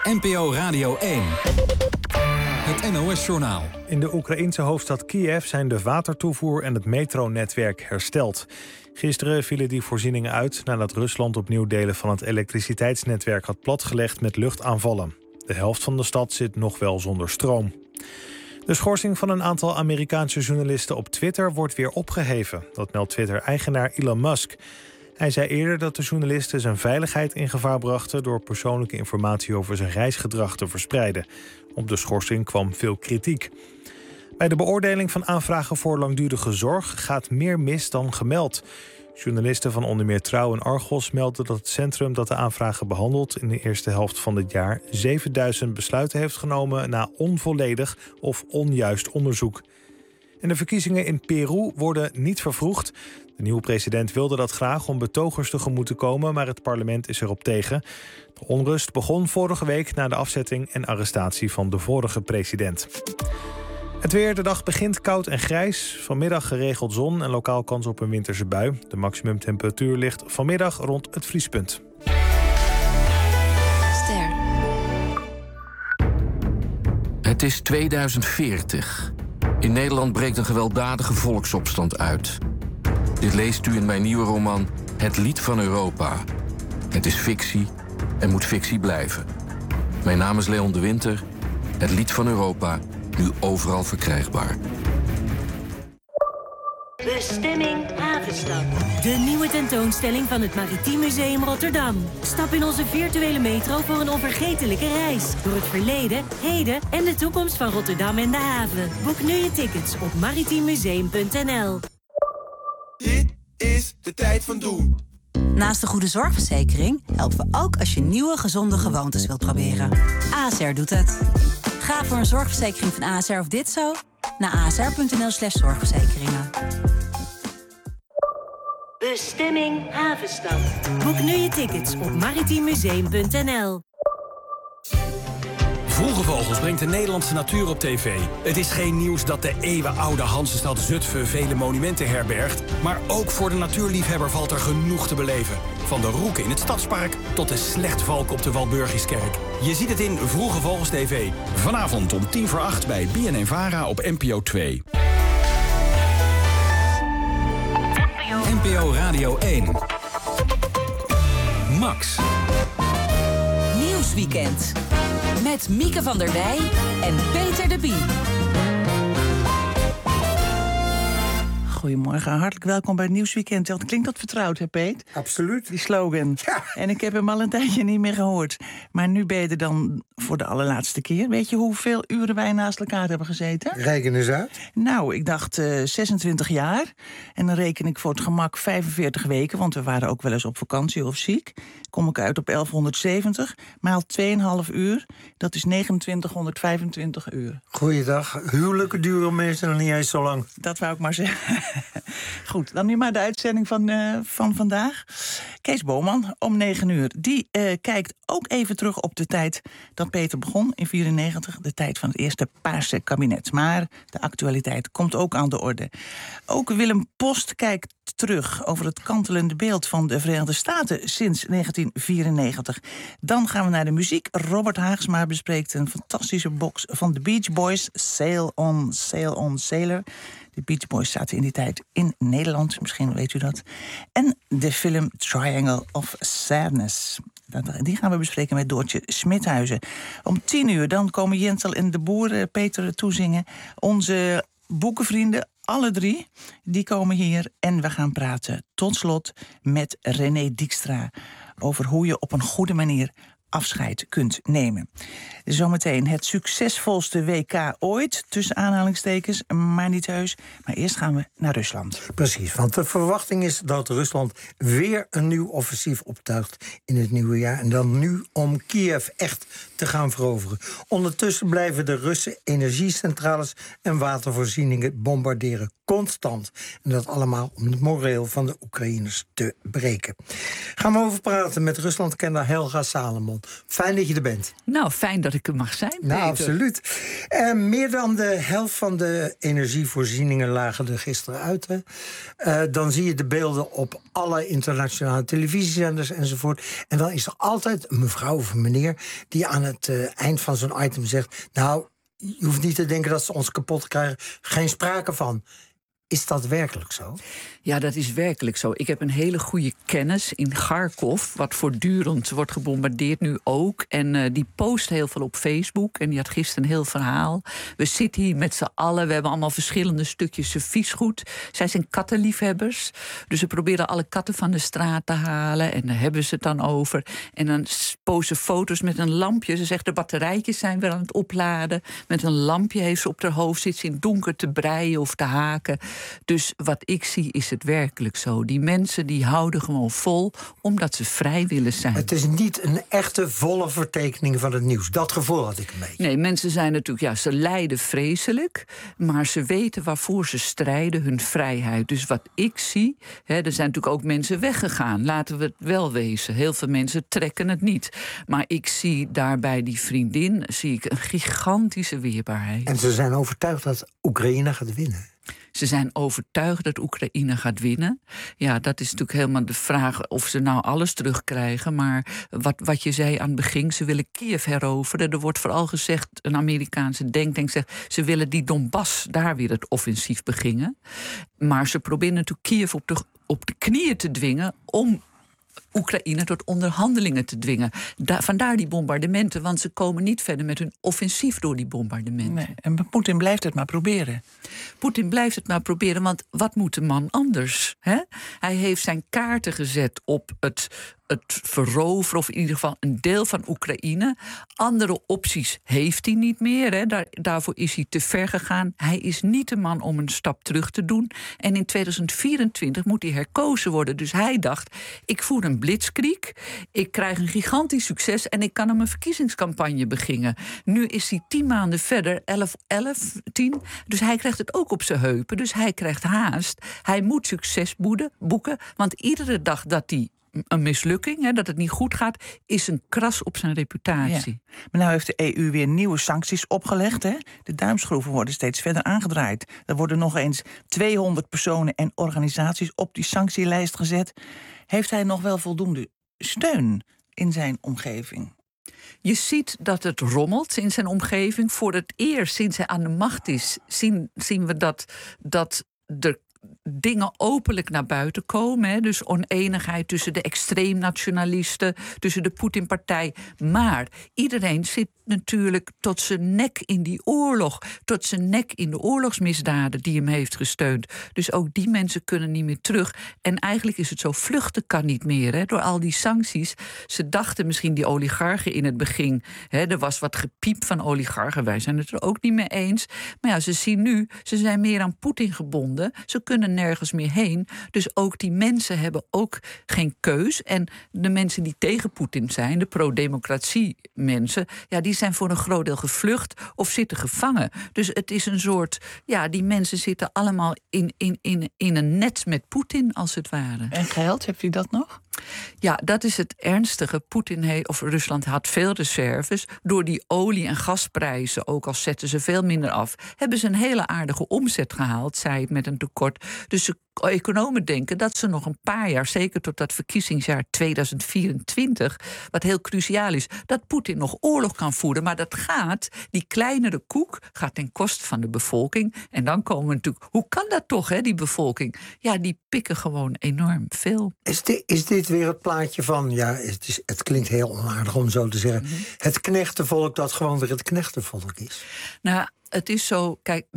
NPO Radio 1. Het NOS-journaal. In de Oekraïense hoofdstad Kiev zijn de watertoevoer en het metronetwerk hersteld. Gisteren vielen die voorzieningen uit nadat Rusland opnieuw delen van het elektriciteitsnetwerk had platgelegd met luchtaanvallen. De helft van de stad zit nog wel zonder stroom. De schorsing van een aantal Amerikaanse journalisten op Twitter wordt weer opgeheven. Dat meldt Twitter-eigenaar Elon Musk. Hij zei eerder dat de journalisten zijn veiligheid in gevaar brachten door persoonlijke informatie over zijn reisgedrag te verspreiden. Op de schorsing kwam veel kritiek. Bij de beoordeling van aanvragen voor langdurige zorg gaat meer mis dan gemeld. Journalisten van onder meer Trouw en Argos melden dat het centrum dat de aanvragen behandelt in de eerste helft van dit jaar 7000 besluiten heeft genomen na onvolledig of onjuist onderzoek. En de verkiezingen in Peru worden niet vervroegd. De nieuwe president wilde dat graag om betogers tegemoet te komen, maar het parlement is erop tegen. De onrust begon vorige week na de afzetting en arrestatie van de vorige president. Het weer, de dag begint koud en grijs. Vanmiddag geregeld zon en lokaal kans op een winterse bui. De maximumtemperatuur ligt vanmiddag rond het vriespunt. Ster. Het is 2040. In Nederland breekt een gewelddadige volksopstand uit. Dit leest u in mijn nieuwe roman Het Lied van Europa. Het is fictie en moet fictie blijven. Mijn naam is Leon de Winter. Het Lied van Europa, nu overal verkrijgbaar. Bestemming Havenstad. De nieuwe tentoonstelling van het Maritiem Museum Rotterdam. Stap in onze virtuele metro voor een onvergetelijke reis. Door het verleden, heden en de toekomst van Rotterdam en de haven. Boek nu je tickets op maritiemmuseum.nl. Dit is de tijd van doen. Naast de goede zorgverzekering helpen we ook als je nieuwe gezonde gewoontes wilt proberen. ASR doet het. Ga voor een zorgverzekering van ASR of dit zo naar asr.nl/zorgverzekeringen. Bestemming Havenstad. Boek nu je tickets op maritiemmuseum.nl. Vroege Vogels brengt de Nederlandse natuur op tv. Het is geen nieuws dat de eeuwenoude Hanzestad Zutphen vele monumenten herbergt, maar ook voor de natuurliefhebber valt er genoeg te beleven. Van de roeken in het Stadspark tot de slechtvalk op de Walburgiskerk. Je ziet het in Vroege Vogels TV. Vanavond om 7:50 bij BNN-Vara op NPO 2. NPO Radio 1. Max. Nieuwsweekend. Met Mieke van der Wij en Peter de Bie. Goedemorgen, hartelijk welkom bij het Nieuwsweekend. Klinkt dat vertrouwd, hè, Peet? Absoluut. Die slogan. Ja. En ik heb hem al een tijdje niet meer gehoord. Maar nu ben je er dan voor de allerlaatste keer. Weet je hoeveel uren wij naast elkaar hebben gezeten? Reken eens uit. Nou, ik dacht 26 jaar. En dan reken ik voor het gemak 45 weken... want we waren ook wel eens op vakantie of ziek. Kom ik uit op 1170. Maal 2,5 uur, dat is 2925 uur. Goeiedag. Huwelijken duren meestal nog niet eens zo lang. Dat wou ik maar zeggen. Goed, dan nu maar de uitzending van vandaag. Kees Boman, om 9 uur. Die kijkt ook even terug op de tijd dat Peter begon in 1994. De tijd van het eerste Paarse kabinet. Maar de actualiteit komt ook aan de orde. Ook Willem Post kijkt terug over het kantelende beeld van de Verenigde Staten sinds 1994. Dan gaan we naar de muziek. Robert Haagsma bespreekt een fantastische box van de Beach Boys. Sail on, Sail on, Sailor. De Beach Boys zaten in die tijd in Nederland, misschien weet u dat. En de film Triangle of Sadness. Die gaan we bespreken met Doortje Smithuizen. Om 10 uur dan komen Jentel en de Boer Peter toezingen. Onze boekenvrienden, alle drie, die komen hier. En we gaan praten tot slot met René Dijkstra over hoe je op een goede manier afscheid kunt nemen. Zometeen het succesvolste WK ooit, tussen aanhalingstekens, maar niet heus. Maar eerst gaan we naar Rusland. Precies, want de verwachting is dat Rusland weer een nieuw offensief optuigt in het nieuwe jaar. En dan nu om Kiev echt te gaan veroveren. Ondertussen blijven de Russen energiecentrales en watervoorzieningen bombarderen. Constant. En dat allemaal om het moreel van de Oekraïners te breken. Gaan we over praten met Ruslandkenner Helga Salomon. Bouwman. Fijn dat je er bent. Nou, fijn dat ik er mag zijn, Peter. Nou, absoluut. Meer dan de helft van de energievoorzieningen lagen er gisteren uit. Hè? Dan zie je de beelden op alle internationale televisiezenders enzovoort. En dan is er altijd een mevrouw of een meneer die aan het eind van zo'n item zegt... nou, je hoeft niet te denken dat ze ons kapot krijgen. Geen sprake van. Is dat werkelijk zo? Ja, dat is werkelijk zo. Ik heb een hele goede kennis in Kharkov, wat voortdurend wordt gebombardeerd nu ook. En die post heel veel op Facebook. En die had gisteren een heel verhaal. We zitten hier met z'n allen. We hebben allemaal verschillende stukjes serviesgoed. Zij zijn kattenliefhebbers. Dus ze proberen alle katten van de straat te halen. En daar hebben ze het dan over. En dan posten foto's met een lampje. Ze zegt de batterijtjes zijn weer aan het opladen. Met een lampje heeft ze op haar hoofd. Zit ze in het donker te breien of te haken. Dus wat ik zie is het werkelijk zo. Die mensen die houden gewoon vol omdat ze vrij willen zijn. Het is niet een echte volle vertekening van het nieuws. Dat gevoel had ik een beetje. Nee, mensen zijn natuurlijk, ja, ze lijden vreselijk. Maar ze weten waarvoor ze strijden, hun vrijheid. Dus wat ik zie, er zijn natuurlijk ook mensen weggegaan. Laten we het wel wezen. Heel veel mensen trekken het niet. Maar ik zie daarbij die vriendin, zie ik een gigantische weerbaarheid. En ze zijn overtuigd dat Oekraïne gaat winnen. Ze zijn overtuigd dat Oekraïne gaat winnen. Ja, dat is natuurlijk helemaal de vraag of ze nou alles terugkrijgen. Maar wat je zei aan het begin, ze willen Kiev heroveren. Er wordt vooral gezegd, een Amerikaanse denktank zegt... ze willen die Donbass, daar weer het offensief beginnen. Maar ze proberen natuurlijk Kiev op de knieën te dwingen... om Oekraïne tot onderhandelingen te dwingen. Vandaar die bombardementen, want ze komen niet verder met hun offensief door die bombardementen. Nee, en Poetin blijft het maar proberen. Poetin blijft het maar proberen, want wat moet de man anders? Hè? Hij heeft zijn kaarten gezet op het veroveren, of in ieder geval een deel van Oekraïne. Andere opties heeft hij niet meer. Hè. Daarvoor is hij te ver gegaan. Hij is niet de man om een stap terug te doen. En in 2024 moet hij herkozen worden. Dus hij dacht, ik voer een blitzkrieg, ik krijg een gigantisch succes... en ik kan hem een verkiezingscampagne beginnen. Nu is hij 10 maanden verder, 10. Dus hij krijgt het ook op zijn heupen. Dus hij krijgt haast. Hij moet succes boeken, want iedere dag dat hij een mislukking, dat het niet goed gaat, is een kras op zijn reputatie. Ja. Maar nou heeft de EU weer nieuwe sancties opgelegd. Hè? De duimschroeven worden steeds verder aangedraaid. Er worden nog eens 200 personen en organisaties op die sanctielijst gezet. Heeft hij nog wel voldoende steun in zijn omgeving? Je ziet dat het rommelt in zijn omgeving. Voor het eerst sinds hij aan de macht is, zien we dat er dingen openlijk naar buiten komen. Hè? Dus oneenigheid tussen de extreemnationalisten, tussen de Poetin-partij. Maar iedereen zit natuurlijk tot zijn nek in die oorlog, tot zijn nek in de oorlogsmisdaden die hem heeft gesteund. Dus ook die mensen kunnen niet meer terug. En eigenlijk is het zo, vluchten kan niet meer, hè? Door al die sancties. Ze dachten misschien, die oligarchen in het begin, hè, er was wat gepiep van oligarchen, wij zijn het er ook niet mee eens. Maar ja, ze zien nu, ze zijn meer aan Poetin gebonden. Ze kunnen nergens meer heen. Dus ook die mensen hebben ook geen keus. En de mensen die tegen Poetin zijn, de pro-democratie mensen, ja, die zijn voor een groot deel gevlucht of zitten gevangen. Dus het is een soort, ja, die mensen zitten allemaal in een net met Poetin, als het ware. En geld, heeft u dat nog? Ja, dat is het ernstige. Rusland had veel reserves. Door die olie- en gasprijzen, ook al zetten ze veel minder af, hebben ze een hele aardige omzet gehaald, zij het met een tekort. Dus economen denken dat ze nog een paar jaar, zeker tot dat verkiezingsjaar 2024, wat heel cruciaal is, dat Poetin nog oorlog kan voeren. Maar dat gaat, die kleinere koek gaat ten koste van de bevolking. En dan komen we natuurlijk, hoe kan dat toch, hè, die bevolking? Ja, die pikken gewoon enorm veel. Is dit weer het plaatje van, ja, het klinkt heel onaardig om zo te zeggen, het knechtenvolk dat gewoon weer het knechtenvolk is? Nou, het is zo, kijk,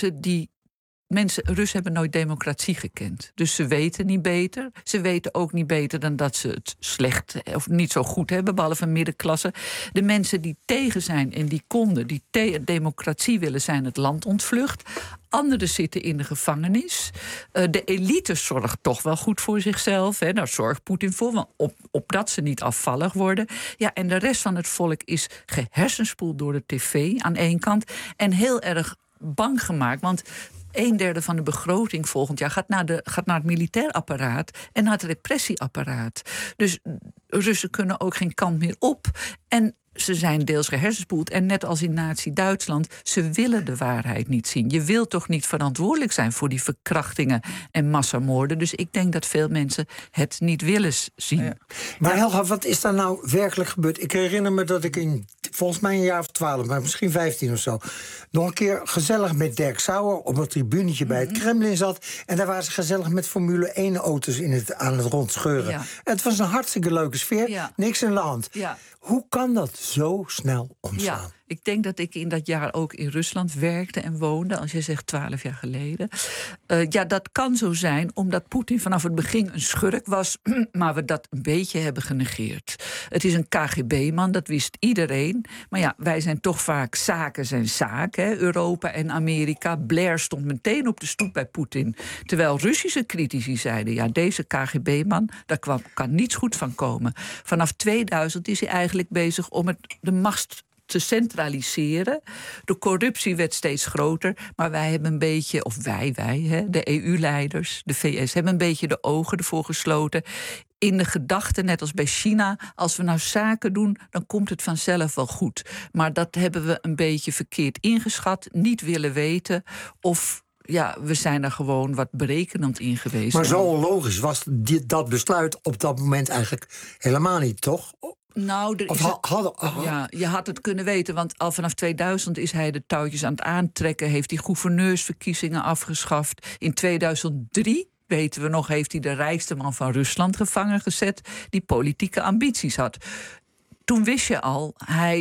Russen hebben nooit democratie gekend. Dus ze weten niet beter. Ze weten ook niet beter dan dat ze het slecht of niet zo goed hebben, behalve middenklasse. De mensen die tegen zijn en die konden, die democratie willen, zijn het land ontvlucht. Anderen zitten in de gevangenis. De elite zorgt toch wel goed voor zichzelf. Hè. Daar zorgt Poetin voor, opdat ze niet afvallig worden. Ja, en de rest van het volk is gehersenspoeld door de tv aan één kant. En heel erg bang gemaakt, want 1/3 van de begroting volgend jaar gaat naar het militair apparaat en naar het repressieapparaat. Dus Russen kunnen ook geen kant meer op. En ze zijn deels gehersenspoeld. En net als in Nazi-Duitsland, ze willen de waarheid niet zien. Je wilt toch niet verantwoordelijk zijn voor die verkrachtingen en massamoorden. Dus ik denk dat veel mensen het niet willen zien. Ja. Maar Helga, wat is daar nou werkelijk gebeurd? Ik herinner me dat ik volgens mij een jaar of 12, maar misschien 15 of zo, nog een keer gezellig met Dirk Sauer op een tribunetje bij het Kremlin zat. En daar waren ze gezellig met Formule 1-auto's aan het rondscheuren. Ja. Het was een hartstikke leuke sfeer, niks aan de hand. Ja. Hoe kan dat zo snel omslaan? Ja, ik denk dat ik in dat jaar ook in Rusland werkte en woonde, als je zegt 12 jaar geleden. Dat kan zo zijn, omdat Poetin vanaf het begin een schurk was, maar we dat een beetje hebben genegeerd. Het is een KGB-man, dat wist iedereen. Maar ja, wij zijn toch vaak zaken zijn zaken, hè? Europa en Amerika. Blair stond meteen op de stoep bij Poetin. Terwijl Russische critici zeiden, ja, deze KGB-man, daar kan niets goed van komen. Vanaf 2000 is hij eigenlijk bezig om de macht te centraliseren. De corruptie werd steeds groter, maar wij hebben een beetje, of wij, de EU-leiders, de VS, hebben een beetje de ogen ervoor gesloten. In de gedachte, net als bij China, als we nou zaken doen, dan komt het vanzelf wel goed. Maar dat hebben we een beetje verkeerd ingeschat, niet willen weten, of ja, we zijn er gewoon wat berekenend in geweest. Maar zo onlogisch was dat besluit op dat moment eigenlijk helemaal niet, toch? Nou, je had het kunnen weten, want al vanaf 2000 is hij de touwtjes aan het aantrekken, heeft hij gouverneursverkiezingen afgeschaft. In 2003, weten we nog, heeft hij de rijkste man van Rusland gevangen gezet, die politieke ambities had. Toen wist je al,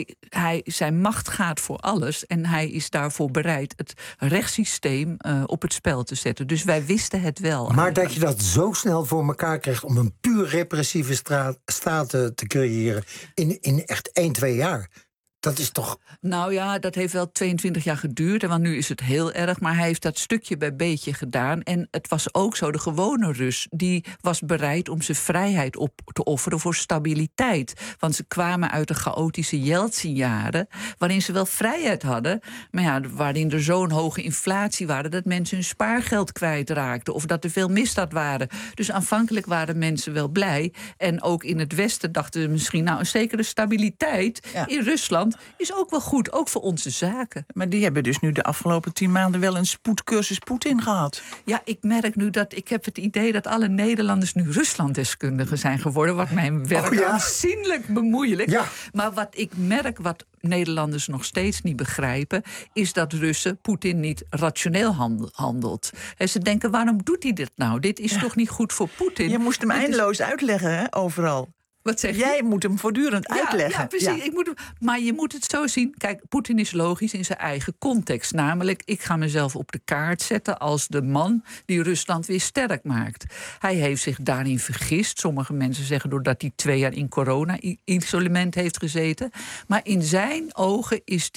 zijn macht gaat voor alles en hij is daarvoor bereid het rechtssysteem op het spel te zetten. Dus wij wisten het wel. Maar eigenlijk, dat je dat zo snel voor elkaar krijgt om een puur repressieve staat te creëren in echt 1-2 jaar. Dat is toch... Nou ja, dat heeft wel 22 jaar geduurd. Want nu is het heel erg. Maar hij heeft dat stukje bij beetje gedaan. En het was ook zo, de gewone Rus, die was bereid om zijn vrijheid op te offeren voor stabiliteit. Want ze kwamen uit de chaotische Yeltsin-jaren, waarin ze wel vrijheid hadden, maar ja, waarin er zo'n hoge inflatie waren dat mensen hun spaargeld kwijtraakten of dat er veel misdaad waren. Dus aanvankelijk waren mensen wel blij. En ook in het Westen dachten ze misschien, nou, een zekere stabiliteit in Rusland is ook wel goed, ook voor onze zaken. Maar die hebben dus nu de afgelopen 10 maanden wel een spoedcursus Poetin gehad. Ja, ik merk nu ik heb het idee dat alle Nederlanders nu Ruslanddeskundigen zijn geworden, wat mijn werk aanzienlijk bemoeilijk. Ja. Maar wat ik merk, wat Nederlanders nog steeds niet begrijpen, is dat Russen Poetin niet rationeel handelt. En ze denken, waarom doet hij dit nou? Dit is toch niet goed voor Poetin? Je moest hem eindeloos uitleggen, hè, overal. Wat zeg je? Jij moet hem voortdurend uitleggen. Ja, precies. Ja. Maar je moet het zo zien. Kijk, Poetin is logisch in zijn eigen context. Namelijk, ik ga mezelf op de kaart zetten als de man die Rusland weer sterk maakt. Hij heeft zich daarin vergist. Sommige mensen zeggen doordat hij 2 jaar in corona-isolement heeft gezeten. Maar in zijn ogen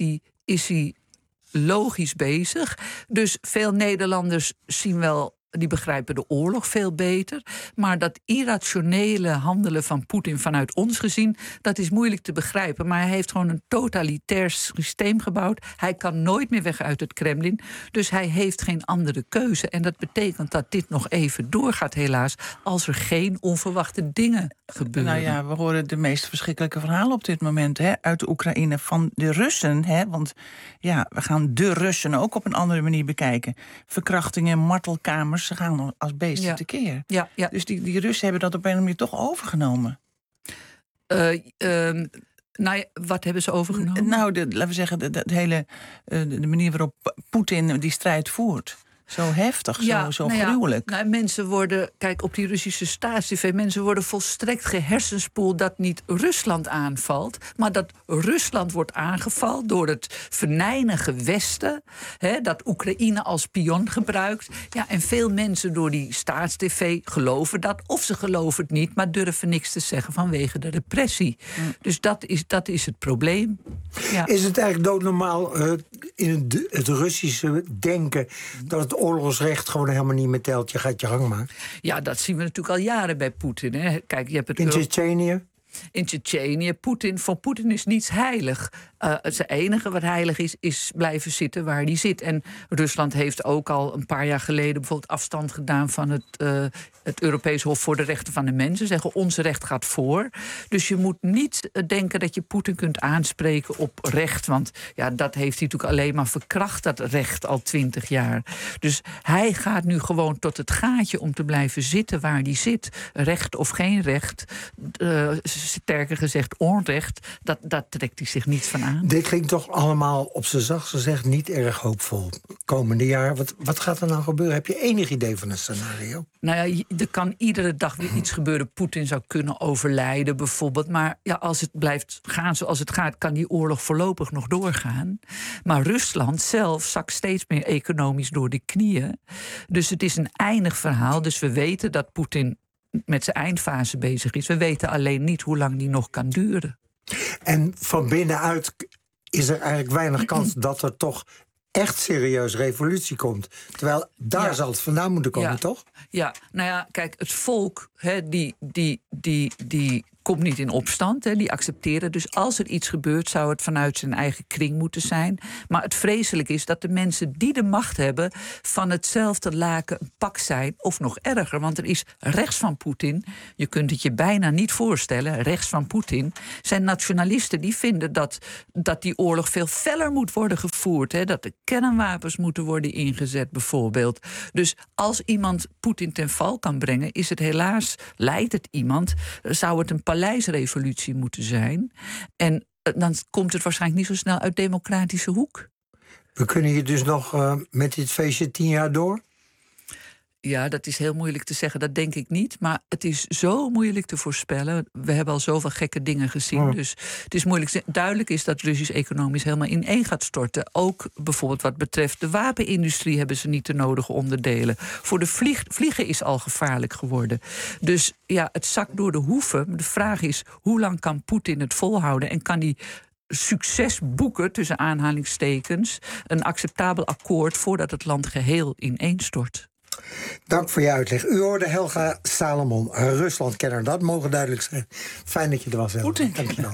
is hij logisch bezig. Dus veel Nederlanders zien wel, die begrijpen de oorlog veel beter. Maar dat irrationele handelen van Poetin vanuit ons gezien, dat is moeilijk te begrijpen. Maar hij heeft gewoon een totalitair systeem gebouwd. Hij kan nooit meer weg uit het Kremlin. Dus hij heeft geen andere keuze. En dat betekent dat dit nog even doorgaat, helaas, als er geen onverwachte dingen gebeuren. Nou ja, we horen de meest verschrikkelijke verhalen op dit moment, hè, uit de Oekraïne van de Russen. Hè, want ja, we gaan de Russen ook op een andere manier bekijken. Verkrachtingen, martelkamers, ze gaan als beesten tekeer. Ja. Dus die Russen hebben dat op een of andere manier toch overgenomen. Nou ja, wat hebben ze overgenomen? Nou, laten we zeggen, de manier waarop Poetin die strijd voert. Zo heftig, zo gruwelijk. Nou, mensen worden, kijk, op die Russische staatstv, mensen worden volstrekt gehersenspoeld dat niet Rusland aanvalt, maar dat Rusland wordt aangevallen door het venijnige Westen, dat Oekraïne als pion gebruikt. Ja, en veel mensen door die staatstv geloven dat, of ze geloven het niet, maar durven niks te zeggen vanwege de repressie. Dus dat is het probleem. Ja. Is het eigenlijk doodnormaal in het Russische denken dat het oorlogsrecht gewoon helemaal niet met teltje gaat je gang maken? Ja, dat zien we natuurlijk al jaren bij Poetin. Hè. Kijk, je hebt het in Tsjetsjenië? in Tsjetsjenië. Voor Poetin is niets heilig. Het enige wat heilig is blijven zitten waar hij zit. En Rusland heeft ook al een paar jaar geleden bijvoorbeeld afstand gedaan van het Europees Hof voor de Rechten van de Mensen. Zeggen, ons recht gaat voor. Dus je moet niet denken dat je Poetin kunt aanspreken op recht. Want ja, dat heeft hij natuurlijk alleen maar verkracht, dat recht, al 20 jaar. Dus hij gaat nu gewoon tot het gaatje om te blijven zitten waar hij zit. Recht of geen recht. Sterker gezegd onrecht. Dat trekt hij zich niet van aan. Dit klinkt toch allemaal op z'n zachtst gezegd niet erg hoopvol. Komende jaar, wat gaat er nou gebeuren? Heb je enig idee van een scenario? Nou ja, er kan iedere dag weer iets gebeuren. Poetin zou kunnen overlijden bijvoorbeeld. Maar ja, als het blijft gaan zoals het gaat, kan die oorlog voorlopig nog doorgaan. Maar Rusland zelf zakt steeds meer economisch door de knieën. Dus het is een eindig verhaal. Dus we weten dat Poetin met zijn eindfase bezig is. We weten alleen niet hoe lang die nog kan duren. En van binnenuit is er eigenlijk weinig kans dat er toch echt serieus revolutie komt. Terwijl daar zal het vandaan moeten komen, toch? Ja, nou ja, kijk, het volk, die komt niet in opstand, die accepteren. Dus als er iets gebeurt, zou het vanuit zijn eigen kring moeten zijn. Maar het vreselijk is dat de mensen die de macht hebben van hetzelfde laken een pak zijn, of nog erger. Want er is rechts van Poetin, je kunt het je bijna niet voorstellen, rechts van Poetin zijn nationalisten die vinden dat die oorlog veel feller moet worden gevoerd. Dat de kernwapens moeten worden ingezet bijvoorbeeld. Dus als iemand Poetin ten val kan brengen, is het helaas, leidt het iemand, zou het een paleisrevolutie moeten zijn. En dan komt het waarschijnlijk niet zo snel uit democratische hoek. We kunnen hier dus nog met dit feestje 10 jaar door? Ja, dat is heel moeilijk te zeggen, dat denk ik niet. Maar het is zo moeilijk te voorspellen. We hebben al zoveel gekke dingen gezien. Dus het is moeilijk. Duidelijk is dat Russisch economisch helemaal ineen gaat storten. Ook bijvoorbeeld wat betreft de wapenindustrie hebben ze niet de nodige onderdelen. Voor de vliegen is al gevaarlijk geworden. Dus ja, het zakt door de hoeven. De vraag is, hoe lang kan Poetin het volhouden? En kan die succes boeken, tussen aanhalingstekens, een acceptabel akkoord voordat het land geheel ineenstort? Dank voor je uitleg. U hoorde Helga Salomon, Ruslandkenner. Dat mogen duidelijk zijn. Fijn dat je er was, Helga. Dank je wel.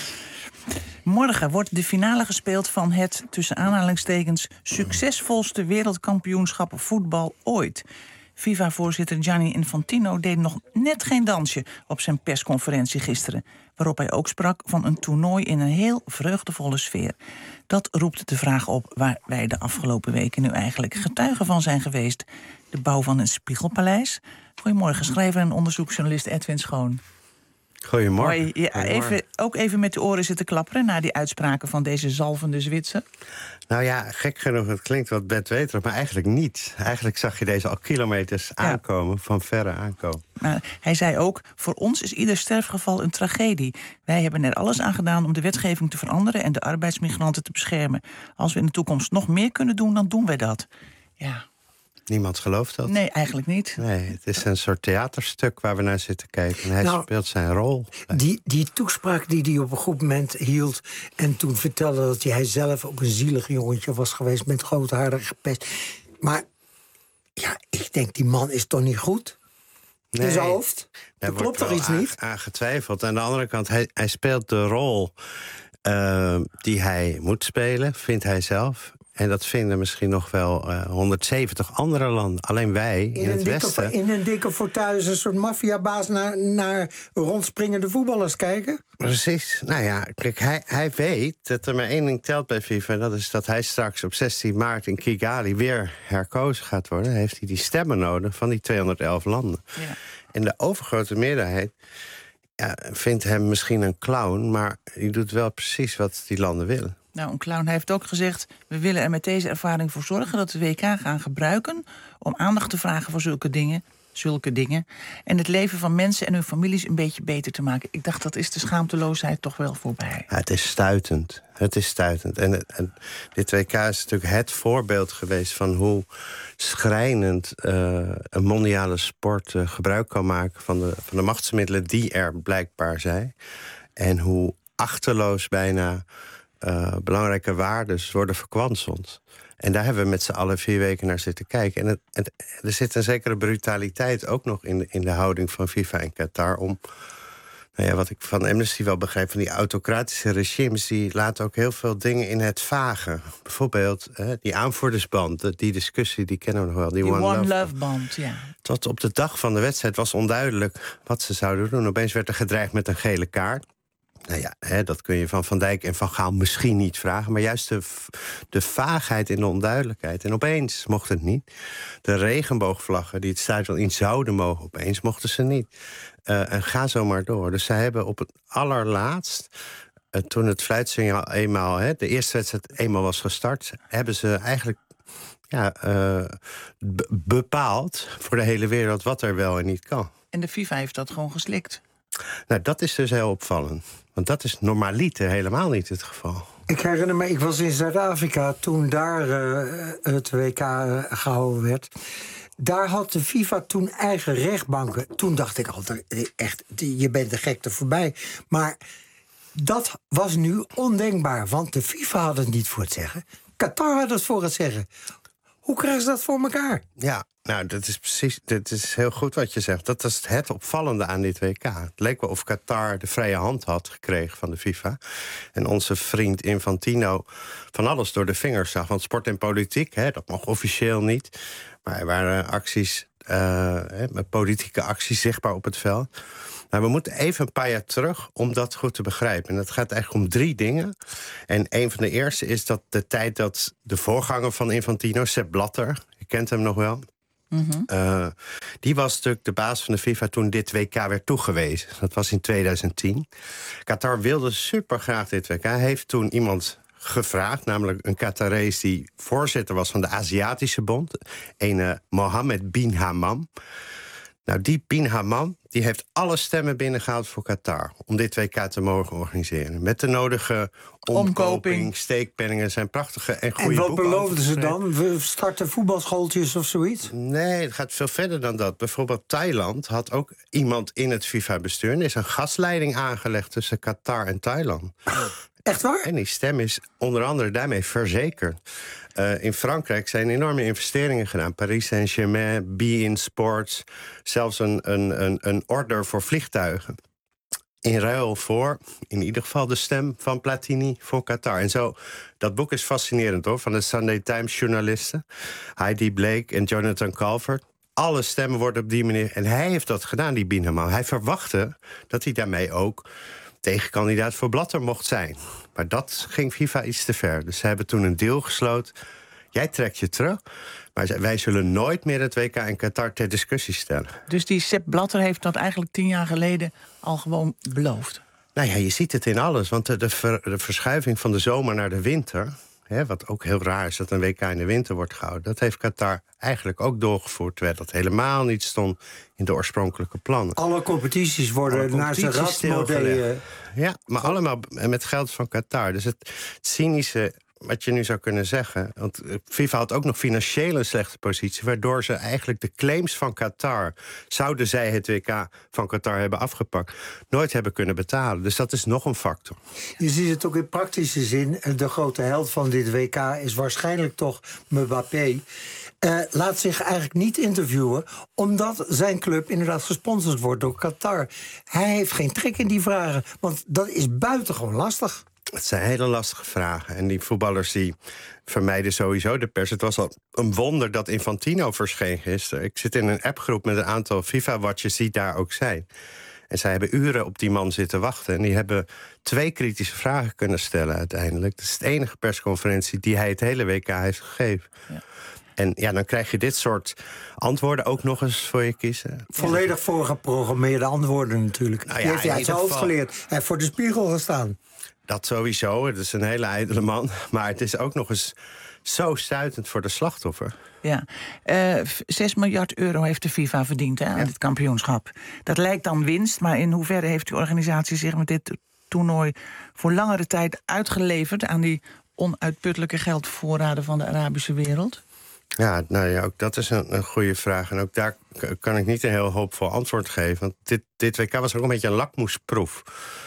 Morgen wordt de finale gespeeld van het, tussen aanhalingstekens, succesvolste wereldkampioenschap voetbal ooit. FIFA-voorzitter Gianni Infantino deed nog net geen dansje op zijn persconferentie gisteren, waarop hij ook sprak van een toernooi in een heel vreugdevolle sfeer. Dat roept de vraag op waar wij de afgelopen weken nu eigenlijk getuigen van zijn geweest. De bouw van een spiegelpaleis. Goedemorgen, schrijver en onderzoeksjournalist Edwin Schoon. Goedemorgen. Ook even met de oren zitten klapperen na die uitspraken van deze zalvende Zwitser. Nou ja, gek genoeg, het klinkt wat bedweterig, maar eigenlijk niet. Eigenlijk zag je deze al kilometers aankomen, van verre aankomen. Maar hij zei ook, voor ons is ieder sterfgeval een tragedie. Wij hebben er alles aan gedaan om de wetgeving te veranderen en de arbeidsmigranten te beschermen. Als we in de toekomst nog meer kunnen doen, dan doen wij dat. Ja. Niemand gelooft dat. Nee, eigenlijk niet. Nee, het is een soort theaterstuk waar we naar zitten kijken. En hij speelt zijn rol. Die toespraak die hij op een goed moment hield en toen vertelde dat hij zelf ook een zielig jongetje was geweest met grootharige pest. Maar ja, ik denk, die man is toch niet goed? In zijn hoofd? Er klopt toch iets niet? Aan getwijfeld. Aan de andere kant, hij speelt de rol die hij moet spelen, vindt hij zelf. En dat vinden misschien nog wel 170 andere landen. Alleen wij in het Westen. In een dikke fauteuil een soort maffiabaas naar rondspringende voetballers kijken? Precies. Nou ja, kijk, hij weet dat er maar één ding telt bij FIFA. En dat is dat hij straks op 16 maart in Kigali weer herkozen gaat worden. Dan heeft hij die stemmen nodig van die 211 landen. Ja. En de overgrote meerderheid vindt hem misschien een clown, maar die doet wel precies wat die landen willen. Nou, een clown heeft ook gezegd, we willen er met deze ervaring voor zorgen dat we WK gaan gebruiken om aandacht te vragen voor zulke dingen. En het leven van mensen en hun families een beetje beter te maken. Ik dacht, dat is de schaamteloosheid toch wel voorbij. Ja, het is stuitend. En dit WK is natuurlijk het voorbeeld geweest van hoe schrijnend een mondiale sport gebruik kan maken van de machtsmiddelen die er blijkbaar zijn. En hoe achterloos bijna belangrijke waarden worden verkwanseld. En daar hebben we met z'n allen 4 weken naar zitten kijken. En er zit een zekere brutaliteit ook nog in de houding van FIFA en Qatar om Nou ja, wat ik van Amnesty wel begrijp, van die autocratische regimes, die laten ook heel veel dingen in het vage. Bijvoorbeeld die aanvoerdersband, die discussie, die kennen we nog wel. Die One Love band, ja. Tot op de dag van de wedstrijd was onduidelijk wat ze zouden doen. Opeens werd er gedreigd met een gele kaart. Nou ja, dat kun je van Van Dijk en Van Gaal misschien niet vragen. Maar juist de vaagheid en de onduidelijkheid. En opeens mocht het niet. De regenboogvlaggen die het stadion in zouden mogen, opeens mochten ze niet. En ga zo maar door. Dus zij hebben op het allerlaatst, toen het fluitsignaal eenmaal, de eerste wedstrijd eenmaal was gestart, hebben ze eigenlijk bepaald voor de hele wereld wat er wel en niet kan. En de FIFA heeft dat gewoon geslikt. Nou, dat is dus heel opvallend. Want dat is normaliter helemaal niet het geval. Ik herinner me, ik was in Zuid-Afrika toen daar het WK gehouden werd. Daar had de FIFA toen eigen rechtbanken. Toen dacht ik altijd, echt, je bent de gekte voorbij. Maar dat was nu ondenkbaar, want de FIFA had het niet voor het zeggen. Qatar had het voor het zeggen. Hoe krijgen ze dat voor elkaar? Ja, nou, dat is heel goed wat je zegt. Dat is het opvallende aan dit WK. Het leek wel of Qatar de vrije hand had gekregen van de FIFA. En onze vriend Infantino van alles door de vingers zag. Want sport en politiek, dat mag officieel niet. Maar er waren acties, politieke acties zichtbaar op het veld. Nou, we moeten even een paar jaar terug om dat goed te begrijpen. En dat gaat eigenlijk om 3 dingen. En een van de eerste is dat de tijd dat de voorganger van Infantino, Sepp Blatter, je kent hem nog wel, die was natuurlijk de baas van de FIFA toen dit WK werd toegewezen. Dat was in 2010. Qatar wilde supergraag dit WK. Hij heeft toen iemand gevraagd, namelijk een Qatarees die voorzitter was van de Aziatische Bond, een Mohammed bin Hammam. Nou, die bin Hammam die heeft alle stemmen binnengehaald voor Qatar om dit WK te mogen organiseren. Met de nodige omkoping, steekpenningen, zijn prachtige en goede boeken. En wat beloofden ze dan? We starten voetbalschooltjes of zoiets? Nee, het gaat veel verder dan dat. Bijvoorbeeld Thailand had ook iemand in het FIFA-bestuur. Er is een gasleiding aangelegd tussen Qatar en Thailand. Echt waar? En die stem is onder andere daarmee verzekerd. In Frankrijk zijn enorme investeringen gedaan. Paris Saint-Germain, beIN Sports, zelfs een order voor vliegtuigen. In ruil voor, in ieder geval, de stem van Platini voor Qatar. En zo, dat boek is fascinerend hoor, van de Sunday Times journalisten. Heidi Blake en Jonathan Calvert. Alle stemmen worden op die manier. En hij heeft dat gedaan, die bin Hammam. Hij verwachtte dat hij daarmee ook tegenkandidaat voor Blatter mocht zijn. Maar dat ging FIFA iets te ver. Dus ze hebben toen een deal gesloten. Jij trekt je terug, maar wij zullen nooit meer het WK in Qatar ter discussie stellen. Dus die Sepp Blatter heeft dat eigenlijk 10 jaar geleden al gewoon beloofd? Nou ja, je ziet het in alles. Want de verschuiving van de zomer naar de winter, wat ook heel raar is dat een WK in de winter wordt gehouden, dat heeft Qatar eigenlijk ook doorgevoerd, terwijl dat helemaal niet stond in de oorspronkelijke plannen. Alle competities worden naar zijn rastmodellen. Ja, maar allemaal met geld van Qatar. Dus het cynische wat je nu zou kunnen zeggen, want FIFA had ook nog financieel een slechte positie, waardoor ze eigenlijk de claims van Qatar, zouden zij het WK van Qatar hebben afgepakt, nooit hebben kunnen betalen. Dus dat is nog een factor. Je ziet het ook in praktische zin. De grote held van dit WK is waarschijnlijk toch Mbappé. Laat zich eigenlijk niet interviewen, omdat zijn club inderdaad gesponsord wordt door Qatar. Hij heeft geen trek in die vragen, want dat is buitengewoon lastig. Het zijn hele lastige vragen. En die voetballers die vermijden sowieso de pers. Het was al een wonder dat Infantino verscheen gisteren. Ik zit in een appgroep met een aantal FIFA-watchers die daar ook zijn. En zij hebben uren op die man zitten wachten. En die hebben 2 kritische vragen kunnen stellen uiteindelijk. Dat is de enige persconferentie die hij het hele WK heeft gegeven. Ja. En ja, dan krijg je dit soort antwoorden ook nog eens voor je kiezen. Volledig voorgeprogrammeerde antwoorden natuurlijk. Nou ja, die heeft hij uit zijn hoofd geleerd. Hij heeft voor de spiegel gestaan. Dat sowieso, het is een hele ijdele man. Maar het is ook nog eens zo stuitend voor de slachtoffer. Ja, 6 miljard euro heeft de FIFA verdiend aan dit kampioenschap. Dat lijkt dan winst, maar in hoeverre heeft die organisatie zich met dit toernooi voor langere tijd uitgeleverd aan die onuitputtelijke geldvoorraden van de Arabische wereld? Ja, nou ja, ook dat is een goede vraag. En ook daar kan ik niet een heel hoopvol antwoord geven. Want dit WK was ook een beetje een lakmoesproef.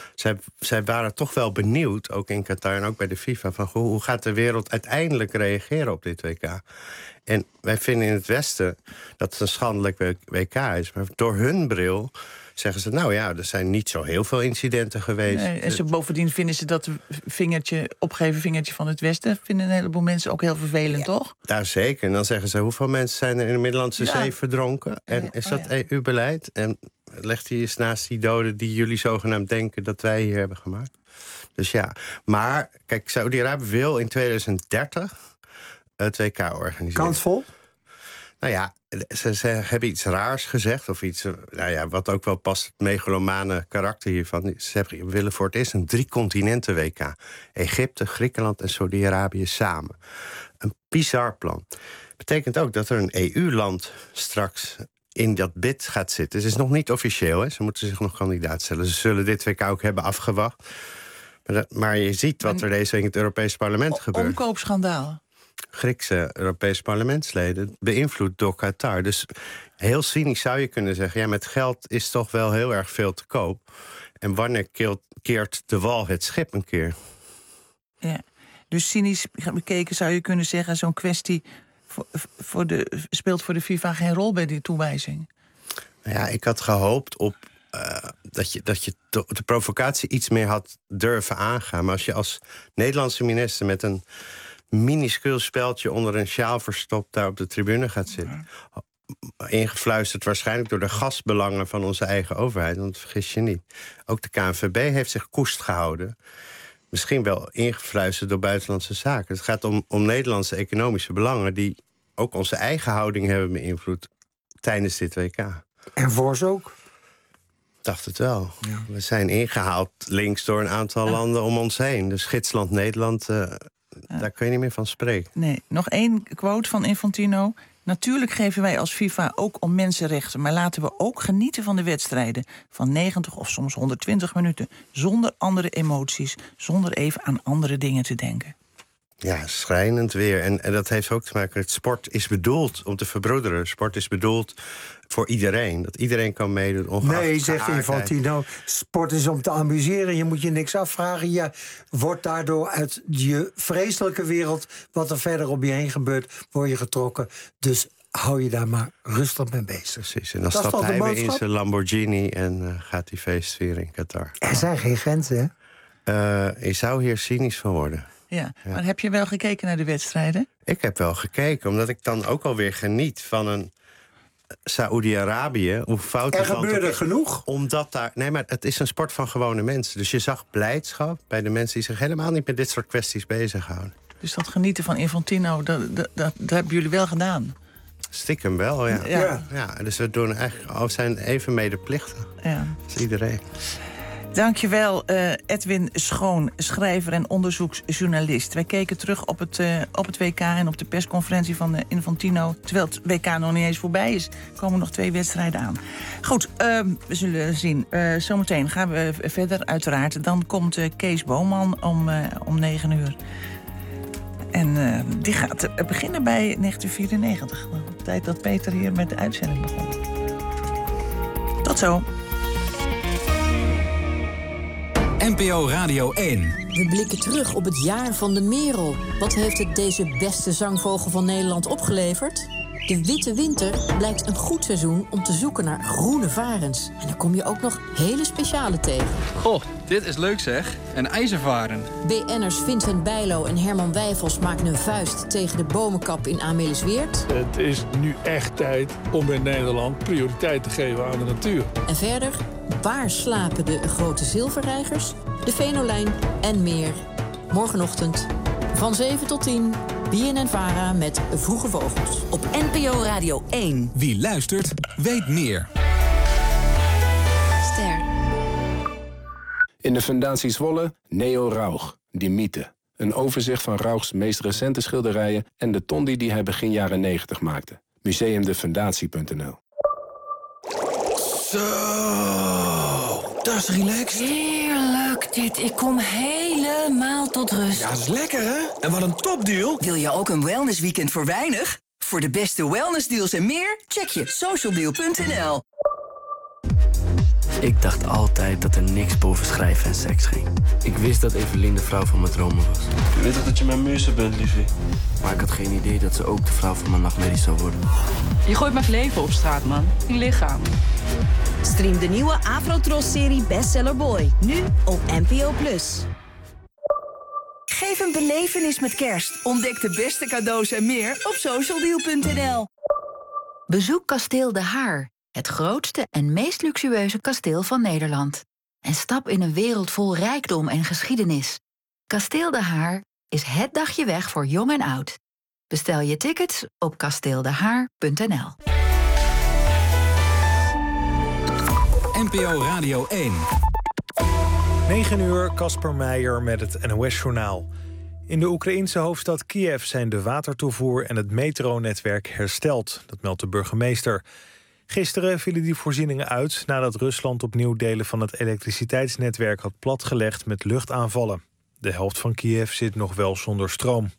Zij waren toch wel benieuwd, ook in Qatar en ook bij de FIFA, van hoe gaat de wereld uiteindelijk reageren op dit WK? En wij vinden in het Westen dat het een schandelijk WK is. Maar door hun bril zeggen ze, nou ja, er zijn niet zo heel veel incidenten geweest. Nee, en bovendien vinden ze dat opgeven vingertje van het Westen... vinden een heleboel mensen ook heel vervelend, toch? Ja, zeker. En dan zeggen ze, hoeveel mensen zijn er in de Middellandse Zee verdronken? En is dat EU-beleid? En legt hij eens naast die doden die jullie zogenaamd denken... dat wij hier hebben gemaakt? Dus ja, maar kijk, Saudi-Arabië wil in 2030 het WK organiseren. Kansvol? Nou ja, ze hebben iets raars gezegd. Of iets, wat ook wel past, het megalomane karakter hiervan. Ze zeggen, we willen voor het eerst een 3-continenten-WK. Egypte, Griekenland en Saudi-Arabië samen. Een bizar plan. Betekent ook dat er een EU-land straks in dat bid gaat zitten. Het is nog niet officieel, hè. Ze moeten zich nog kandidaat stellen. Ze zullen dit WK ook hebben afgewacht. Maar je ziet wat er deze week in het Europees Parlement gebeurt. Omkoopschandaal. Griekse Europese parlementsleden beïnvloed door Qatar. Dus heel cynisch zou je kunnen zeggen... ja, met geld is toch wel heel erg veel te koop. En wanneer keert de wal het schip een keer? Ja, dus cynisch bekeken zou je kunnen zeggen... zo'n kwestie speelt voor de FIFA geen rol bij die toewijzing. Ja, ik had gehoopt op dat je de provocatie iets meer had durven aangaan. Maar als je als Nederlandse minister met een minuscuul speldje onder een sjaal verstopt daar op de tribune gaat zitten. Ingefluisterd waarschijnlijk door de gasbelangen van onze eigen overheid. Want vergis je niet. Ook de KNVB heeft zich koest gehouden. Misschien wel ingefluisterd door buitenlandse zaken. Het gaat om Nederlandse economische belangen die ook onze eigen houding hebben beïnvloed tijdens dit WK. En Vos ook? Ik dacht het wel. Ja. We zijn ingehaald links door een aantal landen om ons heen. Dus Gidsland, Nederland, daar kun je niet meer van spreken. Nee, nog één quote van Infantino. Natuurlijk geven wij als FIFA ook om mensenrechten... maar laten we ook genieten van de wedstrijden... van 90 of soms 120 minuten... zonder andere emoties, zonder even aan andere dingen te denken. Ja, schrijnend weer. En dat heeft ook te maken met sport is bedoeld om te verbroederen. Sport is bedoeld voor iedereen. Dat iedereen kan meedoen, ongeacht Nee, zegt Infantino, sport is om te amuseren. Je moet je niks afvragen. Je wordt daardoor uit je vreselijke wereld... wat er verder om je heen gebeurt, word je getrokken. Dus hou je daar maar rustig mee bezig. Precies, en dan stapt hij weer in zijn Lamborghini... en gaat die feest vieren in Qatar. Er zijn geen grenzen, hè? Je zou hier cynisch van worden. Ja, maar heb je wel gekeken naar de wedstrijden? Ik heb wel gekeken, omdat ik dan ook alweer geniet van een Saoedi-Arabië. Hoe fout er gebeurde genoeg. Omdat daar. Nee, maar het is een sport van gewone mensen. Dus je zag blijdschap bij de mensen die zich helemaal niet met dit soort kwesties bezighouden. Dus dat genieten van Infantino, dat hebben jullie wel gedaan? Stiekem wel, ja. Ja, dus we doen eigenlijk, zijn even medeplichtig. Ja. Dat is iedereen. Dankjewel, Edwin Schoon, schrijver en onderzoeksjournalist. Wij keken terug op het WK en op de persconferentie van Infantino. Terwijl het WK nog niet eens voorbij is, komen nog 2 wedstrijden aan. Goed, we zullen zien. Zometeen gaan we verder, uiteraard. Dan komt Kees Boman om 9 uur. En die gaat beginnen bij 1994. De tijd dat Peter hier met de uitzending begon. Tot zo. NPO Radio 1. We blikken terug op het jaar van de merel. Wat heeft het deze beste zangvogel van Nederland opgeleverd? De witte winter blijkt een goed seizoen om te zoeken naar groene varens. En dan kom je ook nog hele speciale tegen. Goh, dit is leuk zeg. Een ijzervaren. BN'ers Vincent Bijlo en Herman Wijfels maken een vuist tegen de bomenkap in Amelisweert. Het is nu echt tijd om in Nederland prioriteit te geven aan de natuur. En verder, waar slapen de grote zilverreigers, de venolijn en meer. Morgenochtend van 7 tot 10... BNN-VARA met Vroege Vogels. Op NPO Radio 1. Wie luistert, weet meer. Ster. In de Fundatie Zwolle, Neo Rauch, die mythe. Een overzicht van Rauchs meest recente schilderijen... en de tondi die hij begin jaren 90 maakte. Museumdefundatie.nl. Zo, dat is relaxed. Heerlijk dit. Ik kom helemaal tot rust. Ja, dat is lekker hè? En wat een topdeal. Wil je ook een wellnessweekend voor weinig? Voor de beste wellnessdeals en meer, check je socialdeal.nl. Ik dacht altijd dat er niks boven schrijven en seks ging. Ik wist dat Evelien de vrouw van mijn dromen was. Ik weet dat je mijn muze bent, liefie. Maar ik had geen idee dat ze ook de vrouw van mijn nachtmerries zou worden. Je gooit mijn leven op straat, man. Je lichaam. Stream de nieuwe Afrotros-serie Bestseller Boy. Nu op NPO+. Geef een belevenis met kerst. Ontdek de beste cadeaus en meer op socialdeal.nl. Bezoek Kasteel De Haar, het grootste en meest luxueuze kasteel van Nederland. En stap in een wereld vol rijkdom en geschiedenis. Kasteel De Haar is het dagje weg voor jong en oud. Bestel je tickets op kasteeldehaar.nl. NPO Radio 1. 9 uur, Casper Meijer met het NOS-journaal. In de Oekraïense hoofdstad Kiev zijn de watertoevoer en het metronetwerk hersteld. Dat meldt de burgemeester. Gisteren vielen die voorzieningen uit nadat Rusland opnieuw delen van het elektriciteitsnetwerk had platgelegd met luchtaanvallen. De helft van Kiev zit nog wel zonder stroom.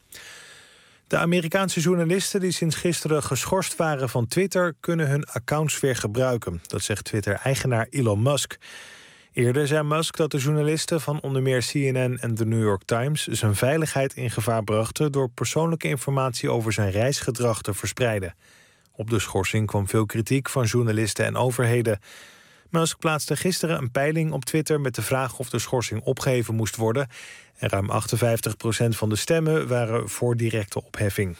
De Amerikaanse journalisten die sinds gisteren geschorst waren van Twitter kunnen hun accounts weer gebruiken. Dat zegt Twitter-eigenaar Elon Musk. Eerder zei Musk dat de journalisten van onder meer CNN en The New York Times zijn veiligheid in gevaar brachten door persoonlijke informatie over zijn reisgedrag te verspreiden. Op de schorsing kwam veel kritiek van journalisten en overheden. Musk plaatste gisteren een peiling op Twitter met de vraag of de schorsing opgeheven moest worden. En ruim 58% van de stemmen waren voor directe opheffing.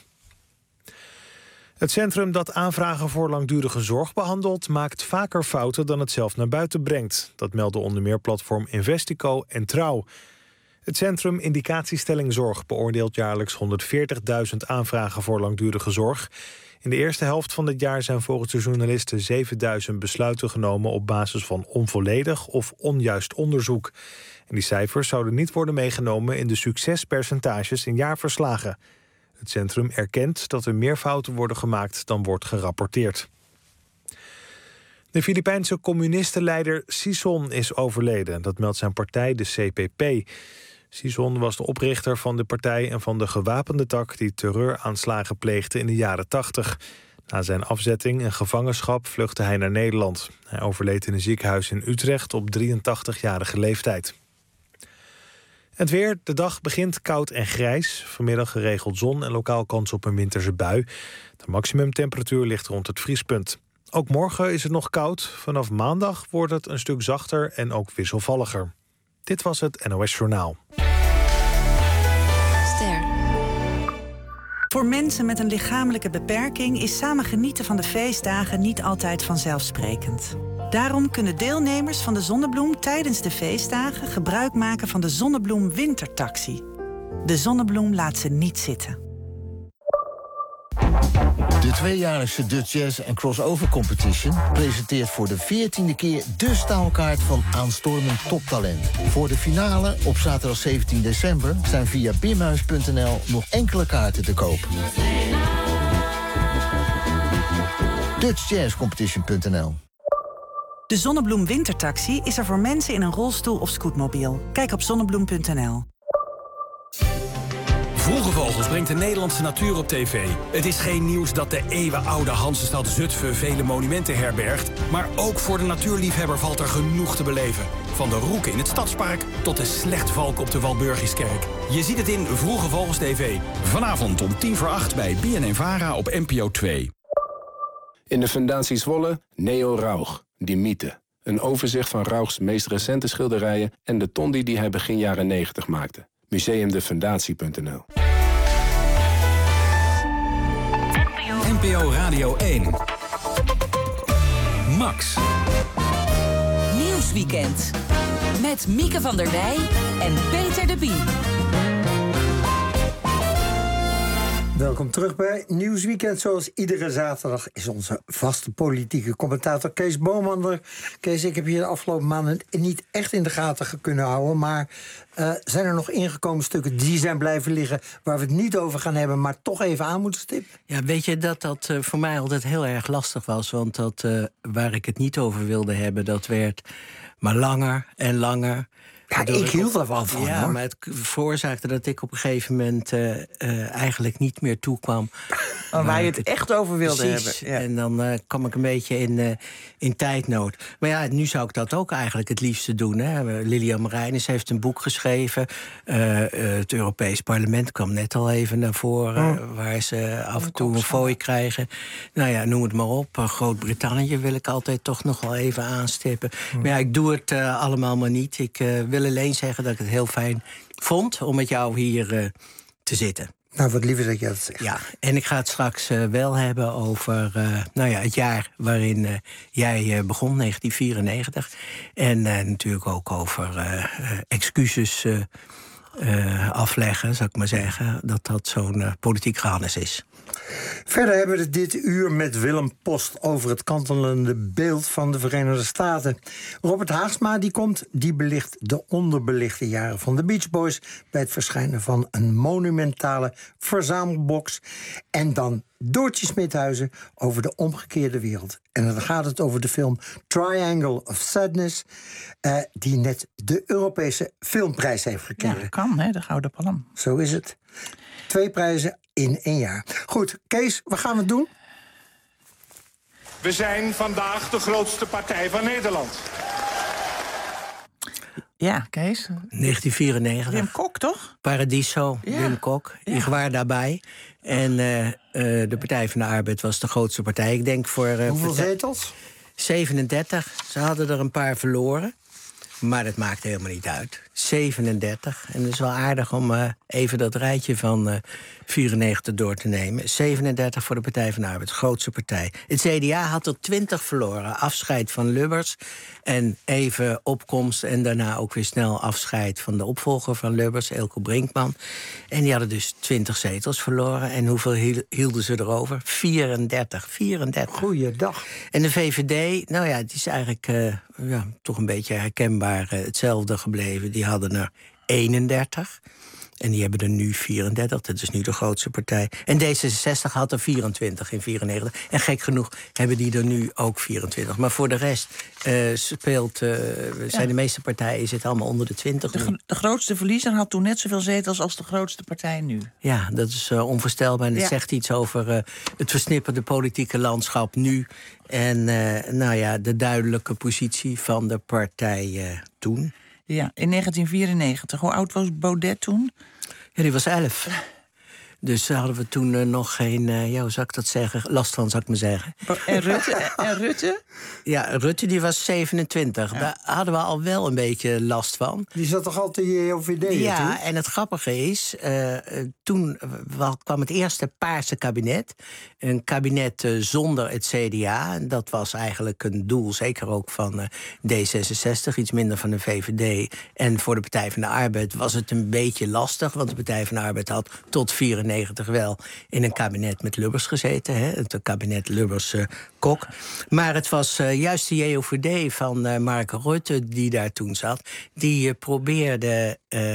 Het centrum dat aanvragen voor langdurige zorg behandelt maakt vaker fouten dan het zelf naar buiten brengt. Dat melden onder meer platform Investico en Trouw. Het centrum Indicatiestelling Zorg beoordeelt jaarlijks 140.000 aanvragen voor langdurige zorg. In de eerste helft van dit jaar zijn volgens de journalisten 7000 besluiten genomen op basis van onvolledig of onjuist onderzoek. En die cijfers zouden niet worden meegenomen in de succespercentages in jaarverslagen. Het centrum erkent dat er meer fouten worden gemaakt dan wordt gerapporteerd. De Filipijnse communistenleider Sison is overleden. Dat meldt zijn partij, de CPP. Sison was de oprichter van de partij en van de gewapende tak die terreuraanslagen pleegde in de jaren 80. Na zijn afzetting en gevangenschap vluchtte hij naar Nederland. Hij overleed in een ziekenhuis in Utrecht op 83-jarige leeftijd. Het weer, de dag begint koud en grijs. Vanmiddag geregeld zon en lokaal kans op een winterse bui. De maximumtemperatuur ligt rond het vriespunt. Ook morgen is het nog koud. Vanaf maandag wordt het een stuk zachter en ook wisselvalliger. Dit was het NOS Journaal. Ster. Voor mensen met een lichamelijke beperking is samen genieten van de feestdagen niet altijd vanzelfsprekend. Daarom kunnen deelnemers van de Zonnebloem tijdens de feestdagen gebruik maken van de Zonnebloem Wintertaxi. De Zonnebloem laat ze niet zitten. De tweejaarlijkse Dutch Jazz en Crossover Competition presenteert voor de 14e keer de staalkaart van aanstormend toptalent. Voor de finale op zaterdag 17 december zijn via bimhuis.nl nog enkele kaarten te koop. DutchJazzCompetition.nl. De Zonnebloem Wintertaxi is er voor mensen in een rolstoel of scootmobiel. Kijk op zonnebloem.nl. Vroege Vogels brengt de Nederlandse natuur op tv. Het is geen nieuws dat de eeuwenoude Hansestad Zutphen vele monumenten herbergt, maar ook voor de natuurliefhebber valt er genoeg te beleven. Van de roeken in het Stadspark tot de slechtvalk op de Walburgiskerk. Je ziet het in Vroege Vogels TV. Vanavond om 7:50 bij BNN-Vara op NPO 2. In de Fundatie Zwolle, Neo Rauch, die mythe. Een overzicht van Rauchs meest recente schilderijen en de tondi die hij begin jaren 90 maakte. Museumdefundatie.nl. NPO Radio 1. Max. Nieuwsweekend. Met Mieke van der Wij en Peter de Bie. Welkom terug bij Nieuwsweekend. Zoals iedere zaterdag is onze vaste politieke commentator Kees Boman er. Kees, ik heb hier de afgelopen maanden niet echt in de gaten kunnen houden, maar zijn er nog ingekomen stukken die zijn blijven liggen waar we het niet over gaan hebben, maar toch even aan moeten stippen? Ja, weet je dat voor mij altijd heel erg lastig was, want dat waar ik het niet over wilde hebben, dat werd maar langer en langer. Ja, ik hield er wel van. Ja, hoor. maar het veroorzaakte dat ik op een gegeven moment eigenlijk niet meer toekwam. Waar je het echt over wilde precies, hebben. Ja. En dan kwam ik een beetje in tijdnood. Maar ja, nu zou ik dat ook eigenlijk het liefste doen. Hè. Lilian Marijnis heeft een boek geschreven. Het Europees Parlement kwam net al even naar voren. Waar ze af en toe een fooi krijgen. Nou ja, noem het maar op. Groot-Brittannië wil ik altijd toch nog wel even aanstippen. Maar ja, ik doe het allemaal maar niet. Ik wil alleen zeggen dat ik het heel fijn vond om met jou hier te zitten. Nou, wat liever dat je dat zegt. Ja, en ik ga het straks wel hebben over het jaar waarin jij begon, 1994. En natuurlijk ook over excuses afleggen, zou ik maar zeggen. Dat zo'n politiek gehannes is. Verder hebben we het dit uur met Willem Post over het kantelende beeld van de Verenigde Staten. Robert Haagsma die belicht de onderbelichte jaren van de Beach Boys bij het verschijnen van een monumentale verzamelbox. En dan Doortje Smithuizen over de omgekeerde wereld. En dan gaat het over de film Triangle of Sadness, die net de Europese Filmprijs heeft gekregen. Ja, kan, hè, de Gouden Palm. Zo is het. 2 prijzen in 1 jaar. Goed, Kees, wat gaan we doen? We zijn vandaag de grootste partij van Nederland. Ja, Kees. 1994. Wim Kok, toch? Paradiso, Ja. Wim Kok. Ik was daarbij. En de Partij van de Arbeid was de grootste partij. Ik denk voor... Hoeveel zetels? 37. Ze hadden er een paar verloren. Maar dat maakt helemaal niet uit. 37. En het is wel aardig om even dat rijtje van 94 door te nemen. 37 voor de Partij van de Arbeid, grootste partij. Het CDA had er 20 verloren. Afscheid van Lubbers en even opkomst... en daarna ook weer snel afscheid van de opvolger van Lubbers, Eelco Brinkman. En die hadden dus 20 zetels verloren. En hoeveel hielden ze erover? 34. Goeiedag. En de VVD, nou ja, het is eigenlijk toch een beetje herkenbaar hetzelfde gebleven. Die hadden er 31. En die hebben er nu 34. Dat is nu de grootste partij. En D66 had er 24 in 94. En gek genoeg hebben die er nu ook 24. Maar voor de rest zijn de meeste partijen zitten allemaal onder de 20. De grootste verliezer had toen net zoveel zetels als de grootste partij nu. Ja, dat is onvoorstelbaar. En het zegt iets over het versnipperde politieke landschap nu. En de duidelijke positie van de partij toen. Ja, in 1994. Hoe oud was Baudet toen? Ja, die was 11. Dus hadden we toen nog geen, hoe zou ik dat zeggen, last van, zou ik maar zeggen. En Rutte? Ja, Rutte die was 27. Ja. Daar hadden we al wel een beetje last van. Die zat toch altijd in je OVD? Ja, toen? En het grappige is, toen kwam het eerste Paarse kabinet. Een kabinet zonder het CDA. En dat was eigenlijk een doel, zeker ook van D66, iets minder van de VVD. En voor de Partij van de Arbeid was het een beetje lastig, want de Partij van de Arbeid had tot 94 wel in een kabinet met Lubbers gezeten. Hè? Het kabinet Lubbers-Kok. Maar het was juist de JOVD van Mark Rutte die daar toen zat. Die probeerde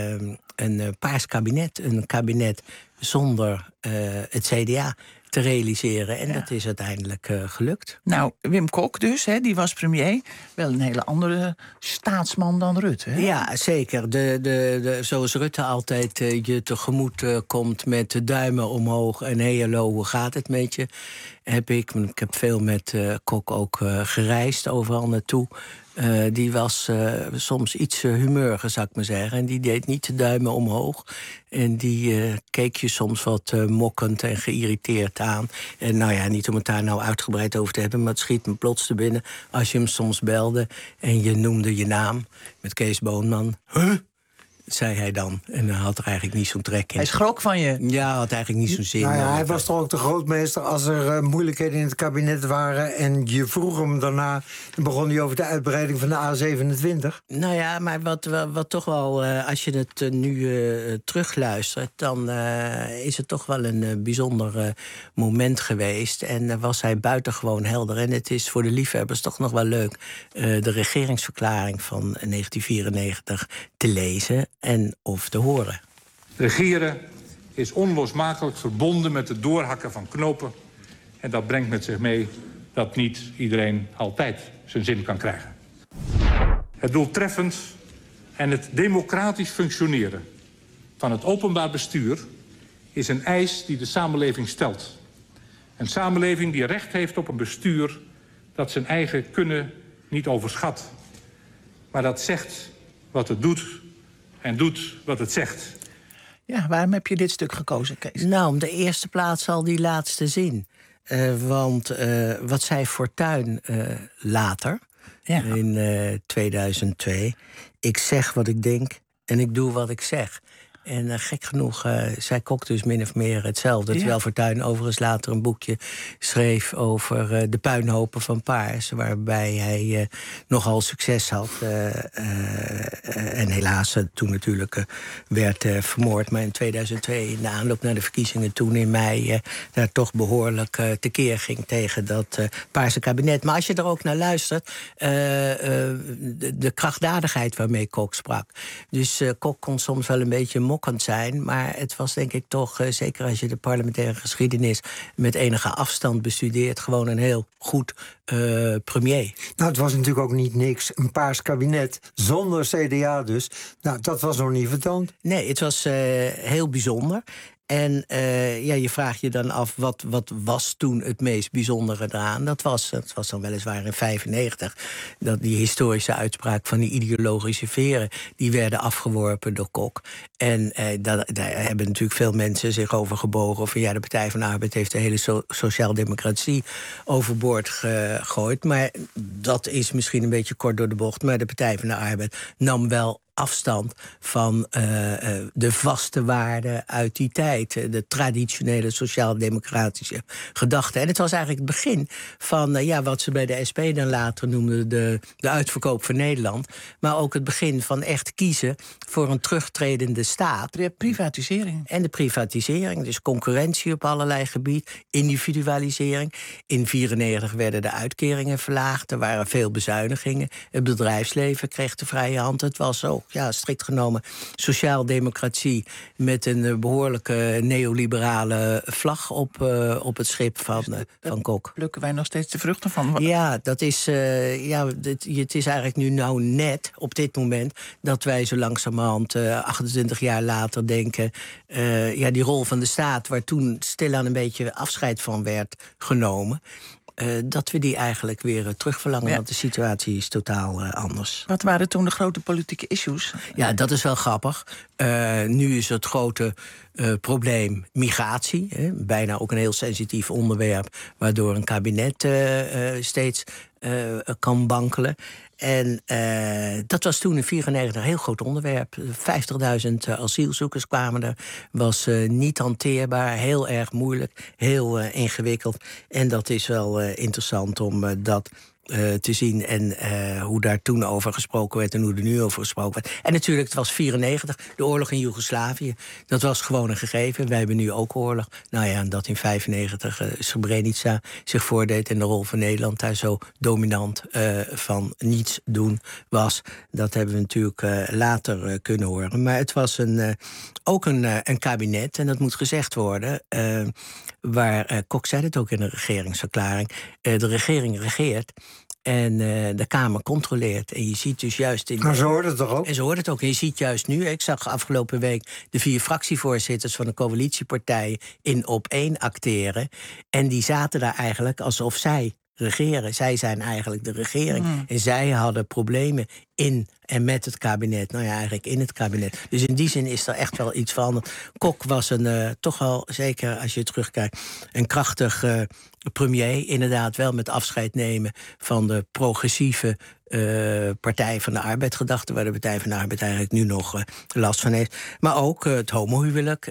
een paars kabinet, een kabinet zonder het CDA te realiseren. En dat is uiteindelijk gelukt. Nou, Wim Kok dus, die was premier. Wel een hele andere staatsman dan Rutte. Hè? Ja, zeker. Zoals Rutte altijd je tegemoet komt met de duimen omhoog en hey hallo, hoe gaat het met je? Ik heb veel met Kok ook gereisd, overal naartoe. Die was soms iets humeuriger, zou ik maar zeggen. En die deed niet de duimen omhoog. En die keek je soms wat mokkend en geïrriteerd aan. En niet om het daar nou uitgebreid over te hebben, maar het schiet me plots te binnen als je hem soms belde en je noemde je naam met Kees Boonman. Huh? Zei hij dan. En hij had er eigenlijk niet zo'n trek in. Hij schrok van je. Ja, had eigenlijk niet zo'n zin. Nou ja, hij was toch ook de grootmeester als er moeilijkheden in het kabinet waren en je vroeg hem daarna, dan begon hij over de uitbreiding van de A27. Nou ja, maar wat toch wel, als je het nu terugluistert, dan is het toch wel een bijzonder moment geweest. En was hij buitengewoon helder. En het is voor de liefhebbers toch nog wel leuk de regeringsverklaring van 1994 te lezen en of te horen. Regeren is onlosmakelijk verbonden met het doorhakken van knopen. En dat brengt met zich mee dat niet iedereen altijd zijn zin kan krijgen. Het doeltreffend En het democratisch functioneren van het openbaar bestuur is een eis die de samenleving stelt. Een samenleving die recht heeft op een bestuur dat zijn eigen kunnen niet overschat, maar dat zegt wat het doet en doet wat het zegt. Ja, waarom heb je dit stuk gekozen, Kees? Nou, om de eerste plaats al die laatste zin. Want wat zei Fortuyn later, in 2002... ik zeg wat ik denk en ik doe wat ik zeg. En gek genoeg zei Kok dus min of meer hetzelfde. Ja. Terwijl Fortuyn overigens later een boekje schreef over de puinhopen van Paars, waarbij hij nogal succes had. En helaas toen natuurlijk werd vermoord. Maar in 2002, in de aanloop naar de verkiezingen toen in mei, daar toch behoorlijk tekeer ging tegen dat Paarse kabinet. Maar als je er ook naar luistert, de krachtdadigheid waarmee Kok sprak. Dus Kok kon soms wel een beetje mokkend zijn, maar het was denk ik toch, zeker als je de parlementaire geschiedenis met enige afstand bestudeert, gewoon een heel goed premier. Nou, het was natuurlijk ook niet niks. Een Paars kabinet zonder CDA dus. Nou, dat was nog niet vertoond. Nee, het was heel bijzonder. En je vraagt je dan af, wat was toen het meest bijzondere eraan? Dat was dan weliswaar in 1995... dat die historische uitspraak van die ideologische veren, die werden afgeworpen door Kok. En daar hebben natuurlijk veel mensen zich over gebogen. Van de Partij van de Arbeid heeft de hele sociaaldemocratie overboord gegooid. Maar dat is misschien een beetje kort door de bocht. Maar de Partij van de Arbeid nam wel afstand van de vaste waarden uit die tijd. De traditionele sociaal-democratische gedachte. En het was eigenlijk het begin van wat ze bij de SP dan later noemden de uitverkoop van Nederland. Maar ook het begin van echt kiezen voor een terugtredende staat. De privatisering. En de privatisering. Dus concurrentie op allerlei gebieden. Individualisering. In 1994 werden de uitkeringen verlaagd. Er waren veel bezuinigingen. Het bedrijfsleven kreeg de vrije hand. Het was ook strikt genomen sociaaldemocratie met een behoorlijke neoliberale vlag op het schip van Kok. Plukken wij nog steeds de vruchten van? Ja, dat is, het is eigenlijk nu nou net op dit moment dat wij zo langzamerhand 28 jaar later denken, die rol van de staat, waar toen stilaan een beetje afscheid van werd genomen, dat we die eigenlijk weer terugverlangen. Ja. Want de situatie is totaal anders. Wat waren toen de grote politieke issues? Ja, dat is wel grappig. Nu is het grote probleem migratie. Bijna ook een heel sensitief onderwerp, waardoor een kabinet steeds kan bankelen. En dat was toen in 1994 een heel groot onderwerp. 50.000 asielzoekers kwamen er. Was niet hanteerbaar, heel erg moeilijk, heel ingewikkeld. En dat is wel interessant om dat te zien en hoe daar toen over gesproken werd en hoe er nu over gesproken werd. En natuurlijk, het was 1994, de oorlog in Joegoslavië. Dat was gewoon een gegeven. Wij hebben nu ook oorlog. Nou ja, en dat in 1995 Srebrenica zich voordeed en de rol van Nederland daar zo dominant van niets doen was. Dat hebben we natuurlijk later kunnen horen. Maar het was ook een kabinet, en dat moet gezegd worden, waar Kok zei het ook in de regeringsverklaring, de regering regeert en de Kamer controleert. En je ziet dus juist maar zo hoort het toch ook? En zo hoort het ook. En je ziet juist nu, ik zag afgelopen week de 4 fractievoorzitters van de coalitiepartijen in op-één acteren. En die zaten daar eigenlijk alsof zij regeren. Zij zijn eigenlijk de regering. En zij hadden problemen in en met het kabinet. Nou ja, eigenlijk in het kabinet. Dus in die zin is er echt wel iets veranderd. Kok was toch wel, zeker als je terugkijkt, een krachtig premier. Inderdaad wel met afscheid nemen van de progressieve Partij van de Arbeid gedachte, waar de Partij van de Arbeid eigenlijk nu nog last van heeft. Maar ook het homohuwelijk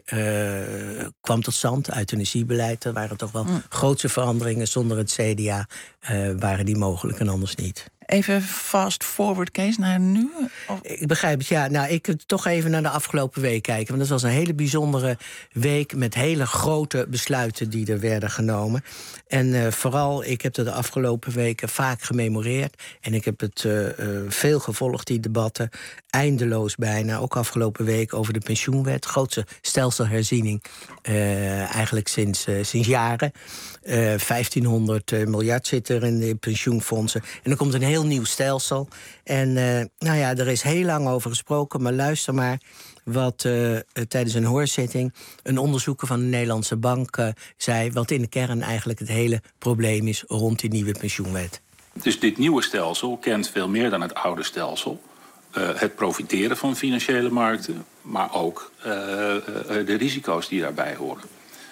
kwam tot stand, euthanasiebeleid. Er waren toch wel grootse veranderingen. Zonder het CDA waren die mogelijk en anders niet. Even fast forward, Kees, naar nu? Of? Ik begrijp het, ja. Nou, ik wil toch even naar de afgelopen week kijken. Want dat was een hele bijzondere week met hele grote besluiten die er werden genomen. En vooral, ik heb er de afgelopen weken vaak gememoreerd. En ik heb het veel gevolgd, die debatten. Eindeloos bijna, ook afgelopen week over de pensioenwet. Grootste stelselherziening eigenlijk sinds jaren. 1500 miljard zit er in de pensioenfondsen. En er komt een heel nieuw stelsel. En er is heel lang over gesproken, maar luister maar wat tijdens een hoorzitting een onderzoeker van de Nederlandse Bank zei, wat in de kern eigenlijk het hele probleem is rond die nieuwe pensioenwet. Dus dit nieuwe stelsel kent veel meer dan het oude stelsel. Het profiteren van financiële markten, maar ook de risico's die daarbij horen.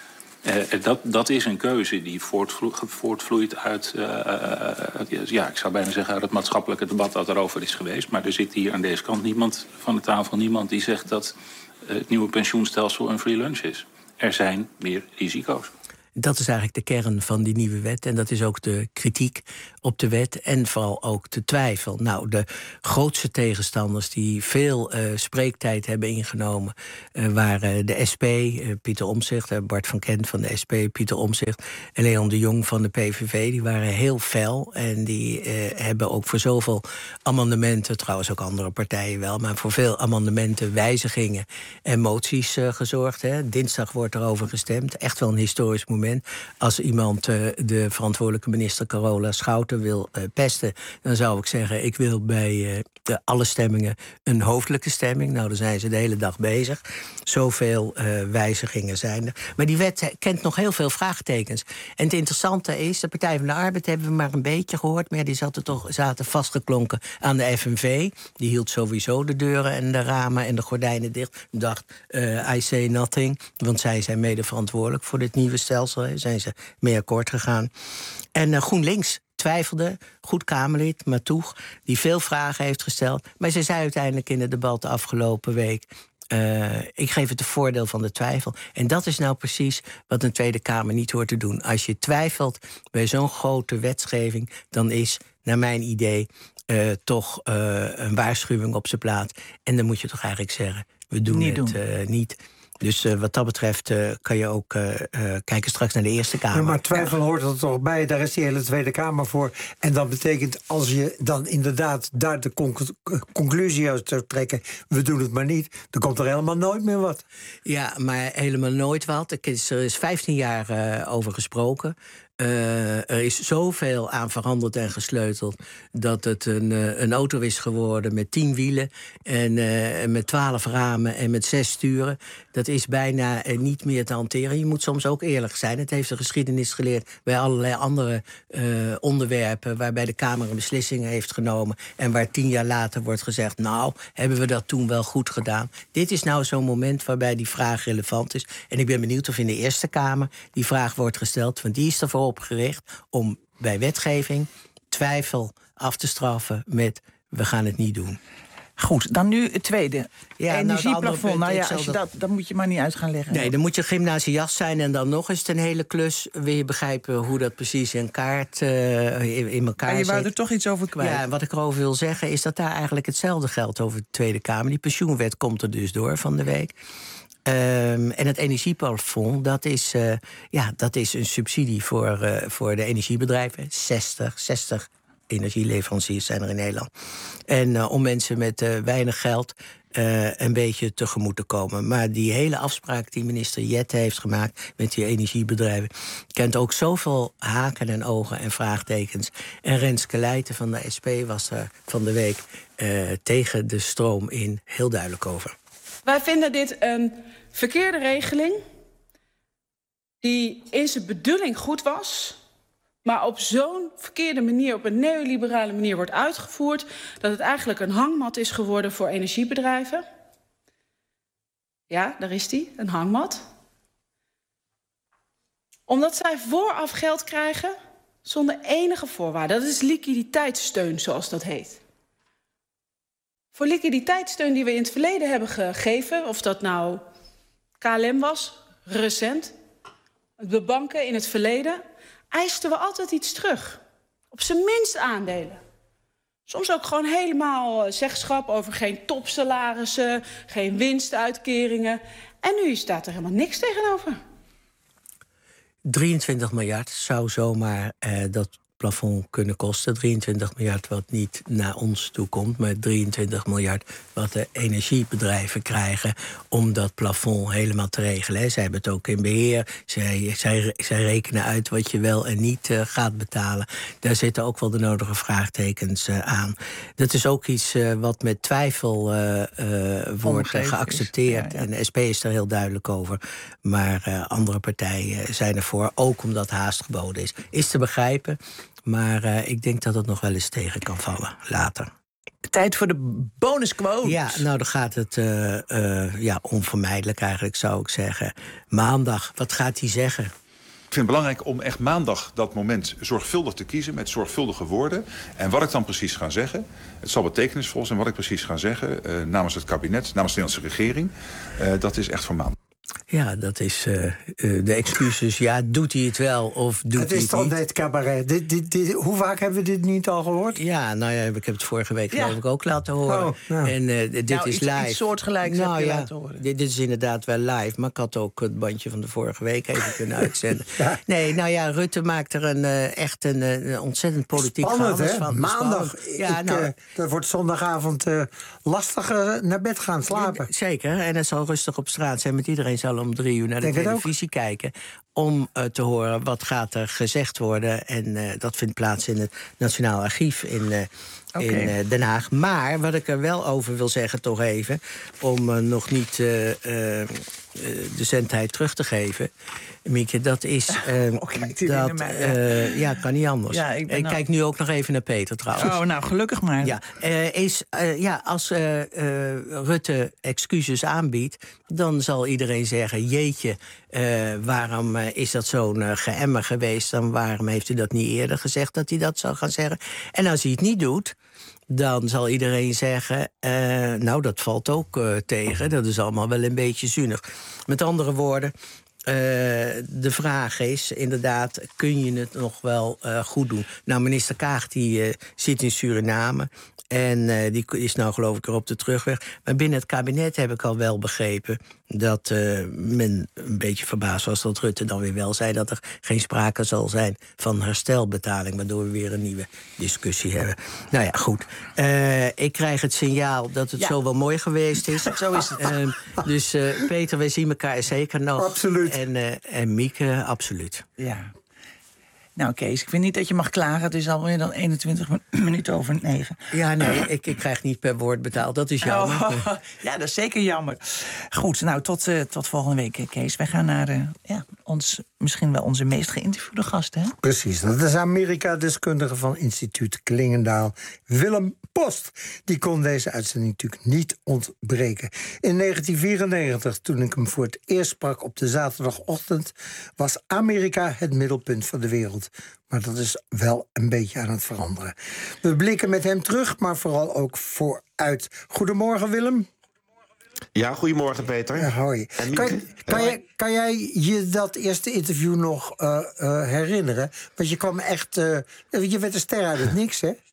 Dat is een keuze die voortvloeit uit, ik zou bijna zeggen uit het maatschappelijke debat dat erover is geweest. Maar er zit hier aan deze kant niemand van de tafel, niemand die zegt dat het nieuwe pensioenstelsel een free lunch is. Er zijn meer risico's. Dat is eigenlijk de kern van die nieuwe wet. En dat is ook de kritiek op de wet en vooral ook de twijfel. Nou, de grootste tegenstanders die veel spreektijd hebben ingenomen waren de SP, Pieter Omtzigt, Bart van Kent van de SP, Pieter Omtzigt en Leon de Jong van de PVV. Die waren heel fel en die hebben ook voor zoveel amendementen, trouwens ook andere partijen wel, maar voor veel amendementen, wijzigingen en moties gezorgd. Hè. Dinsdag wordt erover gestemd. Echt wel een historisch moment. Als iemand de verantwoordelijke minister Carola Schouten wil pesten, dan zou ik zeggen, ik wil bij alle stemmingen een hoofdelijke stemming. Nou, daar zijn ze de hele dag bezig. Zoveel wijzigingen zijn er. Maar die wet kent nog heel veel vraagtekens. En het interessante is, de Partij van de Arbeid hebben we maar een beetje gehoord, maar die zaten vastgeklonken aan de FNV. Die hield sowieso de deuren en de ramen en de gordijnen dicht. Dacht, I say nothing, want zij zijn mede verantwoordelijk voor dit nieuwe stelsel. Zijn ze mee akkoord gegaan. En GroenLinks twijfelde, goed Kamerlid, Matoeg, die veel vragen heeft gesteld. Maar ze zei uiteindelijk in het debat de afgelopen week, ik geef het de voordeel van de twijfel. En dat is nou precies wat een Tweede Kamer niet hoort te doen. Als je twijfelt bij zo'n grote wetgeving, dan is, naar mijn idee, toch een waarschuwing op zijn plaats. En dan moet je toch eigenlijk zeggen, we doen het niet. Dus wat dat betreft kan je ook kijken straks naar de Eerste Kamer. Ja, maar twijfel hoort er toch bij, daar is die hele Tweede Kamer voor. En dat betekent, als je dan inderdaad daar de conclusie uit zou trekken, we doen het maar niet, dan komt er helemaal nooit meer wat. Ja, maar helemaal nooit wat. Er is 15 jaar over gesproken. Er is zoveel aan veranderd en gesleuteld dat het een auto is geworden met 10 wielen en met 12 ramen en met 6 sturen. Dat is bijna niet meer te hanteren. Je moet soms ook eerlijk zijn. Het heeft de geschiedenis geleerd bij allerlei andere onderwerpen waarbij de Kamer een beslissing heeft genomen en waar 10 jaar later wordt gezegd, nou, hebben we dat toen wel goed gedaan. Dit is nou zo'n moment waarbij die vraag relevant is. En ik ben benieuwd of in de Eerste Kamer die vraag wordt gesteld, want die is ervoor opgericht om bij wetgeving twijfel af te straffen met we gaan het niet doen. Goed, dan nu het tweede. Ja, energieplafond. Dat moet je maar niet uit gaan leggen. Nee, dan moet je gymnasiast zijn en dan nog is het een hele klus. Wil je begrijpen hoe dat precies in elkaar zit? Maar je wou er toch iets over kwijt? Ja, wat ik erover wil zeggen is dat daar eigenlijk hetzelfde geldt over de Tweede Kamer. Die pensioenwet komt er dus door van de week. En het energieplafond, dat is een subsidie voor de energiebedrijven. 60 energieleveranciers zijn er in Nederland. En om mensen met weinig geld een beetje tegemoet te komen. Maar die hele afspraak die minister Jette heeft gemaakt met die energiebedrijven kent ook zoveel haken en ogen en vraagtekens. En Renske Leijten van de SP was er van de week tegen de stroom in heel duidelijk over. Wij vinden dit een verkeerde regeling die in zijn bedoeling goed was, maar op zo'n verkeerde manier, op een neoliberale manier wordt uitgevoerd, dat het eigenlijk een hangmat is geworden voor energiebedrijven. Ja, daar is die, een hangmat. Omdat zij vooraf geld krijgen zonder enige voorwaarden. Dat is liquiditeitssteun, zoals dat heet. Voor liquiditeitssteun die we in het verleden hebben gegeven, of dat nou KLM was, recent, de banken in het verleden, eisten we altijd iets terug. Op zijn minst aandelen. Soms ook gewoon helemaal zeggenschap over geen topsalarissen, geen winstuitkeringen. En nu staat er helemaal niks tegenover. 23 miljard zou zomaar dat plafond kunnen kosten. 23 miljard wat niet naar ons toe komt, maar 23 miljard wat de energiebedrijven krijgen om dat plafond helemaal te regelen. Hè. Zij hebben het ook in beheer. Zij rekenen uit wat je wel en niet gaat betalen. Daar zitten ook wel de nodige vraagtekens aan. Dat is ook iets wat met twijfel wordt geaccepteerd. Ja. En de SP is er heel duidelijk over. Maar andere partijen zijn ervoor, ook omdat haast geboden is. Is te begrijpen, maar ik denk dat het nog wel eens tegen kan vallen later. Tijd voor de bonusquote. Ja, nou dan gaat het onvermijdelijk eigenlijk, zou ik zeggen. Maandag, wat gaat hij zeggen? Ik vind het belangrijk om echt maandag dat moment zorgvuldig te kiezen met zorgvuldige woorden. En wat ik dan precies ga zeggen, het zal betekenisvol zijn wat ik precies ga zeggen namens het kabinet, namens de Nederlandse regering. Dat is echt voor maandag. Ja, dat is de excuses. Ja, doet hij het wel of doet hij het niet? Het is toch net cabaret. Hoe vaak hebben we dit niet al gehoord? Ja, nou ja, ik heb het vorige week geloof ik ook laten horen. Oh, nou. En dit is live. Iets soortgelijks heb je laten horen. Dit is inderdaad wel live, maar ik had ook het bandje van de vorige week even kunnen uitzenden. Ja. Nee, nou ja, Rutte maakt er een ontzettend politiek spannend, verhaal van. Maandag. Dat wordt zondagavond lastig naar bed gaan slapen. Zeker, en hij zal rustig op straat zijn met iedereen. Zal om 3 uur naar de televisie kijken om te horen wat gaat er gezegd worden. En dat vindt plaats in het Nationaal Archief in Den Haag. Maar wat ik er wel over wil zeggen, toch even, om nog niet de zendtijd terug te geven, Mieke, dat is kan niet anders. Ja, ik kijk nu ook nog even naar Peter trouwens. Oh, nou, gelukkig maar. Ja, als Rutte excuses aanbiedt, dan zal iedereen zeggen, jeetje, waarom is dat zo'n geëmmer geweest? Dan waarom heeft u dat niet eerder gezegd dat hij dat zou gaan zeggen? En als hij het niet doet, dan zal iedereen zeggen, nou, dat valt ook tegen. Dat is allemaal wel een beetje zuinig. Met andere woorden, de vraag is inderdaad, kun je het nog wel goed doen? Nou, minister Kaag die zit in Suriname. En die is nou geloof ik er op de terugweg. Maar binnen het kabinet heb ik al wel begrepen dat men een beetje verbaasd was dat Rutte dan weer wel zei dat er geen sprake zal zijn van herstelbetaling, waardoor we weer een nieuwe discussie hebben. Nou ja, goed. Ik krijg het signaal dat het zo wel mooi geweest is. Zo is het. Dus Peter, wij zien elkaar zeker nog. Absoluut. En Mieke, absoluut. Ja. Nou, Kees, ik vind niet dat je mag klagen. Het is al meer dan 21 minuten over 9. Ja, nee, ik krijg niet per woord betaald. Dat is jammer. Ja, dat is zeker jammer. Goed, nou, tot volgende week, Kees. Wij gaan naar misschien wel onze meest geïnterviewde gast, hè? Precies, dat is Amerika-deskundige van instituut Klingendaal, Willem Post. Die kon deze uitzending natuurlijk niet ontbreken. In 1994, toen ik hem voor het eerst sprak op de zaterdagochtend, was Amerika het middelpunt van de wereld. Maar dat is wel een beetje aan het veranderen. We blikken met hem terug, maar vooral ook vooruit. Goedemorgen, Willem. Ja, goedemorgen, Peter. Ja, hoi. Kan jij je dat eerste interview nog herinneren? Want je kwam echt... je werd een ster uit het niks, hè?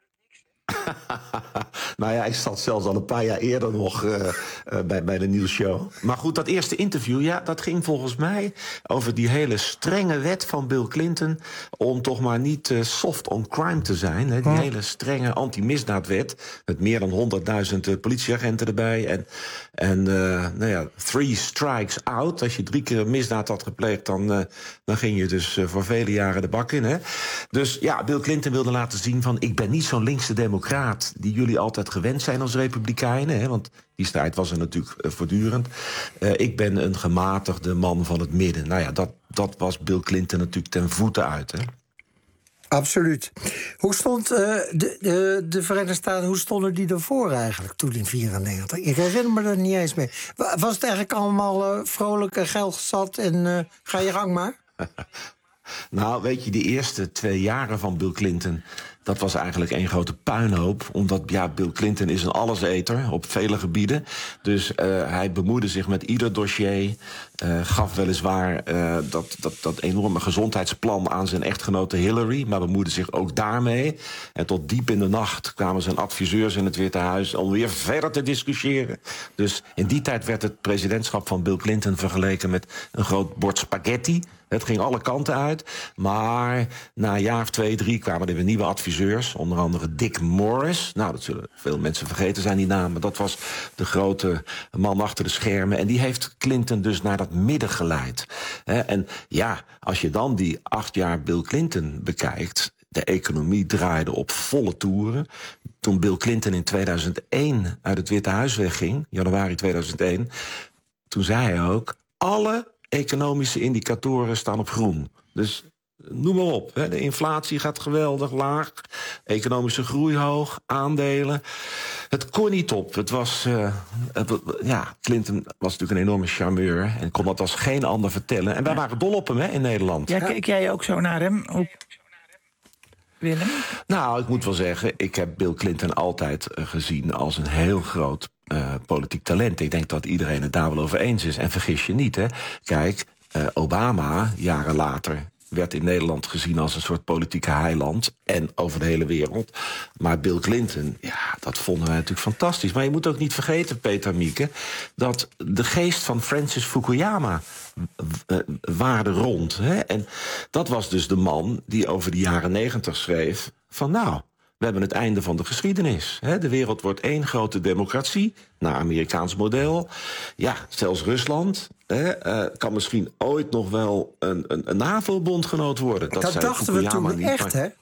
Nou ja, ik zat zelfs al een paar jaar eerder nog bij de nieuwsshow. Maar goed, dat eerste interview, ja, dat ging volgens mij over die hele strenge wet van Bill Clinton om toch maar niet soft on crime te zijn. Hè? Die hele strenge anti-misdaadwet met meer dan 100.000 politieagenten erbij. En 3 strikes out. Als je 3 keer een misdaad had gepleegd, dan ging je dus voor vele jaren de bak in. Hè? Dus ja, Bill Clinton wilde laten zien van, ik ben niet zo'n linkse democraat die jullie altijd gewend zijn als republikeinen. Hè? Want die strijd was er natuurlijk voortdurend. Ik ben een gematigde man van het midden. Nou ja, dat was Bill Clinton natuurlijk ten voete uit. Hè? Absoluut. Hoe stond de Verenigde Staten, hoe stonden die ervoor eigenlijk toen in 1994? Ik herinner me er niet eens mee. Was het eigenlijk allemaal vrolijk en geld zat en ga je gang maar? Nou, weet je, die eerste 2 jaren van Bill Clinton, dat was eigenlijk één grote puinhoop. Omdat, ja, Bill Clinton is een alleseter op vele gebieden. Dus hij bemoeide zich met ieder dossier. Gaf weliswaar dat enorme gezondheidsplan aan zijn echtgenote Hillary, maar bemoeide zich ook daarmee. En tot diep in de nacht kwamen zijn adviseurs in het Witte Huis om weer verder te discussiëren. Dus in die tijd werd het presidentschap van Bill Clinton vergeleken met een groot bord spaghetti. Het ging alle kanten uit. Maar na een jaar of 2, 3 kwamen er weer nieuwe adviseurs. Onder andere Dick Morris. Nou, dat zullen veel mensen vergeten zijn, die naam. Maar dat was de grote man achter de schermen. En die heeft Clinton dus naar dat midden geleid. En ja, als je dan die 8 jaar Bill Clinton bekijkt... De economie draaide op volle toeren. Toen Bill Clinton in 2001 uit het Witte Huis wegging, januari 2001... toen zei hij ook, alle economische indicatoren staan op groen. Dus noem maar op. De inflatie gaat geweldig laag. Economische groei hoog. Aandelen. Het kon niet op. Het was... Clinton was natuurlijk een enorme charmeur. En kon dat als geen ander vertellen. En wij waren dol op hem in Nederland. Ja, keek jij ook zo naar hem? Willem? Nou, ik moet wel zeggen, ik heb Bill Clinton altijd gezien als een heel groot politiek talent. Ik denk dat iedereen het daar wel over eens is. En vergis je niet, hè. Kijk, Obama, jaren later, werd in Nederland gezien als een soort politieke heiland. En over de hele wereld. Maar Bill Clinton, ja, dat vonden wij natuurlijk fantastisch. Maar je moet ook niet vergeten, Peter, Mieke, dat de geest van Francis Fukuyama waarde rond. Hè? En dat was dus de man die over de jaren 90 schreef van nou, we hebben het einde van de geschiedenis. Hè? De wereld wordt één grote democratie, naar Amerikaans model. Ja, zelfs Rusland kan misschien ooit nog wel een NAVO-bondgenoot worden. Dat dachten we toen niet, echt, hè?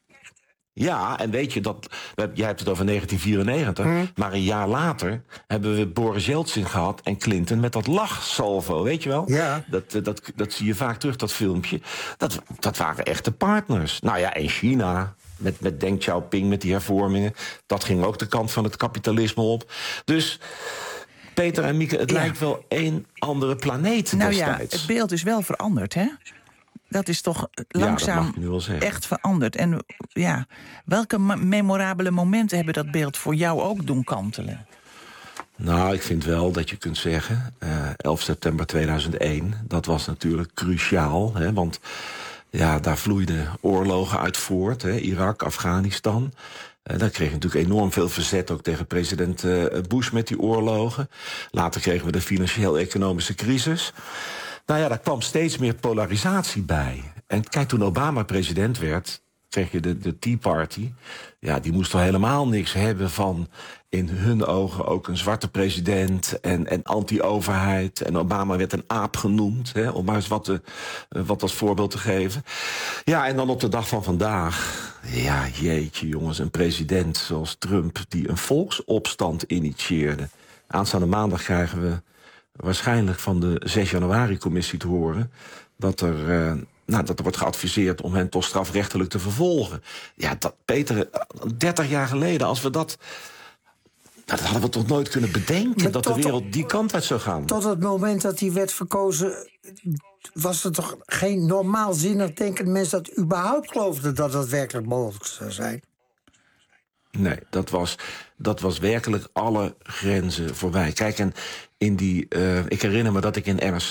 Ja, en weet je, jij hebt het over 1994... maar een jaar later hebben we Boris Yeltsin gehad en Clinton met dat lachsalvo, weet je wel? Ja. Dat zie je vaak terug, dat filmpje. Dat waren echte partners. Nou ja, en China, met Deng Xiaoping, met die hervormingen... dat ging ook de kant van het kapitalisme op. Dus Peter en Mieke, het lijkt wel één andere planeet destijds. Ja, het beeld is wel veranderd, hè? Dat is toch langzaam echt veranderd. En ja, welke memorabele momenten hebben dat beeld voor jou ook doen kantelen? Nou, ik vind wel dat je kunt zeggen, 11 september 2001, dat was natuurlijk cruciaal. Hè, want ja, daar vloeiden oorlogen uit voort, hè, Irak, Afghanistan. Daar kreeg je natuurlijk enorm veel verzet ook tegen president Bush met die oorlogen. Later kregen we de financieel-economische crisis. Nou ja, daar kwam steeds meer polarisatie bij. En kijk, toen Obama president werd, kreeg je de Tea Party. Ja, die moest al helemaal niks hebben van, in hun ogen, ook een zwarte president en anti-overheid. En Obama werd een aap genoemd, hè, om maar eens wat als voorbeeld te geven. Ja, en dan op de dag van vandaag, ja, jeetje jongens, een president zoals Trump die een volksopstand initieerde. Aanstaande maandag krijgen we waarschijnlijk van de 6 januari-commissie te horen dat er wordt geadviseerd om hen toch strafrechtelijk te vervolgen. Ja, Peter, 30 jaar geleden, als we dat hadden we toch nooit kunnen bedenken, dat de wereld die kant uit zou gaan. Tot het moment dat die werd verkozen, was er toch geen normaal zinnig denkend mens dat überhaupt geloofde dat dat werkelijk mogelijk zou zijn? Nee, dat was werkelijk alle grenzen voorbij. Kijk, en ik herinner me dat ik in NRC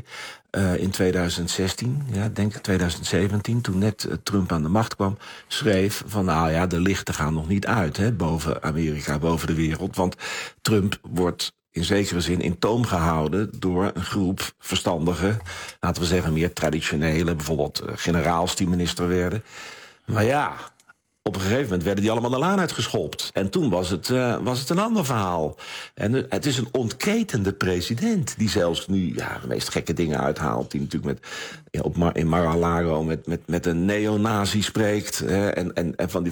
in 2016, ja, denk 2017, toen net Trump aan de macht kwam, schreef van nou ja, de lichten gaan nog niet uit, hè, boven Amerika, boven de wereld. Want Trump wordt in zekere zin in toom gehouden door een groep verstandige, laten we zeggen meer traditionele, bijvoorbeeld generaals die minister werden. Maar ja, op een gegeven moment werden die allemaal de laan uitgeschopt. En toen was het een ander verhaal. En het is een ontketende president die zelfs nu de meest gekke dingen uithaalt. Die natuurlijk in Mar-a-Lago met een neonazi spreekt. En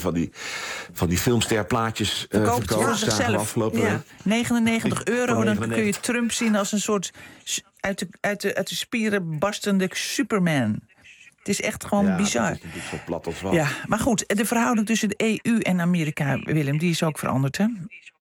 van die filmsterplaatjes verkoopt voor zichzelf. Afgelopen €99, dan kun je Trump zien als een soort uit de spieren barstende Superman. Het is echt gewoon bizar. Het is natuurlijk zo plat als wat. Ja, maar goed, de verhouding tussen de EU en Amerika, Willem, die is ook veranderd, hè?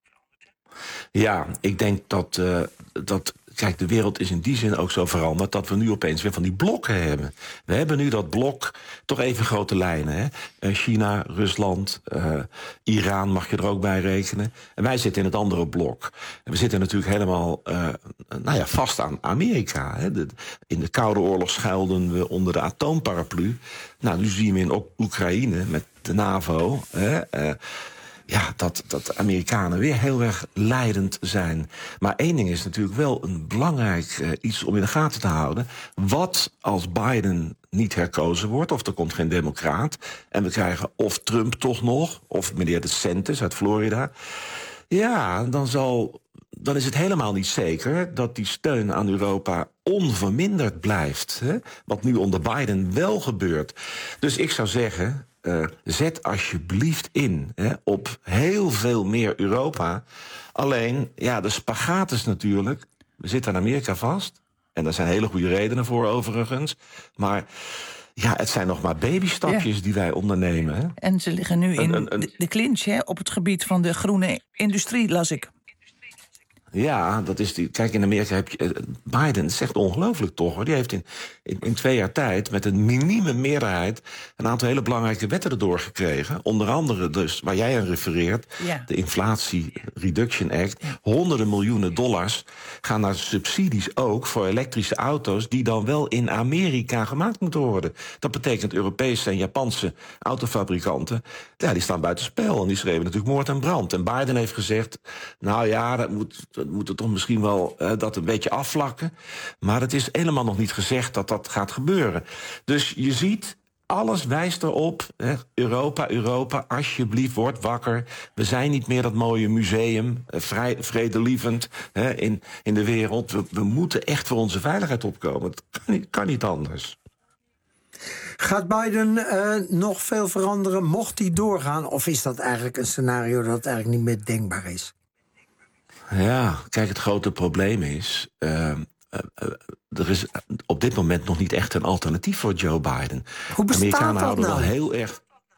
Ja, ik denk dat kijk, de wereld is in die zin ook zo veranderd dat we nu opeens weer van die blokken hebben. We hebben nu dat blok, toch even grote lijnen, hè? China, Rusland, Iran mag je er ook bij rekenen. En wij zitten in het andere blok. En we zitten natuurlijk helemaal vast aan Amerika. Hè? In de Koude Oorlog schuilden we onder de atoomparaplu. Nou, nu zien we in Oekraïne met de NAVO. dat de Amerikanen weer heel erg leidend zijn. Maar één ding is natuurlijk wel een belangrijk iets om in de gaten te houden. Wat als Biden niet herkozen wordt, of er komt geen democraat, en we krijgen of Trump toch nog, of meneer DeSantis uit Florida, ja, dan is het helemaal niet zeker dat die steun aan Europa onverminderd blijft. Hè? Wat nu onder Biden wel gebeurt. Dus ik zou zeggen, zet alsjeblieft in op heel veel meer Europa. Alleen, de spagaat is natuurlijk, we zitten in Amerika vast. En daar zijn hele goede redenen voor overigens. Maar het zijn nog maar babystapjes die wij ondernemen. Hè? En ze liggen nu in de clinch op het gebied van de groene industrie, las ik. Ja, dat is die. Kijk, in Amerika heb je. Biden, dat is echt ongelooflijk toch, hoor. Die heeft in 2 jaar tijd met een minieme meerderheid een aantal hele belangrijke wetten erdoor gekregen. Onder andere dus, waar jij aan refereert, de Inflatie Reduction Act. Honderden miljoenen dollars gaan naar subsidies ook voor elektrische auto's die dan wel in Amerika gemaakt moeten worden. Dat betekent Europese en Japanse autofabrikanten, die staan buitenspel. En die schreven natuurlijk moord en brand. En Biden heeft gezegd, nou ja, dat moet er toch misschien wel dat een beetje afvlakken. Maar het is helemaal nog niet gezegd dat dat gaat gebeuren. Dus je ziet, alles wijst erop. Europa, alsjeblieft, word wakker. We zijn niet meer dat mooie museum, vredelievend in de wereld. We moeten echt voor onze veiligheid opkomen. Het kan niet anders. Gaat Biden nog veel veranderen, mocht hij doorgaan? Of is dat eigenlijk een scenario dat eigenlijk niet meer denkbaar is? Ja, kijk, het grote probleem is, er is op dit moment nog niet echt een alternatief voor Joe Biden. Hoe bestaat Amerikanen dat houden nou? wel heel erg.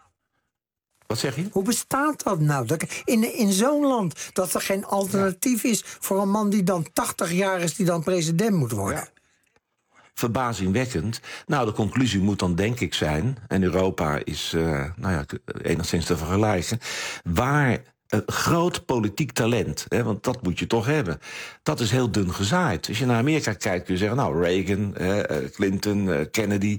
Wat zeg je? Hoe bestaat dat nou? In zo'n land dat er geen alternatief is voor een man die dan 80 jaar is, die dan president moet worden. Ja. Verbazingwekkend. Nou, de conclusie moet dan denk ik zijn, en Europa is enigszins te vergelijken, waar een groot politiek talent, want dat moet je toch hebben, dat is heel dun gezaaid. Als je naar Amerika kijkt kun je zeggen, nou, Reagan, Clinton, Kennedy,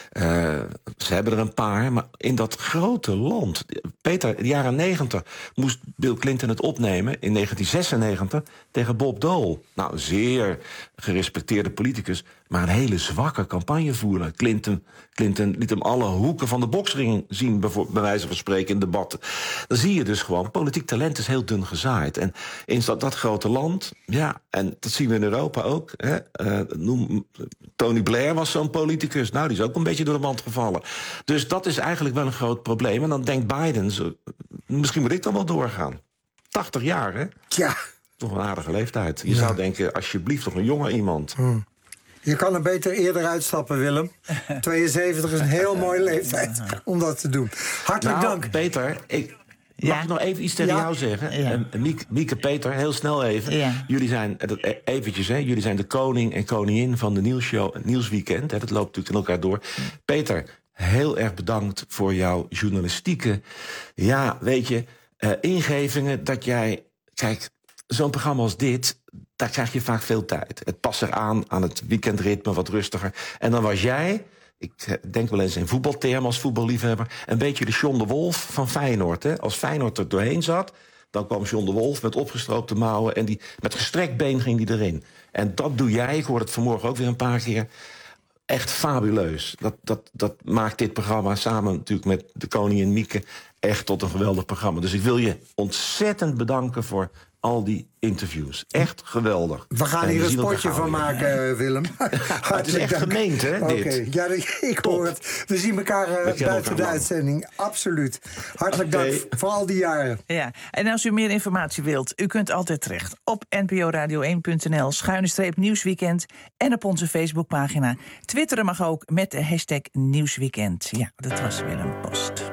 ze hebben er een paar, maar in dat grote land, Peter, in de jaren 90 moest Bill Clinton het opnemen in 1996 tegen Bob Dole. Nou, zeer gerespecteerde politicus, maar een hele zwakke campagnevoerder. Clinton liet hem alle hoeken van de boksring zien, bij wijze van spreken in debatten. Dan zie je dus gewoon, politiek talent is heel dun gezaaid. En in dat grote land, en dat zien we in Europa ook. Tony Blair was zo'n politicus. Nou, die is ook een beetje door de mand gevallen. Dus dat is eigenlijk wel een groot probleem. En dan denkt Biden, misschien moet ik dan wel doorgaan. 80 jaar, hè? Ja. Toch een aardige leeftijd. Je zou denken, alsjeblieft, toch een jonger iemand. Je kan er beter eerder uitstappen, Willem. 72 is een heel mooie leeftijd om dat te doen. Hartelijk dank. Peter, mag ik nog even iets tegen jou zeggen? Ja. Mieke, Peter, heel snel even. Ja. Jullie zijn, jullie zijn de koning en koningin van de nieuwsshow Nieuwsweekend. Dat loopt natuurlijk in elkaar door. Peter, heel erg bedankt voor jouw journalistieke, ingevingen. Dat jij, kijk, zo'n programma als dit, daar krijg je vaak veel tijd. Het past zich aan het weekendritme, wat rustiger. En dan was jij, ik denk wel eens in voetbaltermen als voetballiefhebber, een beetje de John de Wolf van Feyenoord. Hè? Als Feyenoord er doorheen zat, dan kwam John de Wolf met opgestroopte mouwen en met gestrekt been ging die erin. En dat doe jij, ik hoorde het vanmorgen ook weer een paar keer, echt fabuleus. Dat maakt dit programma samen natuurlijk met de koningin Mieke echt tot een geweldig programma. Dus ik wil je ontzettend bedanken voor al die interviews. Echt geweldig. We gaan hier een spotje van maken, Willem. Het is echt gemeend, hè, dit. Okay. Ja, ik hoor het. We zien elkaar buiten de uitzending. Absoluut. Hartelijk dank voor al die jaren. Ja, en als u meer informatie wilt, u kunt altijd terecht op nporadio1.nl/nieuwsweekend en op onze Facebookpagina. Twitteren mag ook met de hashtag Nieuwsweekend. Ja, dat was Willem Post.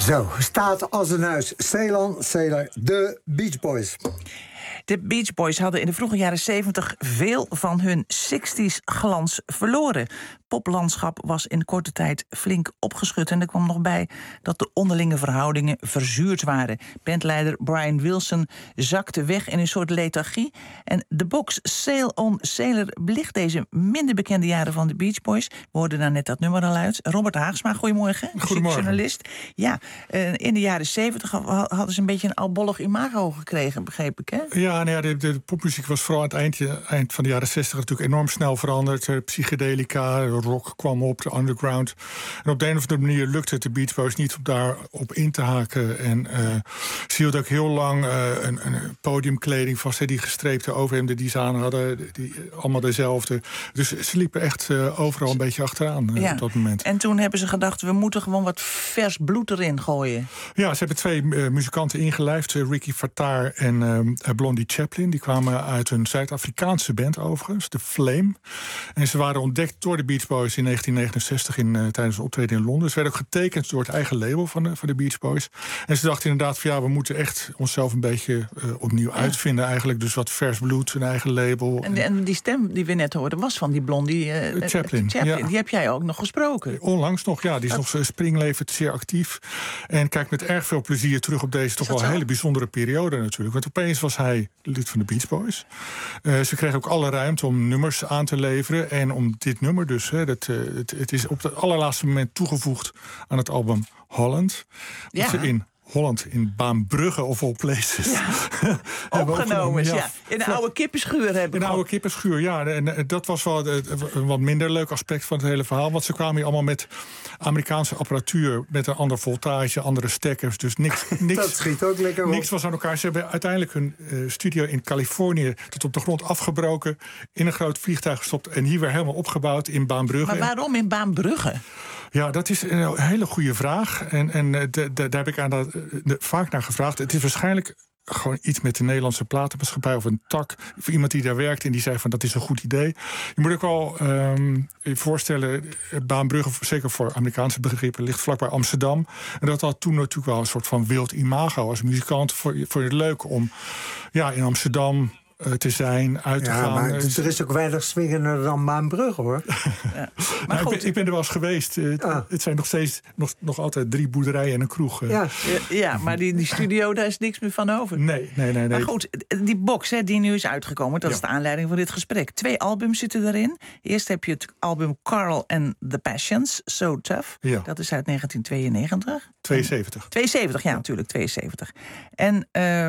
Zo, staat als een huis. Ceylon, Sailor, de Beach Boys. De Beach Boys hadden in de vroege jaren 70 veel van hun 60s glans verloren. Poplandschap was in korte tijd flink opgeschud. En er kwam nog bij dat de onderlinge verhoudingen verzuurd waren. Bandleider Brian Wilson zakte weg in een soort lethargie. En de box Sail on Sailor belicht deze minder bekende jaren van de Beach Boys. We hoorden daar net dat nummer al uit. Robert Haagsma, goedemorgen. Goedemorgen. Journalist. Ja, in de jaren 70 hadden ze een beetje een albollig imago gekregen, begreep ik, hè? Ja, de popmuziek was vooral aan het eind van de jaren 60 natuurlijk enorm snel veranderd. Psychedelica, rock kwam op, de underground. En op de een of andere manier lukte het de Beach Boys niet om daarop in te haken. En ze hielden ook heel lang een podiumkleding vast. Die gestreepte overhemden die ze aan hadden, die allemaal dezelfde. Dus ze liepen echt overal een beetje achteraan op dat moment. En toen hebben ze gedacht, we moeten gewoon wat vers bloed erin gooien. Ja, ze hebben twee muzikanten ingelijfd. Ricky Fattar en Blondie Chaplin. Die kwamen uit een Zuid-Afrikaanse band overigens, de Flame. En ze waren ontdekt door de Beach Boys in 1969 tijdens een optreden in Londen. Ze werden ook getekend door het eigen label van de Beach Boys. En ze dachten inderdaad van we moeten echt onszelf een beetje opnieuw uitvinden eigenlijk. Dus wat vers bloed, een eigen label. En die stem die we net hoorden was van die Blondie Chaplin. Ja. Die heb jij ook nog gesproken. Onlangs nog, ja. Die is nog springlevend, zeer actief. En kijkt met erg veel plezier terug op deze toch wel hele bijzondere periode natuurlijk. Want opeens was hij lid van de Beach Boys. Ze kregen ook alle ruimte om nummers aan te leveren. En om dit nummer dus, het is op het allerlaatste moment toegevoegd aan het album Holland. Ja. Dat ze in Holland, in Baambrugge of all places. Ja. Opgenomen, ja. In een oude kippenschuur hebben. In een oude kippenschuur, ja. En dat was wel een wat minder leuk aspect van het hele verhaal. Want ze kwamen hier allemaal met Amerikaanse apparatuur, met een andere voltage, andere stekkers. Dus niks dat schiet ook lekker op. Niks was aan elkaar. Ze hebben uiteindelijk hun studio in Californië tot op de grond afgebroken, in een groot vliegtuig gestopt en hier weer helemaal opgebouwd in Baambrugge. Maar waarom in Baambrugge? Ja, dat is een hele goede vraag. En daar heb ik vaak naar gevraagd. Het is waarschijnlijk gewoon iets met de Nederlandse platenmaatschappij of een tak. Voor iemand die daar werkt en die zei van dat is een goed idee. Je moet ook wel je voorstellen, Baambrugge, zeker voor Amerikaanse begrippen, ligt vlakbij Amsterdam. En dat had toen natuurlijk wel een soort van wild imago. Als muzikant vond je het leuk om in Amsterdam te zijn, uit te gaan. Maar er is ook weinig swingender dan Baambrugge, hoor. Ja. Maar goed, ik ben er wel eens geweest. Het zijn nog steeds nog altijd 3 boerderijen en een kroeg. Ja, maar die studio, daar is niks meer van over. Nee. Maar goed, die box die nu is uitgekomen, dat is de aanleiding voor dit gesprek. 2 albums zitten erin. Eerst heb je het album Carl and the Passions, So Tough. Ja. Dat is uit 1992. 72, ja, natuurlijk, 72. En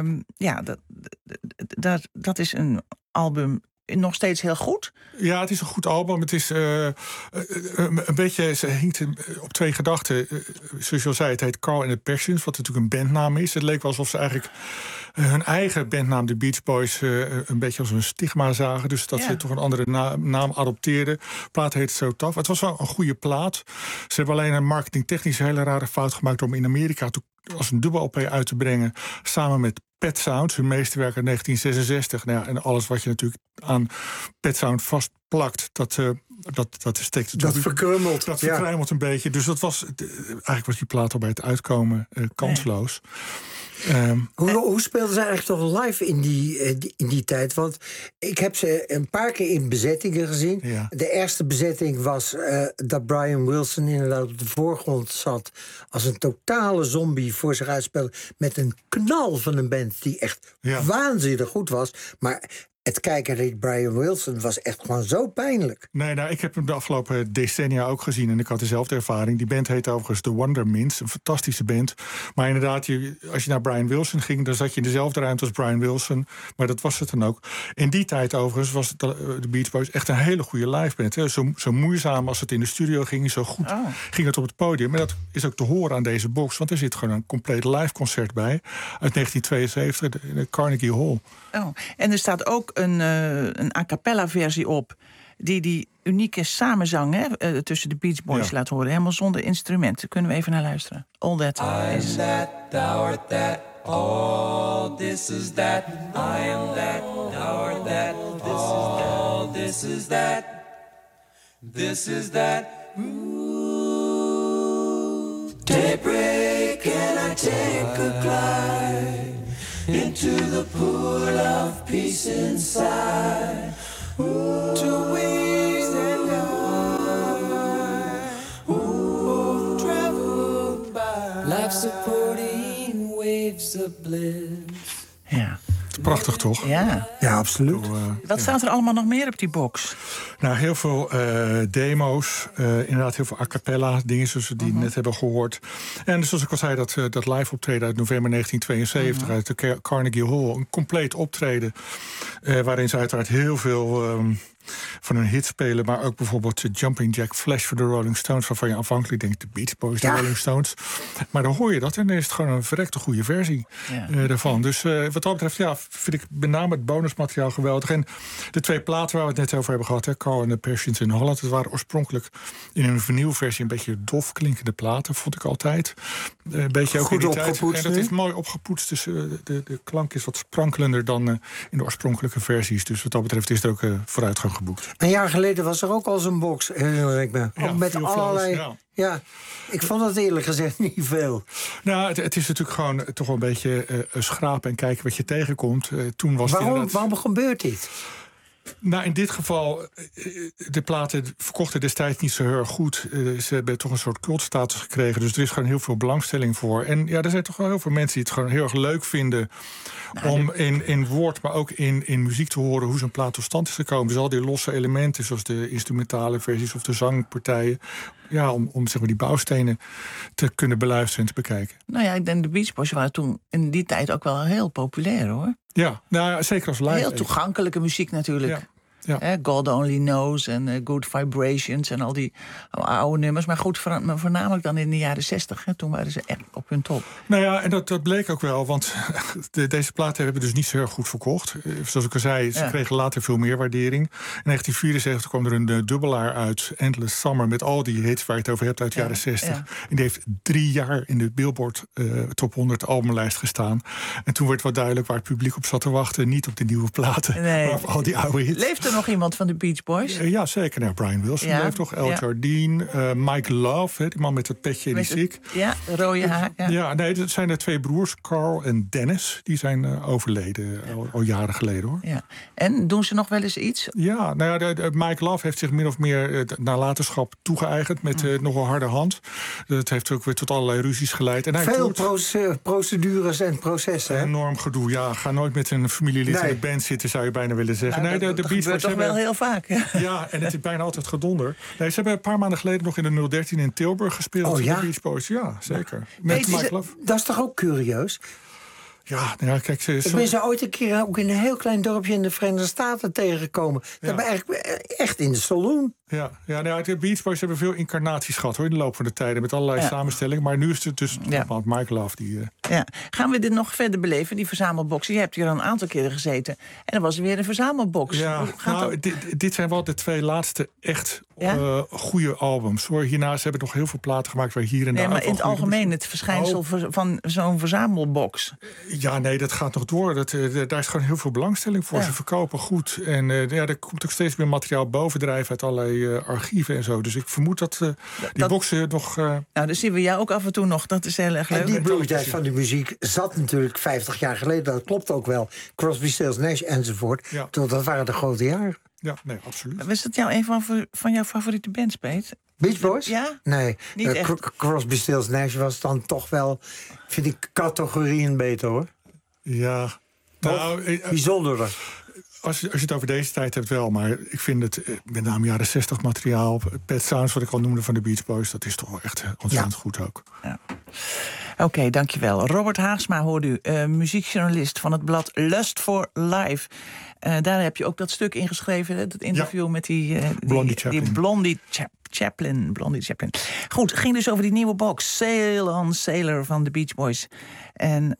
dat is een album nog steeds heel goed. Ja, het is een goed album. Het is een beetje, ze hinkt op 2 gedachten. Zoals je al zei, het heet Carl and the Passions, wat natuurlijk een bandnaam is. Het leek wel alsof ze eigenlijk hun eigen bandnaam, de Beach Boys, een beetje als een stigma zagen. Dus dat ze toch een andere naam adopteerden. De plaat heet So Tough. Het was wel een goede plaat. Ze hebben alleen een marketingtechnisch een hele rare fout gemaakt om in Amerika als een dubbel LP uit te brengen, samen met Pet Sounds, hun meesterwerk uit 1966. Nou ja, en alles wat je natuurlijk aan Pet Sound vastplakt, dat steekt. Dat verkrummelt. Dat verkruimelt een beetje. Dus dat was eigenlijk was die plaat al bij het uitkomen kansloos. Hoe speelden ze eigenlijk toch live in die tijd? Want ik heb ze een paar keer in bezettingen gezien. Ja. De eerste bezetting was dat Brian Wilson inderdaad op de voorgrond zat als een totale zombie voor zich uitspeelde, met een knal van een band die echt waanzinnig goed was. Maar het kijken naar Brian Wilson was echt gewoon zo pijnlijk. Nee, ik heb hem de afgelopen decennia ook gezien en ik had dezelfde ervaring. Die band heet overigens The Wonder Mints, een fantastische band. Maar inderdaad, als je naar Brian Wilson ging, dan zat je in dezelfde ruimte als Brian Wilson. Maar dat was het dan ook. In die tijd overigens was de Beach Boys echt een hele goede live band. Hè. Zo moeizaam als het in de studio ging, zo goed ging het op het podium. Maar dat is ook te horen aan deze box, want er zit gewoon een compleet live concert bij uit 1972 in de Carnegie Hall. Oh, en er staat ook een a cappella versie op die unieke samenzang tussen de Beach Boys laat horen. Helemaal zonder instrumenten. Kunnen we even naar luisteren. All that is that, thou art that, all this is that, I am that, thou art that, this is that, this is that, this is that. Daybreak and take a glide into the pool of peace inside. Ooh, to waves that die, travel by. Life supporting waves of bliss. Ja. Prachtig, toch? Ja, ja absoluut. Wat staat er allemaal nog meer op die box? Nou, heel veel demo's. Inderdaad, heel veel a cappella dingen zoals we die net hebben gehoord. En zoals ik al zei, dat live optreden uit november 1972... uit de Carnegie Hall. Een compleet optreden. Waarin ze uiteraard heel veel van hun hits spelen. Maar ook bijvoorbeeld Jumping Jack Flash voor de Rolling Stones... waarvan je afhankelijk denkt, de Beach Boys, de Rolling Stones. Maar dan hoor je dat en dan is het gewoon een verrekte goede versie daarvan. Dus wat dat betreft vind ik met name het bonusmateriaal geweldig. En de 2 platen waar we het net over hebben gehad... Carl and the Passions in Holland... het waren oorspronkelijk in een vinylversie... een beetje dof klinkende platen, vond ik altijd. Een beetje ook goed in die tijd. opgepoetst. En dat is mooi opgepoetst. Dus de klank is wat sprankelender dan in de oorspronkelijke versies. Dus wat dat betreft is er ook vooruitgang geboekt. Een jaar geleden was er ook al zo'n box, herinner ik me. Ja, met allerlei... Flowers, ja, ik vond dat eerlijk gezegd niet veel. Nou, het is natuurlijk gewoon toch wel een beetje schrapen en kijken wat je tegenkomt. Toen was waarom gebeurt dit? Nou, in dit geval, de platen verkochten destijds niet zo heel erg goed. Ze hebben toch een soort cultstatus gekregen. Dus er is gewoon heel veel belangstelling voor. En ja, er zijn toch wel heel veel mensen die het gewoon heel erg leuk vinden... om in woord, maar ook in muziek te horen hoe zo'n plaat tot stand is gekomen. Dus al die losse elementen, zoals de instrumentale versies of de zangpartijen... Ja, om zeg maar die bouwstenen te kunnen beluisteren en te bekijken. Nou ja, ik denk de Beach Boys waren toen in die tijd ook wel heel populair, hoor. Ja, nou, zeker als live. Heel toegankelijke muziek natuurlijk. Ja. Ja. God Only Knows en Good Vibrations en al die oude nummers. Maar goed, voornamelijk dan in de jaren 60. Toen waren ze echt op hun top. Nou ja, en dat bleek ook wel. Want deze platen hebben dus niet zo heel erg goed verkocht. Zoals ik al zei, ze kregen later veel meer waardering. In 1974 kwam er een dubbelaar uit, Endless Summer... met al die hits waar je het over hebt uit de jaren 60. Ja. En die heeft 3 jaar in de Billboard Top 100 albumlijst gestaan. En toen werd wat duidelijk waar het publiek op zat te wachten. Niet op de nieuwe platen, maar op al die oude hits. Leeft er nog iemand van de Beach Boys? Ja, zeker. Nou, Brian Wilson leeft toch. El Jardine, Mike Love, die man met het petje in die ziek. Ja, rode haar. Ja, nee, dat zijn de 2 broers, Carl en Dennis. Die zijn overleden, al jaren geleden, hoor. Ja. En doen ze nog wel eens iets? Ja, nou ja, Mike Love heeft zich min of meer nalatenschap toegeëigend... met nogal harde hand. Dat heeft ook weer tot allerlei ruzies geleid. En veel procedures en processen, hè? Enorm gedoe, ja. Ga nooit met een familielid in de band zitten, zou je bijna willen zeggen. Nou, de Beach Boys toch wel heel vaak. Ja, en het is bijna altijd gedonder. Nee, ze hebben een paar maanden geleden nog in de 013 in Tilburg gespeeld. Oh ja? De Beach Boys, ja, zeker. Met Mike Love. Dat is toch ook curieus? Ja, nou ja, kijk... Ik ben ze ooit een keer ook in een heel klein dorpje in de Verenigde Staten tegengekomen. Dat hebben eigenlijk echt in de saloon. Ja, nou, de Beach Boys hebben veel incarnaties gehad, hoor, in de loop van de tijden. Met allerlei samenstellingen. Maar nu is het dus Mike Love die... Ja. Gaan we dit nog verder beleven, die verzamelboxen? Je hebt hier al een aantal keren gezeten. En er was weer een verzamelbox. Ja, nou, dit zijn wel de 2 laatste echt goede albums, hoor. Hierna ze hebben nog heel veel platen gemaakt waar hier en daar... maar in het algemeen het verschijnsel van zo'n verzamelbox. Ja, nee, dat gaat nog door. Daar is gewoon heel veel belangstelling voor. Ze verkopen goed. En er komt ook steeds meer materiaal bovendrijven uit allerlei archieven en zo. Dus ik vermoed dat die boxen nog... Nou, dan zien we jou ook af en toe nog. Dat is heel erg leuk. En die bloeitijd van de muziek zat natuurlijk 50 jaar geleden. Dat klopt ook wel. Crosby, Stills, Nash enzovoort. Ja. Dat waren de grote jaren. Ja, nee, absoluut. Was dat een van jouw favoriete bands, Peet? Beach Boys? Ja? Nee. Niet echt. Crosby, Stills, Nash was dan toch wel, vind ik, categorieën beter, hoor. Ja. Nou, bijzonderder. Als je het over deze tijd hebt wel, maar ik vind het met name jaren 60 materiaal, Pet Sounds, wat ik al noemde van de Beach Boys, dat is toch wel echt ontzettend goed ook. Ja. Oké, dankjewel. Robert Haagsma hoorde u, muziekjournalist van het blad Lust for Life. Daar heb je ook dat stuk ingeschreven, dat interview met die Blondie Chaplin. Goed, ging dus over die nieuwe box, Sail on Sailor van de Beach Boys. En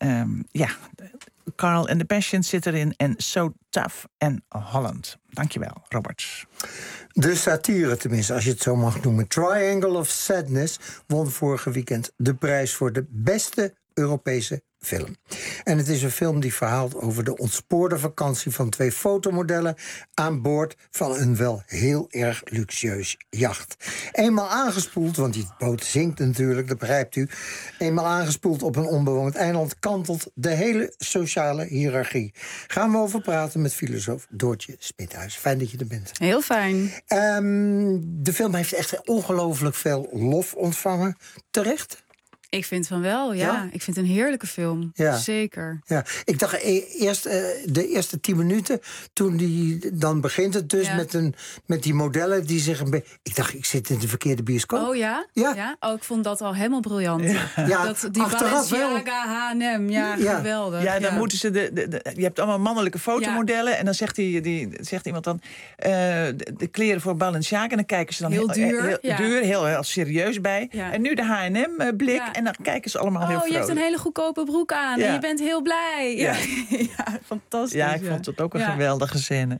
Carl and the Passions zit erin en So Tough en Holland. Dankjewel, Robert. De satire, tenminste, als je het zo mag noemen. Triangle of Sadness won vorige weekend de prijs voor de beste Europese film. En het is een film die verhaalt over de ontspoorde vakantie van 2 fotomodellen aan boord van een wel heel erg luxueus jacht. Eenmaal aangespoeld, want die boot zinkt natuurlijk, dat begrijpt u. Eenmaal aangespoeld op een onbewoond eiland kantelt de hele sociale hiërarchie. Gaan we over praten met filosoof Doortje Smithuis. Fijn dat je er bent. Heel fijn. De film heeft echt ongelooflijk veel lof ontvangen. Terecht? Ik vind van wel, ja. Ja? Ik vind het een heerlijke film. Ja. Zeker. Ja, ik dacht eerst de eerste 10 minuten, toen dan begint het dus met die modellen die zich ik dacht, ik zit in de verkeerde bioscoop. Oh ja? Ja. Oh, ik vond dat al helemaal briljant. Ja, dat, die achteraf Balenciaga, H&M, ja, geweldig. Ja, dan moeten ze je hebt allemaal mannelijke fotomodellen en dan zegt iemand dan de kleren voor Balenciaga en dan kijken ze dan heel duur, heel serieus bij. Ja. En nu de H&M blik. Ja. En dan kijken ze allemaal heel vrolijk. Je hebt een hele goedkope broek aan en je bent heel blij. Ja, fantastisch. Ja, ik vond het ook een geweldige scène.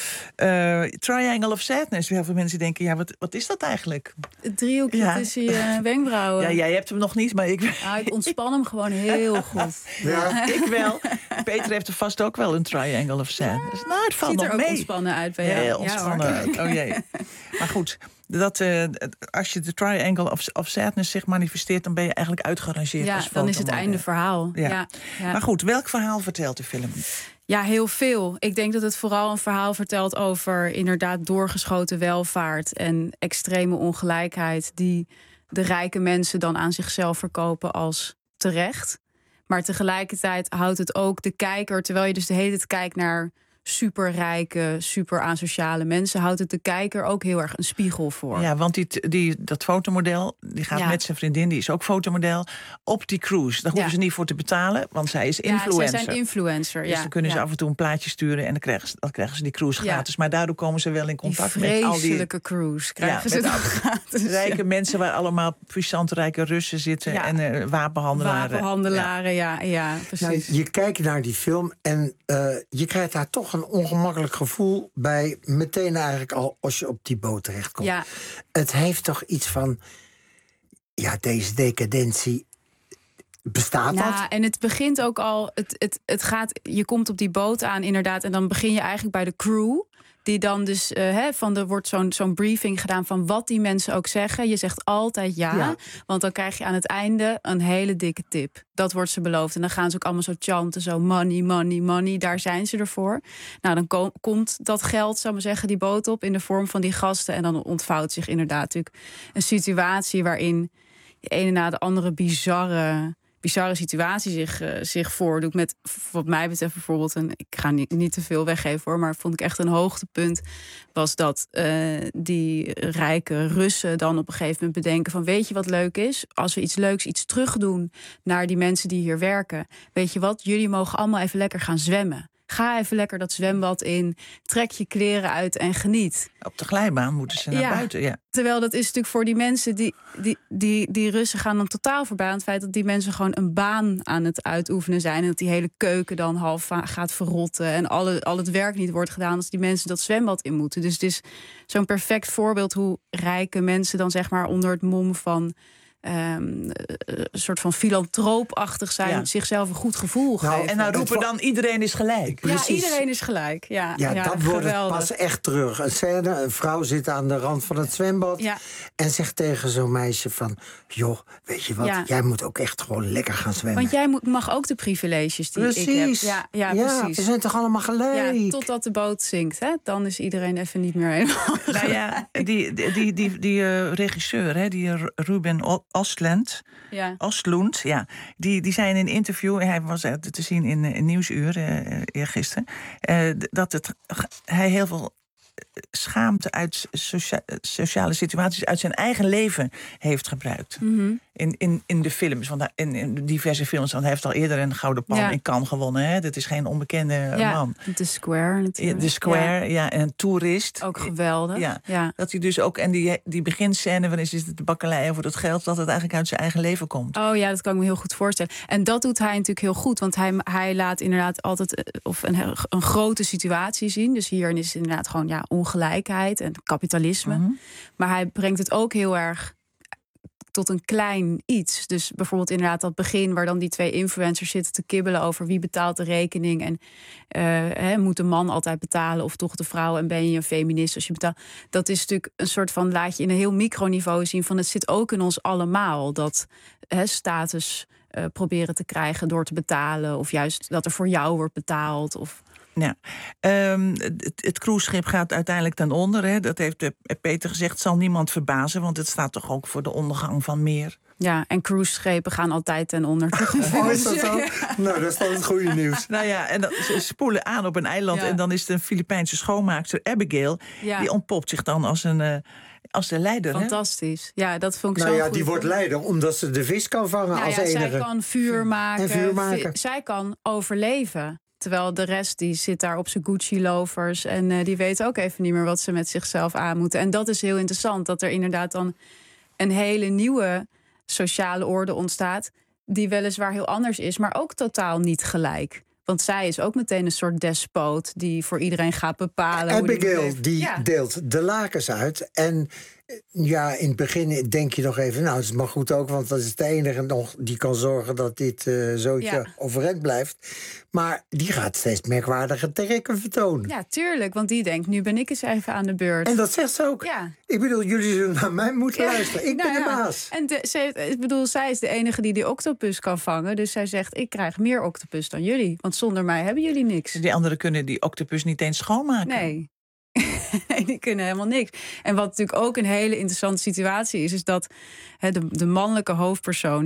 Triangle of Sadness. Heel veel mensen denken, wat is dat eigenlijk? Het driehoekje tussen je wenkbrauwen. Ja, jij hebt hem nog niet, maar ik... ik ontspan hem gewoon heel goed. Ja, ik wel. Peter heeft er vast ook wel een Triangle of Sadness. Nou, het valt ziet nog er ook mee. ontspannen uit bij jou. Heel ontspannen uit. Oh jee. Maar goed, als je de Triangle of Sadness zich manifesteert, dan ben je eigenlijk uitgerangeerd als dan is het einde verhaal. Ja. Maar goed, welk verhaal vertelt de film? Ja, heel veel. Ik denk dat het vooral een verhaal vertelt over inderdaad doorgeschoten welvaart en extreme ongelijkheid die de rijke mensen dan aan zichzelf verkopen als terecht. Maar tegelijkertijd houdt het ook de kijker, terwijl je dus de hele tijd kijkt naar superrijke, super asociale mensen, houdt het de kijker ook heel erg een spiegel voor. Ja, want dat fotomodel, die gaat met zijn vriendin, die is ook fotomodel, op die cruise. Daar hoeven ze niet voor te betalen, want zij is influencer. Zij zijn influencer, dus dan kunnen ze af en toe een plaatje sturen en dan krijgen ze die cruise gratis. Maar daardoor komen ze wel in contact met al die vreselijke cruise krijgen ze dan gratis. Rijke mensen waar allemaal puissant rijke Russen zitten en wapenhandelaren. Wapenhandelaren, ja, precies. Nou, je kijkt naar die film en je krijgt daar toch een ongemakkelijk gevoel bij, meteen eigenlijk al als je op die boot terechtkomt. Ja. Het heeft toch iets van, deze decadentie, bestaat dat? Ja, en het begint ook al, je komt op die boot aan inderdaad en dan begin je eigenlijk bij de crew. Die dan dus, er wordt zo'n briefing gedaan van wat die mensen ook zeggen. Je zegt altijd ja, want dan krijg je aan het einde een hele dikke tip. Dat wordt ze beloofd. En dan gaan ze ook allemaal zo chanten, zo money, money, money. Daar zijn ze ervoor. Nou, dan komt dat geld, zou maar zeggen, die boot op in de vorm van die gasten. En dan ontvouwt zich inderdaad natuurlijk een situatie waarin de ene na de andere bizarre situatie zich voordoet. Met wat mij betreft bijvoorbeeld, en ik ga niet te veel weggeven hoor, maar vond ik echt een hoogtepunt, was dat die rijke Russen dan op een gegeven moment bedenken van, weet je wat leuk is? Als we iets terug doen naar die mensen die hier werken. Weet je wat? Jullie mogen allemaal even lekker gaan zwemmen. Ga even lekker dat zwembad in. Trek je kleren uit en geniet. Op de glijbaan moeten ze naar buiten. Ja. Terwijl dat is natuurlijk voor die mensen, die Russen gaan dan totaal voorbij aan het feit dat die mensen gewoon een baan aan het uitoefenen zijn. En dat die hele keuken dan half gaat verrotten. En al het werk niet wordt gedaan als die mensen dat zwembad in moeten. Dus het is zo'n perfect voorbeeld hoe rijke mensen dan zeg maar onder het mom van een soort van filantroopachtig zijn, zichzelf een goed gevoel geven. En nou roepen dan iedereen is gelijk. Precies. Ja, iedereen is gelijk. Ja, dat wordt het pas echt terug. Een scène, een vrouw zit aan de rand van het zwembad en zegt tegen zo'n meisje van, joh, weet je wat, jij moet ook echt gewoon lekker gaan zwemmen. Want jij mag ook de privileges die ik heb. Ja, precies. We zijn toch allemaal gelijk? Ja, totdat de boot zinkt, hè? Dan is iedereen even niet meer helemaal. Nou ja, die regisseur, hè, die Ruben Östlund, die zei in een interview, hij was te zien in Nieuwsuur eergisteren, dat hij heel veel schaamte uit sociale situaties uit zijn eigen leven heeft gebruikt. Mm-hmm. In de films, want in diverse films, want hij heeft al eerder een Gouden Palm in Cannes gewonnen. Hè? Dat is geen onbekende man. The Square natuurlijk. The Square, en een toerist. Ook geweldig. Ja. Dat hij dus ook, en die beginscène waarin is het de bakkelei over het geld, dat het eigenlijk uit zijn eigen leven komt. Oh ja, dat kan ik me heel goed voorstellen. En dat doet hij natuurlijk heel goed, want hij laat inderdaad altijd een grote situatie zien. Dus hierin is het inderdaad gewoon ongelijkheid en kapitalisme. Mm-hmm. Maar hij brengt het ook heel erg tot een klein iets. Dus bijvoorbeeld inderdaad dat begin waar dan die 2 influencers zitten te kibbelen over wie betaalt de rekening en moet de man altijd betalen of toch de vrouw en ben je een feminist als je betaalt. Dat is natuurlijk een soort van, laat je in een heel microniveau zien van het zit ook in ons allemaal dat status proberen te krijgen door te betalen of juist dat er voor jou wordt betaald of... Ja, het cruiseschip gaat uiteindelijk ten onder. Hè. Dat heeft Peter gezegd, zal niemand verbazen, want het staat toch ook voor de ondergang van meer. Ja, en cruiseschepen gaan altijd ten onder. Is dat zo? Nou, dat is dan het goede nieuws. Nou ja, en ze spoelen aan op een eiland en dan is het een Filipijnse schoonmaakster, Abigail, die ontpopt zich dan als de leider. Fantastisch. Hè? Ja, dat vond ik nou zo ja, goed. die wordt leider omdat ze de vis kan vangen als enige. Zij kan vuur maken. En vuur maken. Zij kan overleven. Terwijl de rest die zit daar op zijn Gucci-lovers en die weet ook even niet meer wat ze met zichzelf aan moeten. En dat is heel interessant, dat er inderdaad dan een hele nieuwe sociale orde ontstaat, die weliswaar heel anders is, maar ook totaal niet gelijk. Want zij is ook meteen een soort despoot die voor iedereen gaat bepalen. Abigail die deelt de lakens uit. En ja, in het begin denk je nog even, nou, het is maar goed ook, want dat is de enige nog die kan zorgen dat dit zootje overeind blijft. Maar die gaat steeds merkwaardige trekken vertonen. Ja, tuurlijk, want die denkt, nu ben ik eens even aan de beurt. En dat zegt ze ook. Ja. Ik bedoel, jullie zullen naar mij moeten luisteren. Ik ben de baas. En zij is de enige die octopus kan vangen. Dus zij zegt, ik krijg meer octopus dan jullie. Want zonder mij hebben jullie niks. Die anderen kunnen die octopus niet eens schoonmaken. Nee. Nee, die kunnen helemaal niks. En wat natuurlijk ook een hele interessante situatie is dat de mannelijke hoofdpersoon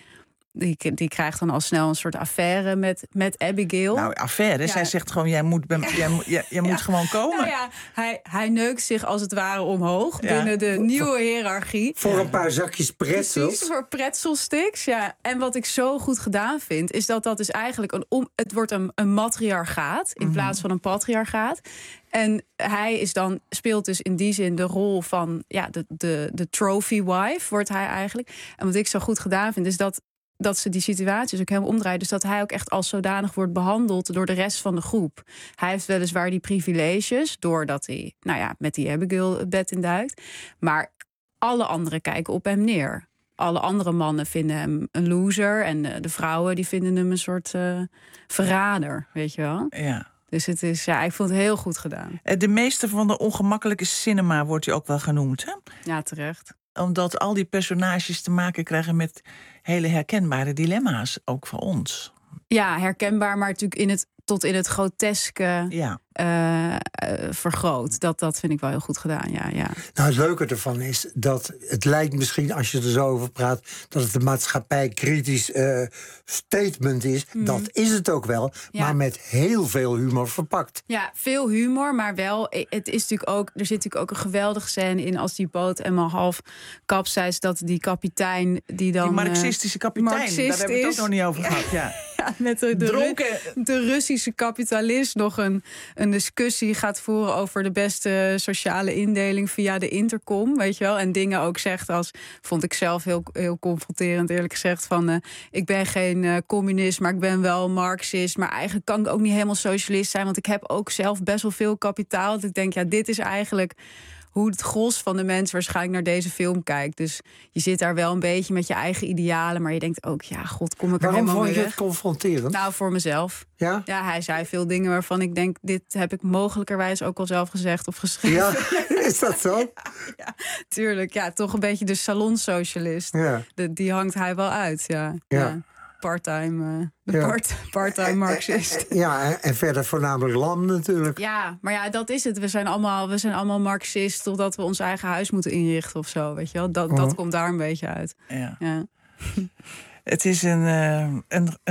die krijgt dan al snel een soort affaire met Abigail. Nou, affaire? Zij zegt gewoon, jij moet gewoon komen. Nou ja, hij neukt zich als het ware omhoog binnen de nieuwe hiërarchie. Voor een paar zakjes pretzels. Precies, voor pretzelsticks, ja. En wat ik zo goed gedaan vind, is dat is eigenlijk het wordt een matriarchaat in plaats van een patriarchaat. En hij speelt dus in die zin de rol van de trophy wife, wordt hij eigenlijk. En wat ik zo goed gedaan vind, is dat ze die situaties ook helemaal omdraaien. Dus dat hij ook echt als zodanig wordt behandeld door de rest van de groep. Hij heeft weliswaar die privileges, doordat hij met die Abigail het bed induikt. Maar alle anderen kijken op hem neer. Alle andere mannen vinden hem een loser. En de vrouwen die vinden hem een soort verrader, weet je wel? Ja. Dus het is, ik vond het heel goed gedaan. De meester van de ongemakkelijke cinema wordt hij ook wel genoemd, hè? Ja, terecht. Omdat al die personages te maken krijgen met hele herkenbare dilemma's, ook voor ons. Ja, herkenbaar, maar natuurlijk tot in het groteske vergroot. Dat vind ik wel heel goed gedaan, ja. Nou, het leuke ervan is dat het lijkt misschien, als je er zo over praat, dat het een maatschappijkritisch statement is. Dat is het ook wel, maar met heel veel humor verpakt. Ja, veel humor, maar wel, het is natuurlijk ook, er zit natuurlijk ook een geweldige scène in als die boot helemaal half kapseist, dat die kapitein die dan... Die marxistische kapitein, daar hebben we het ook nog niet over gehad, ja. Ja, met de Russische kapitalist nog een discussie gaat voeren over de beste sociale indeling via de intercom, weet je wel. En dingen ook zegt als, vond ik zelf heel, heel confronterend eerlijk gezegd, van ik ben geen communist, maar ik ben wel marxist. Maar eigenlijk kan ik ook niet helemaal socialist zijn, want ik heb ook zelf best wel veel kapitaal. Dat ik denk, dit is eigenlijk hoe het gros van de mensen waarschijnlijk naar deze film kijkt. Dus je zit daar wel een beetje met je eigen idealen, maar je denkt ook, god, kom ik er helemaal mee weg. Waarom vond je het confronterend? Nou, voor mezelf. Ja? Ja, hij zei veel dingen waarvan ik denk, dit heb ik mogelijkerwijs ook al zelf gezegd of geschreven. Ja, is dat zo? Ja, tuurlijk. Ja, toch een beetje de salonsocialist. Ja. Die hangt hij wel uit, ja. Part-time marxist. Ja, en verder voornamelijk lam natuurlijk. Ja, maar dat is het. We zijn allemaal marxist totdat we ons eigen huis moeten inrichten of zo, weet je wel. Dat komt daar een beetje uit. Ja. Het is een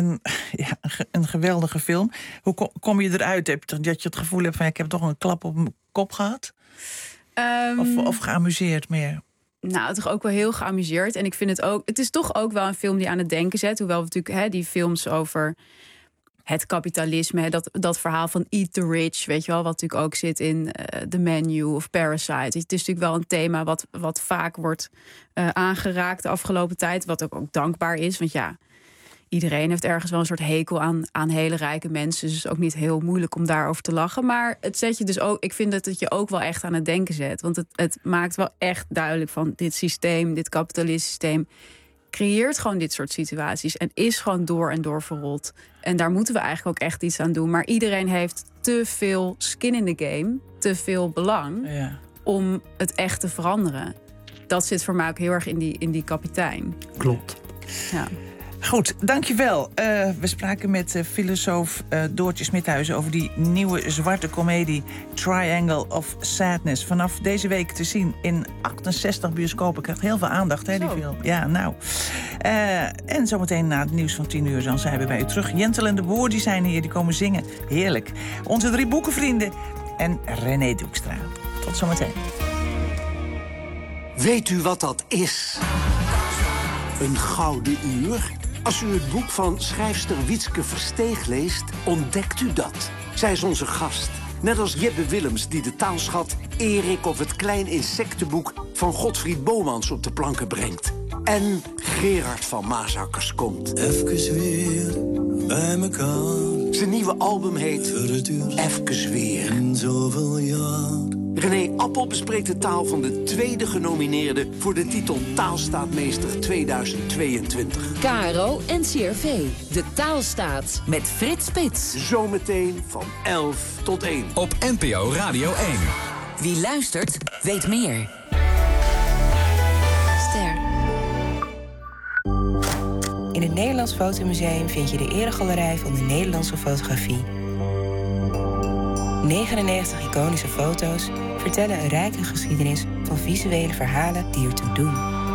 geweldige film. Hoe kom je eruit? Dat je het gevoel hebt van, ik heb toch een klap op mijn kop gehad? Of geamuseerd meer? Nou, toch ook wel heel geamuseerd. En ik vind het is toch ook wel een film die aan het denken zet. Hoewel we natuurlijk die films over het kapitalisme, dat verhaal van Eat the Rich, weet je wel, wat natuurlijk ook zit in The Menu of Parasite. Het is natuurlijk wel een thema wat vaak wordt aangeraakt de afgelopen tijd, wat ook dankbaar is. Want iedereen heeft ergens wel een soort hekel aan hele rijke mensen. Dus het is ook niet heel moeilijk om daarover te lachen. Maar het zet je dus ook, ik vind dat het je ook wel echt aan het denken zet. Want het maakt wel echt duidelijk van dit systeem, dit kapitalistische systeem, creëert gewoon dit soort situaties en is gewoon door en door verrot. En daar moeten we eigenlijk ook echt iets aan doen. Maar iedereen heeft te veel skin in the game, te veel belang om het echt te veranderen. Dat zit voor mij ook heel erg in die kapitein. Klopt. Ja. Goed, dankjewel. We spraken met filosoof Doortje Smithuizen over die nieuwe zwarte komedie Triangle of Sadness. Vanaf deze week te zien in 68 bioscopen. Krijgt heel veel aandacht, hè, die film. Ja, nou. En zometeen na het nieuws van 10:00 dan zijn we bij u terug. Jentel en de Boer, die zijn hier, die komen zingen. Heerlijk. Onze 3 boekenvrienden en René Doekstra. Tot zometeen. Weet u wat dat is? Een gouden uur? Als u het boek van schrijfster Wietske Versteeg leest, ontdekt u dat. Zij is onze gast. Net als Jeppe Willems die de taalschat Erik of het klein insectenboek van Godfried Bomans op de planken brengt. En Gerard van Maasakkers komt. Even weer bij elkaar. Zijn nieuwe album heet Even weer. In zoveel jaar. René Appel bespreekt de taal van de tweede genomineerde voor de titel Taalstaatmeester 2022. KRO NCRV, de taalstaat met Frits Spits. Zometeen van 11 tot 1. Op NPO Radio 1. Wie luistert, weet meer. Ster. In het Nederlands Fotomuseum vind je de eregalerij van de Nederlandse fotografie. 99 iconische foto's vertellen een rijke geschiedenis van visuele verhalen die ertoe doen.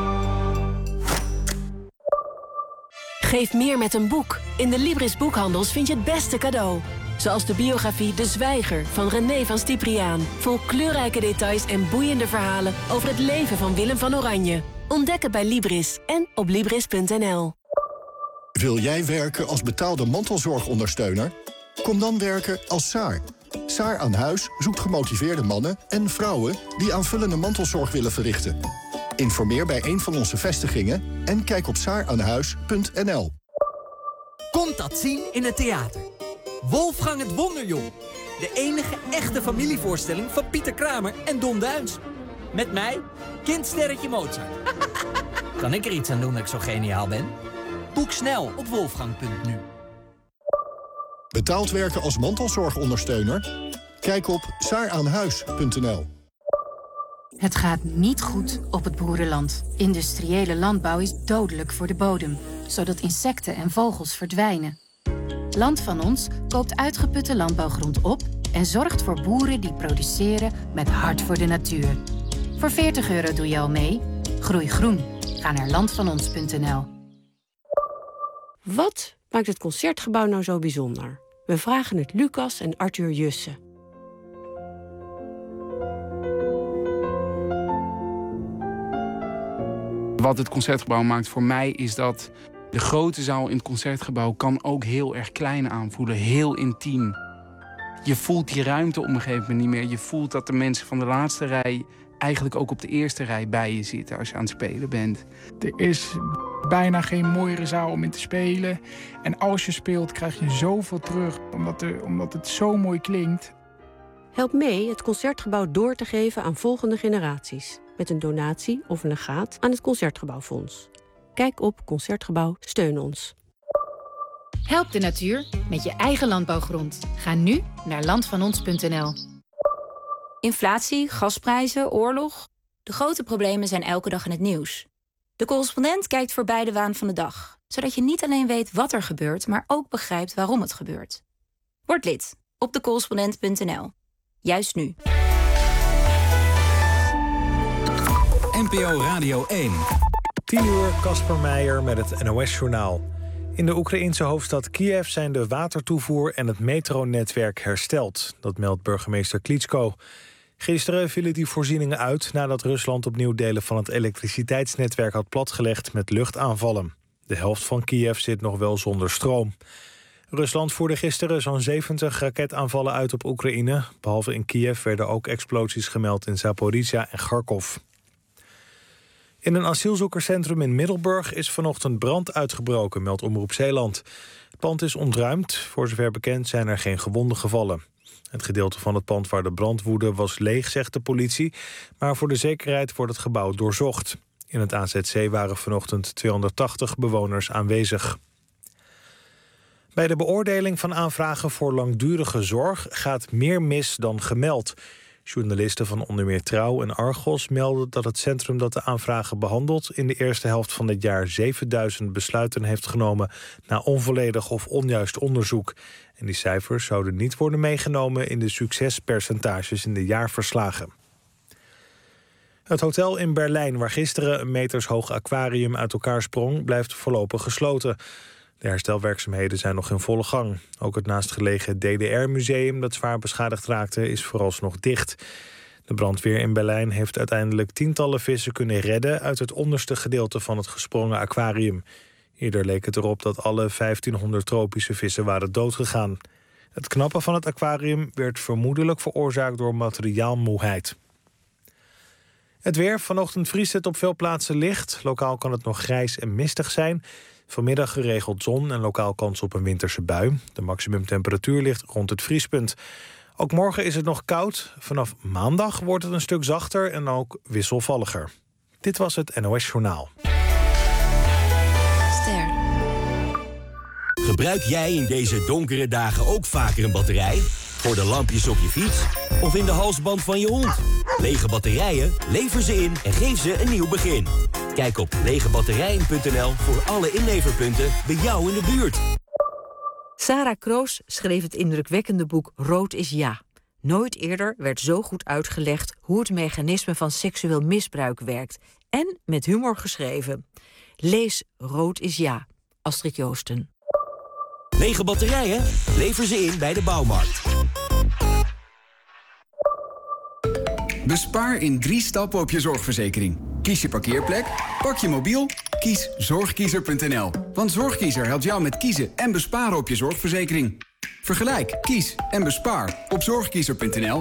Geef meer met een boek. In de Libris boekhandels vind je het beste cadeau. Zoals de biografie De Zwijger van René van Stipriaan. Vol kleurrijke details en boeiende verhalen over het leven van Willem van Oranje. Ontdek het bij Libris en op Libris.nl. Wil jij werken als betaalde mantelzorgondersteuner? Kom dan werken als SAAR. SAAR aan Huis zoekt gemotiveerde mannen en vrouwen die aanvullende mantelzorg willen verrichten. Informeer bij een van onze vestigingen en kijk op saaraanhuis.nl. Komt dat zien in het theater. Wolfgang het Wonderjong. De enige echte familievoorstelling van Pieter Kramer en Don Duins. Met mij, kindsterretje Mozart. Kan ik er iets aan doen dat ik zo geniaal ben? Boek snel op wolfgang.nu. Betaald werken als mantelzorgondersteuner? Kijk op saaraanhuis.nl. Het gaat niet goed op het boerenland. Industriële landbouw is dodelijk voor de bodem, zodat insecten en vogels verdwijnen. Land van Ons koopt uitgeputte landbouwgrond op en zorgt voor boeren die produceren met hart voor de natuur. Voor €40 doe je al mee. Groei groen. Ga naar landvanons.nl. Wat maakt het Concertgebouw nou zo bijzonder? We vragen het Lucas en Arthur Jussen. Wat het Concertgebouw maakt voor mij is dat de grote zaal in het Concertgebouw kan ook heel erg klein aanvoelen, heel intiem. Je voelt die ruimte op een gegeven moment niet meer. Je voelt dat de mensen van de laatste rij eigenlijk ook op de eerste rij bij je zitten als je aan het spelen bent. Er is bijna geen mooiere zaal om in te spelen. En als je speelt krijg je zoveel terug, omdat het zo mooi klinkt. Help mee het Concertgebouw door te geven aan volgende generaties. Met een donatie of een legaat aan het Concertgebouwfonds. Kijk op Concertgebouw, steun ons. Help de natuur met je eigen landbouwgrond. Ga nu naar landvanons.nl. Inflatie, gasprijzen, oorlog. De grote problemen zijn elke dag in het nieuws. De correspondent kijkt voorbij de waan van de dag. Zodat je niet alleen weet wat er gebeurt, maar ook begrijpt waarom het gebeurt. Word lid op decorrespondent.nl. Juist nu. NPO Radio 1. 10:00, Casper Meijer met het NOS-journaal. In de Oekraïense hoofdstad Kiev zijn de watertoevoer en het metronetwerk hersteld. Dat meldt burgemeester Klitschko. Gisteren vielen die voorzieningen uit nadat Rusland opnieuw delen van het elektriciteitsnetwerk had platgelegd met luchtaanvallen. De helft van Kiev zit nog wel zonder stroom. Rusland voerde gisteren zo'n 70 raketaanvallen uit op Oekraïne. Behalve in Kiev werden ook explosies gemeld in Zaporizhzhia en Kharkov. In een asielzoekerscentrum in Middelburg is vanochtend brand uitgebroken, meldt Omroep Zeeland. Het pand is ontruimd. Voor zover bekend zijn er geen gewonden gevallen. Het gedeelte van het pand waar de brand woedde was leeg, zegt de politie. Maar voor de zekerheid wordt het gebouw doorzocht. In het AZC waren vanochtend 280 bewoners aanwezig. Bij de beoordeling van aanvragen voor langdurige zorg gaat meer mis dan gemeld. Journalisten van onder meer Trouw en Argos melden dat het centrum dat de aanvragen behandelt in de eerste helft van het jaar 7000 besluiten heeft genomen na onvolledig of onjuist onderzoek. En die cijfers zouden niet worden meegenomen in de succespercentages in de jaarverslagen. Het hotel in Berlijn, waar gisteren een metershoog aquarium uit elkaar sprong, blijft voorlopig gesloten. De herstelwerkzaamheden zijn nog in volle gang. Ook het naastgelegen DDR-museum dat zwaar beschadigd raakte is vooralsnog dicht. De brandweer in Berlijn heeft uiteindelijk tientallen vissen kunnen redden uit het onderste gedeelte van het gesprongen aquarium. Eerder leek het erop dat alle 1500 tropische vissen waren doodgegaan. Het knappen van het aquarium werd vermoedelijk veroorzaakt door materiaalmoeheid. Het weer. Vanochtend vriest het op veel plaatsen licht. Lokaal kan het nog grijs en mistig zijn. Vanmiddag geregeld zon en lokaal kans op een winterse bui. De maximumtemperatuur ligt rond het vriespunt. Ook morgen is het nog koud. Vanaf maandag wordt het een stuk zachter en ook wisselvalliger. Dit was het NOS Journaal. Ster. Gebruik jij in deze donkere dagen ook vaker een batterij? Voor de lampjes op je fiets? Of in de halsband van je hond? Lege batterijen? Lever ze in en geef ze een nieuw begin. Kijk op legebatterijen.nl voor alle inleverpunten bij jou in de buurt. Sarah Kroos schreef het indrukwekkende boek Rood is ja. Nooit eerder werd zo goed uitgelegd hoe het mechanisme van seksueel misbruik werkt. En met humor geschreven. Lees Rood is ja. Astrid Joosten. Lege batterijen? Lever ze in bij de bouwmarkt. Bespaar in 3 stappen op je zorgverzekering. Kies je parkeerplek, pak je mobiel, kies zorgkiezer.nl. Want Zorgkiezer helpt jou met kiezen en besparen op je zorgverzekering. Vergelijk, kies en bespaar op zorgkiezer.nl.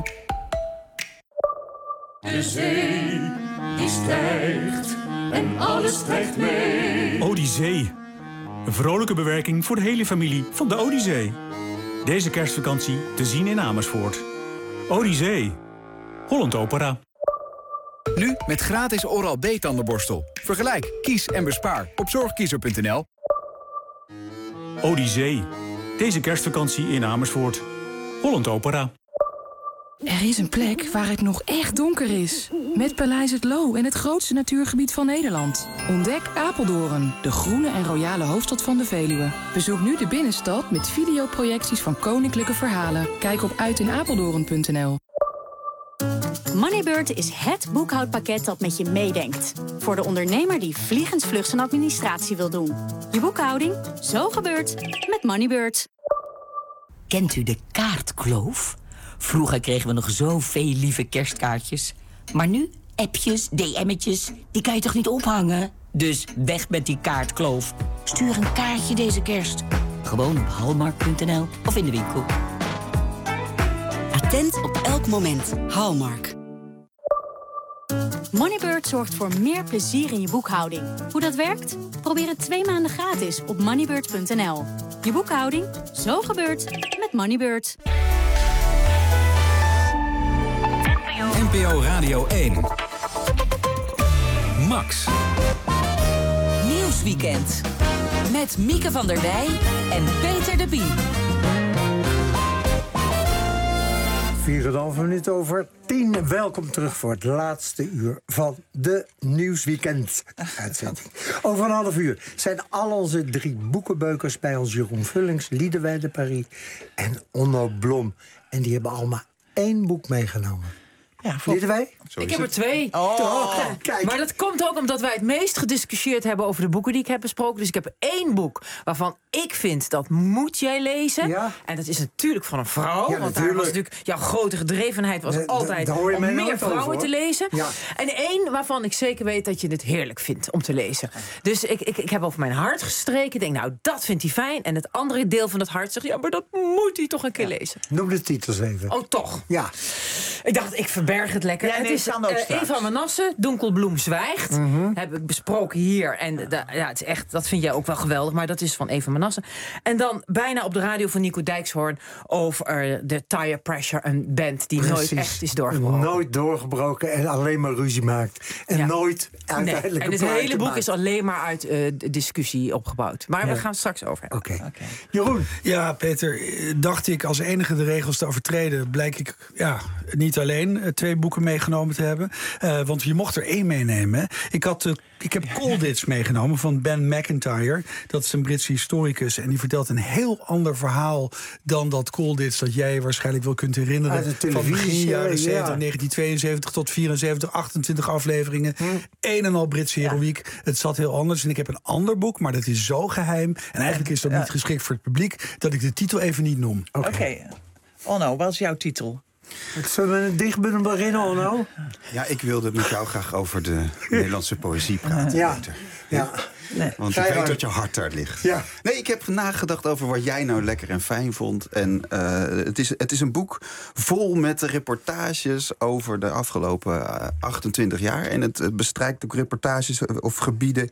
De zee, die stijgt en alles stijgt mee. Odyssee. Een vrolijke bewerking voor de hele familie van de Odyssee. Deze kerstvakantie te zien in Amersfoort. Odyssee. Holland Opera. Nu met gratis Oral-B tandenborstel. Vergelijk, kies en bespaar op zorgkiezer.nl. Odyssee. Deze kerstvakantie in Amersfoort. Holland Opera. Er is een plek waar het nog echt donker is. Met Paleis het Loo en het grootste natuurgebied van Nederland. Ontdek Apeldoorn, de groene en royale hoofdstad van de Veluwe. Bezoek nu de binnenstad met videoprojecties van koninklijke verhalen. Kijk op uitinapeldoorn.nl. Moneybird is het boekhoudpakket dat met je meedenkt. Voor de ondernemer die vliegensvlug zijn administratie wil doen. Je boekhouding, zo gebeurt met Moneybird. Kent u de kaartkloof? Vroeger kregen we nog zoveel lieve kerstkaartjes. Maar nu, appjes, DM'tjes, die kan je toch niet ophangen? Dus weg met die kaartkloof. Stuur een kaartje deze kerst. Gewoon op hallmark.nl of in de winkel. Attent op elk moment. Hallmark. Moneybird zorgt voor meer plezier in je boekhouding. Hoe dat werkt? Probeer het 2 maanden gratis op moneybird.nl. Je boekhouding, zo gebeurt met Moneybird. NPO Radio 1. Max. Nieuwsweekend. Met Mieke van der Wij en Peter de Bie. 4,5 minuten over 10. Welkom terug voor het laatste uur van de Nieuwsweekend-uitzending. Over een half uur zijn al onze 3 boekenbeukers bij ons. Jeroen Vullings, Liedewij de Paris en Onno Blom. En die hebben allemaal 1 boek meegenomen. Ja, Ik heb er 2. Kijk. Maar dat komt ook omdat wij het meest gediscussieerd hebben over de boeken die ik heb besproken. Dus ik heb 1 boek waarvan ik vind dat moet jij lezen. Ja. En dat is natuurlijk van een vrouw. Ja, want daar was natuurlijk jouw grote gedrevenheid was altijd om meer vrouwen te lezen. Ja. En 1 waarvan ik zeker weet dat je het heerlijk vindt om te lezen. Dus ik heb over mijn hart gestreken. Ik denk, nou, dat vindt hij fijn. En het andere deel van het hart zegt, ja, maar dat moet hij toch een keer lezen. Noem de titels even. Oh, toch? Ja. Ik dacht, ik verberg het lekker. Ja, nee, is Eva Manasse, Donkelbloem zwijgt. Heb ik besproken hier. En het is echt, dat vind jij ook wel geweldig. Maar dat is van Eva Manasse. En dan bijna op de radio van Nico Dijkshoorn over de Tire Pressure. Een band die nooit echt is doorgebroken. Nooit doorgebroken en alleen maar ruzie maakt. En nooit uiteindelijk En het hele boek is alleen maar uit discussie opgebouwd. Maar we gaan het straks over hebben. Oké. Jeroen? Ja, Peter, dacht ik als enige de regels te overtreden, blijk ik niet alleen 2 boeken meegenomen te hebben. Want je mocht er 1 meenemen. Hè. Ik heb Colditz meegenomen van Ben McIntyre. Dat is een Britse historicus. En die vertelt een heel ander verhaal dan dat Colditz dat jij waarschijnlijk wel kunt herinneren. Van begin jaren 70, 1972 tot 74, 28 afleveringen. Een en al Britse heroïek. Het zat heel anders. En ik heb een ander boek, maar dat is zo geheim. En eigenlijk is dat niet geschikt voor het publiek, dat ik de titel even niet noem. Oké. Onno, wat is jouw titel? Zullen we een dichtbundel beginnen, Onno? Ja, ik wilde met jou graag over de Nederlandse poëzie praten. Ja. Nee. Want ik weet dat je hart daar ligt. Ja. Nee, ik heb nagedacht over wat jij nou lekker en fijn vond. En het is een boek vol met reportages over de afgelopen 28 jaar. En het bestrijkt ook reportages of gebieden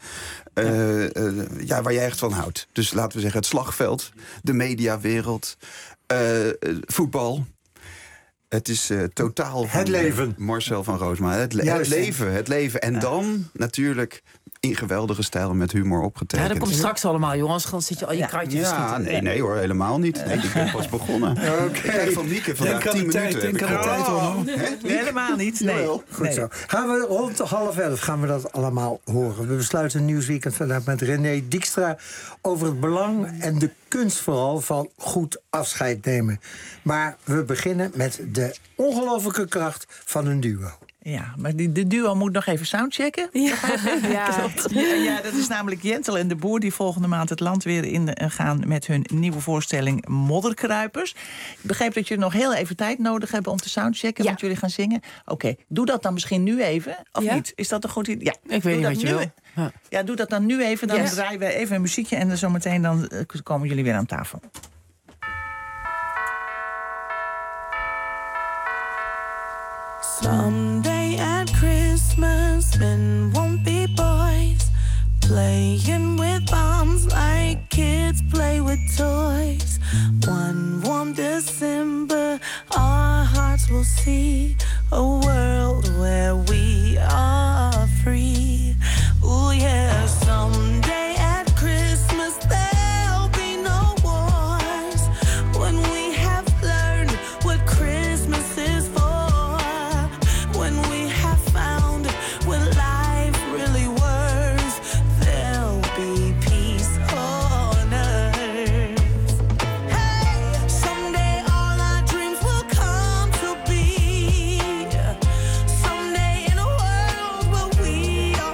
waar jij echt van houdt. Dus laten we zeggen het slagveld, de mediawereld, voetbal. Het is totaal van het leven. Marcel van Roosma. Het leven. En dan natuurlijk in geweldige stijl met humor opgetekend. Ja, dat komt straks allemaal, jongens. Dan zit je al je kruidjes te schieten. Nee hoor, helemaal niet. Nee, ik ben pas begonnen. Ik krijg van Mieke vandaag 10 minuten. Denk aan de tijd, hoor. Nee, helemaal niet. Nee. Goed zo. Gaan we rond 10:30 gaan we dat allemaal horen. We besluiten een Nieuwsweekend vandaag met René Dijkstra over het belang en de kunst vooral van goed afscheid nemen. Maar we beginnen met de ongelofelijke kracht van een duo. Ja, maar de duo moet nog even soundchecken. Ja, dat is namelijk Jentel en de Boer die volgende maand het land weer in gaan met hun nieuwe voorstelling Modderkruipers. Ik begreep dat jullie nog heel even tijd nodig hebben om te soundchecken, want jullie gaan zingen. Oké, doe dat dan misschien nu even, of niet? Is dat een goed idee? Ja, ik weet niet wat je wil. Ja, doe dat dan nu even, dan draaien we even een muziekje en dan zometeen dan komen jullie weer aan tafel. Someday at Christmas, men won't be boys, playing with bombs like kids play with toys. One warm December, our hearts will see a world where we are free. Ooh yeah, someday at Christmas there'll be no wars when we have learned what Christmas is for. We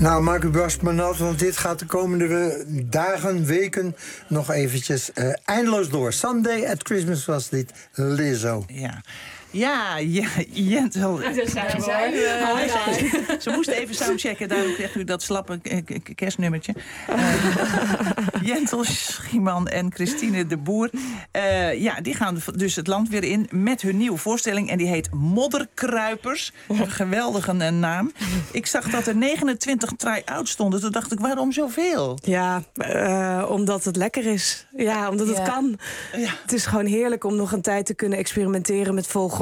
Nou, maak uw borst maar nat, want dit gaat de komende dagen, weken nog eventjes eindeloos door. Someday at Christmas was dit Lizzo. Ja, Jentel. Daar zijn we. Ze moest even soundchecken, daarom kreeg u dat slappe kerstnummertje. Jentel Schieman en Christine de Boer. Die gaan dus het land weer in met hun nieuwe voorstelling. En die heet Modderkruipers. Een geweldige naam. Ik zag dat er 29 try-outs stonden. Toen dacht ik, waarom zoveel? Ja, omdat het lekker is. Ja, omdat het kan. Ja. Het is gewoon heerlijk om nog een tijd te kunnen experimenteren met volgordes,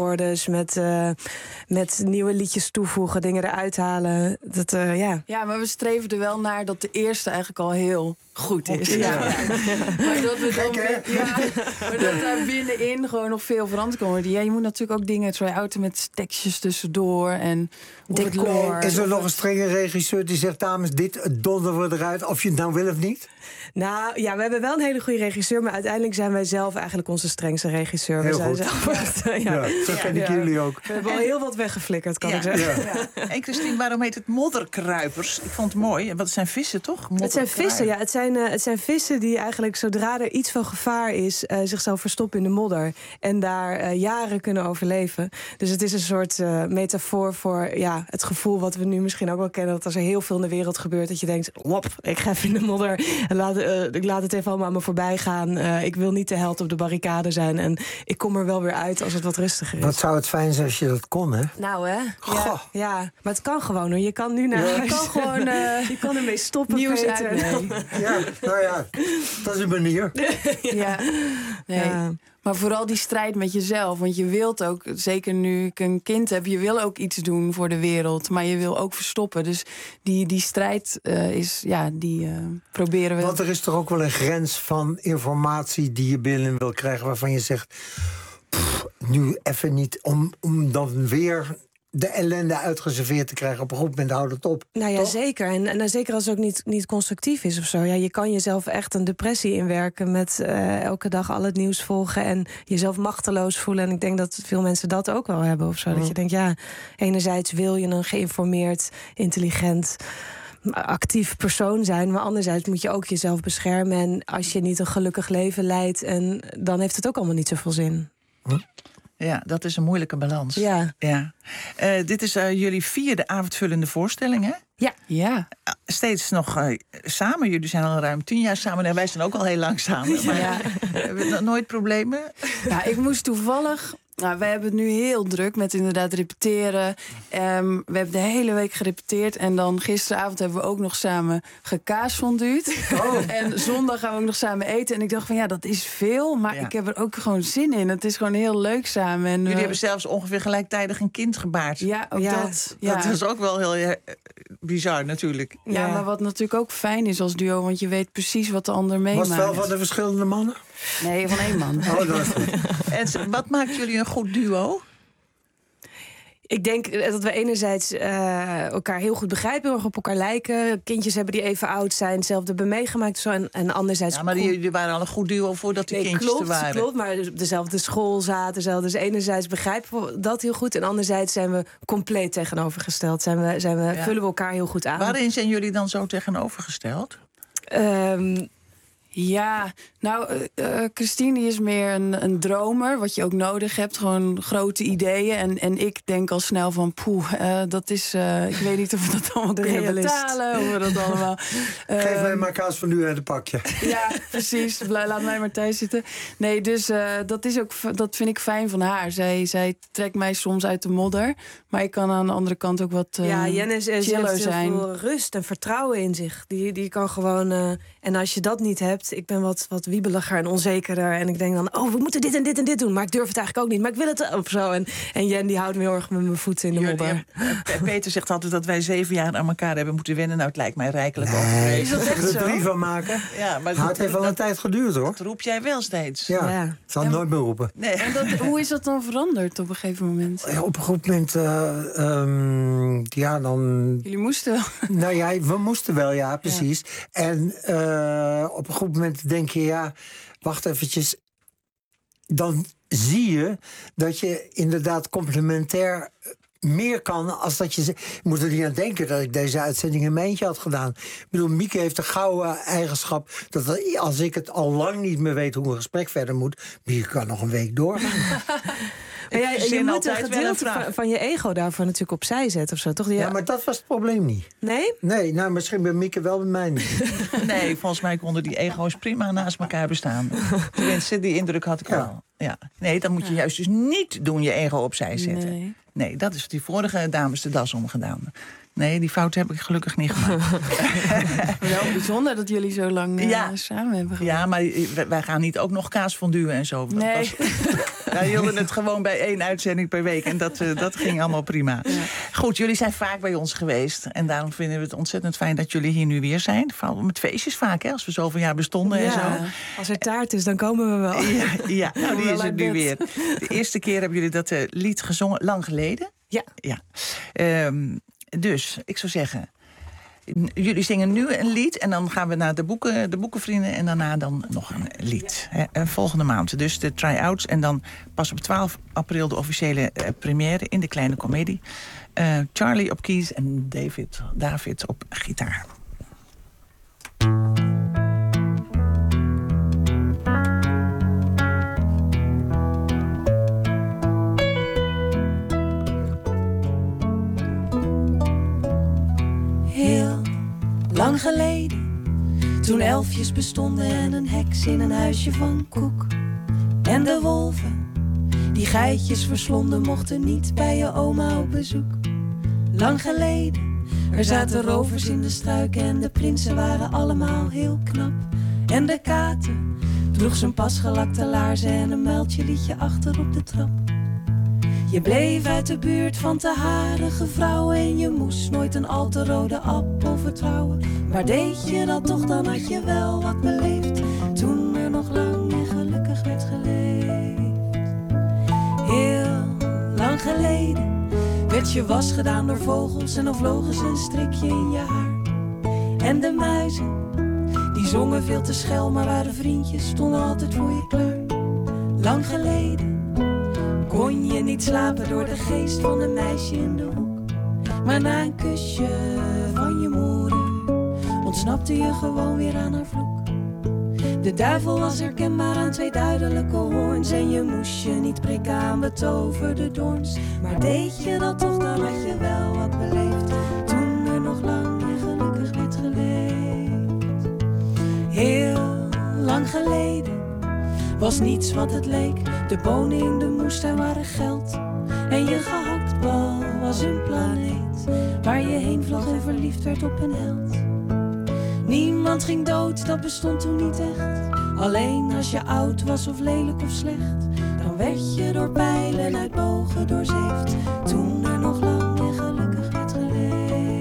met nieuwe liedjes toevoegen, dingen eruit halen. Ja, maar we streven er wel naar dat de eerste eigenlijk al heel goed is. Ja. Maar dat we dan maar dat daar binnenin gewoon nog veel veranderd kan worden. Ja, je moet natuurlijk ook dingen try-outen met tekstjes tussendoor en decor. Is er nog een strenge regisseur die zegt, dames, dit donderen we eruit, of je het nou wil of niet? Nou ja, we hebben wel een hele goede regisseur, maar uiteindelijk zijn wij zelf eigenlijk onze strengste regisseur. Heel we zijn goed. zelf echt, Zo ken ik jullie ook. We hebben al heel wat weggeflikkerd, kan ik zeggen. Ja. En Christine, waarom heet het modderkruipers? Ik vond het mooi. Want het zijn vissen, toch? Het zijn vissen, ja. Het zijn vissen die eigenlijk, zodra er iets van gevaar is, zichzelf verstoppen in de modder. En daar jaren kunnen overleven. Dus het is een soort metafoor voor het gevoel wat we nu misschien ook wel kennen. Dat als er heel veel in de wereld gebeurt, dat je denkt, wop, ik ga even in de modder. En ik laat het even allemaal aan me voorbij gaan. Ik wil niet de held op de barricade zijn. En ik kom er wel weer uit als het wat rustiger is. Wat zou het fijn zijn als je dat kon, hè? Nou, hè? Ja, maar het kan gewoon, hoor. Je kan nu naar huis. Je kan gewoon je kan ermee stoppen. Nieuws uit. Ja, nou ja, dat is een manier. Ja. Maar vooral die strijd met jezelf. Want je wilt ook, zeker nu ik een kind heb, je wil ook iets doen voor de wereld. Maar je wil ook verstoppen. Dus die strijd proberen we. Want er is toch ook wel een grens van informatie die je binnen wil krijgen, waarvan je zegt, nu even niet, om dan weer de ellende uitgeserveerd te krijgen. Op een goed moment houdt het op. Nou ja, toch? zeker. En zeker als het ook niet constructief is of zo. Ja, je kan jezelf echt een depressie inwerken met elke dag al het nieuws volgen en jezelf machteloos voelen. En ik denk dat veel mensen dat ook wel hebben of zo. Dat je denkt, enerzijds wil je een geïnformeerd, intelligent, actief persoon zijn, maar anderzijds moet je ook jezelf beschermen. En als je niet een gelukkig leven leidt, en dan heeft het ook allemaal niet zoveel zin. Ja, dat is een moeilijke balans. Ja. Dit is jullie 4e avondvullende voorstelling, hè? Ja. Steeds nog samen. Jullie zijn al ruim 10 jaar samen. En wij zijn ook al heel lang samen. Maar hebben we nooit problemen? Ja, ik moest toevallig. Nou, wij hebben het nu heel druk met inderdaad repeteren. We hebben de hele week gerepeteerd. En dan gisteravond hebben we ook nog samen gekaasfonduut. En zondag gaan we ook nog samen eten. En ik dacht van dat is veel. Maar ik heb er ook gewoon zin in. Het is gewoon heel leuk samen. En, jullie hebben zelfs ongeveer gelijktijdig een kind gebaard. Ja, ook dat. Ja. Dat is ook wel heel bizar natuurlijk. Ja, maar wat natuurlijk ook fijn is als duo. Want je weet precies wat de ander meemaakt. Was het wel van de verschillende mannen? Nee, van 1 man. Dat is goed. En wat maakt jullie een goed duo? Ik denk dat we enerzijds elkaar heel goed begrijpen, heel erg op elkaar lijken. Kindjes hebben die even oud zijn, hetzelfde hebben meegemaakt. Zo, en anderzijds. Ja, maar jullie waren al een goed duo voordat die kindjes er waren. Klopt, maar dezelfde school zaten. Dus enerzijds begrijpen we dat heel goed. En anderzijds zijn we compleet tegenovergesteld. Vullen we elkaar heel goed aan. Waarin zijn jullie dan zo tegenovergesteld? Ja, nou, Christine is meer een dromer, wat je ook nodig hebt. Gewoon grote ideeën. En ik denk al snel van, dat is... ik weet niet of we dat allemaal kunnen betalen. Of we dat allemaal... Geef mij maar kaas van u uit het pakje. Ja, precies. Laat mij maar thuis zitten. Nee, dus dat vind ik fijn van haar. Zij trekt mij soms uit de modder. Maar ik kan aan de andere kant ook wat Jen heeft chiller zijn. Heel veel rust en vertrouwen in zich. Die kan gewoon... en als je dat niet hebt... Ik ben wat wiebeliger en onzekerder. En ik denk dan, we moeten dit en dit en dit doen. Maar ik durf het eigenlijk ook niet. Maar ik wil het of zo. En Jen die houdt me heel erg met mijn voeten in de modder. Peter zegt altijd dat wij 7 jaar aan elkaar hebben moeten wennen. Nou, het lijkt mij rijkelijk overdreven. Is dat echt zo? Er 3 van maken. Ja, maar het heeft wel een tijd geduurd, hoor. Dat roep jij wel steeds. Ja, het zal nooit meer roepen. Nee. En hoe is dat dan veranderd op een gegeven moment? Ja, op een goed moment, dan... Jullie moesten wel. Nou ja, we moesten wel, ja, precies. Ja. En op een goed moment denk je, wacht eventjes. Dan zie je dat je inderdaad complementair meer kan als dat je... Je moet er niet aan denken dat ik deze uitzending in mijn eentje had gedaan. Ik bedoel, Mieke heeft de gouden eigenschap... dat als ik het al lang niet meer weet hoe een gesprek verder moet... Mieke kan nog een week doorgaan. Maar je moet een gedeelte van je ego daarvoor natuurlijk opzij zetten of zo, toch? Ja, maar dat was het probleem niet. Nee? Nee, nou misschien bij Mieke wel, bij mij niet. Nee, volgens mij konden die ego's prima naast elkaar bestaan. Tenminste, die indruk had ik wel. Ja. Nee, dat moet je juist dus niet doen, je ego opzij zetten. Nee, dat is die vorige dames de das omgedaan. Nee, die fout heb ik gelukkig niet gemaakt. Wel bijzonder dat jullie zo lang samen hebben gedaan. Ja, maar wij gaan niet ook nog kaas fonduwen en zo. Nee. Wij hielden het gewoon bij 1 uitzending per week. En dat ging allemaal prima. Ja. Goed, jullie zijn vaak bij ons geweest. En daarom vinden we het ontzettend fijn dat jullie hier nu weer zijn. Vooral met feestjes vaak, hè, als we zoveel jaar bestonden en zo. Als er taart is, dan komen we wel. Ja, nou, die is het nu weer. De eerste keer hebben jullie dat lied gezongen, lang geleden. Ja. Dus, ik zou zeggen... Jullie zingen nu een lied en dan gaan we naar de boekenvrienden... en daarna dan nog een lied. Volgende maand dus de try-outs... en dan pas op 12 april de officiële première in de Kleine Comedie. Charlie op keys en David op gitaar. Heel lang geleden, toen elfjes bestonden en een heks in een huisje van koek. En de wolven, die geitjes verslonden, mochten niet bij je oma op bezoek. Lang geleden, er zaten rovers in de struiken en de prinsen waren allemaal heel knap. En de kater droeg zijn pasgelakte laarzen en een muiltje liet je achter op de trap. Je bleef uit de buurt van te harige vrouwen en je moest nooit een al te rode appel vertrouwen. Maar deed je dat toch, dan had je wel wat beleefd, toen er nog lang en gelukkig werd geleefd. Heel lang geleden werd je was gedaan door vogels en dan vlogen ze een strikje in je haar. En de muizen, die zongen veel te schel, maar waren vriendjes, stonden altijd voor je klaar. Lang geleden kon je niet slapen door de geest van een meisje in de hoek. Maar na een kusje van je moeder ontsnapte je gewoon weer aan haar vloek. De duivel was herkenbaar aan 2 duidelijke hoorns en je moest je niet prikken aan betoverde doorns. Maar deed je dat toch, dan had je wel wat beleefd, toen er nog lang en gelukkig werd geleefd. Heel lang geleden was niets wat het leek. De bonen in de moestuin waren geld. En je gehaktbal was een planeet waar je heen vloog en verliefd werd op een held. Niemand ging dood, dat bestond toen niet echt. Alleen als je oud was of lelijk of slecht, dan werd je door pijlen uit bogen doorzeefd, toen er nog lang en gelukkig werd geleefd.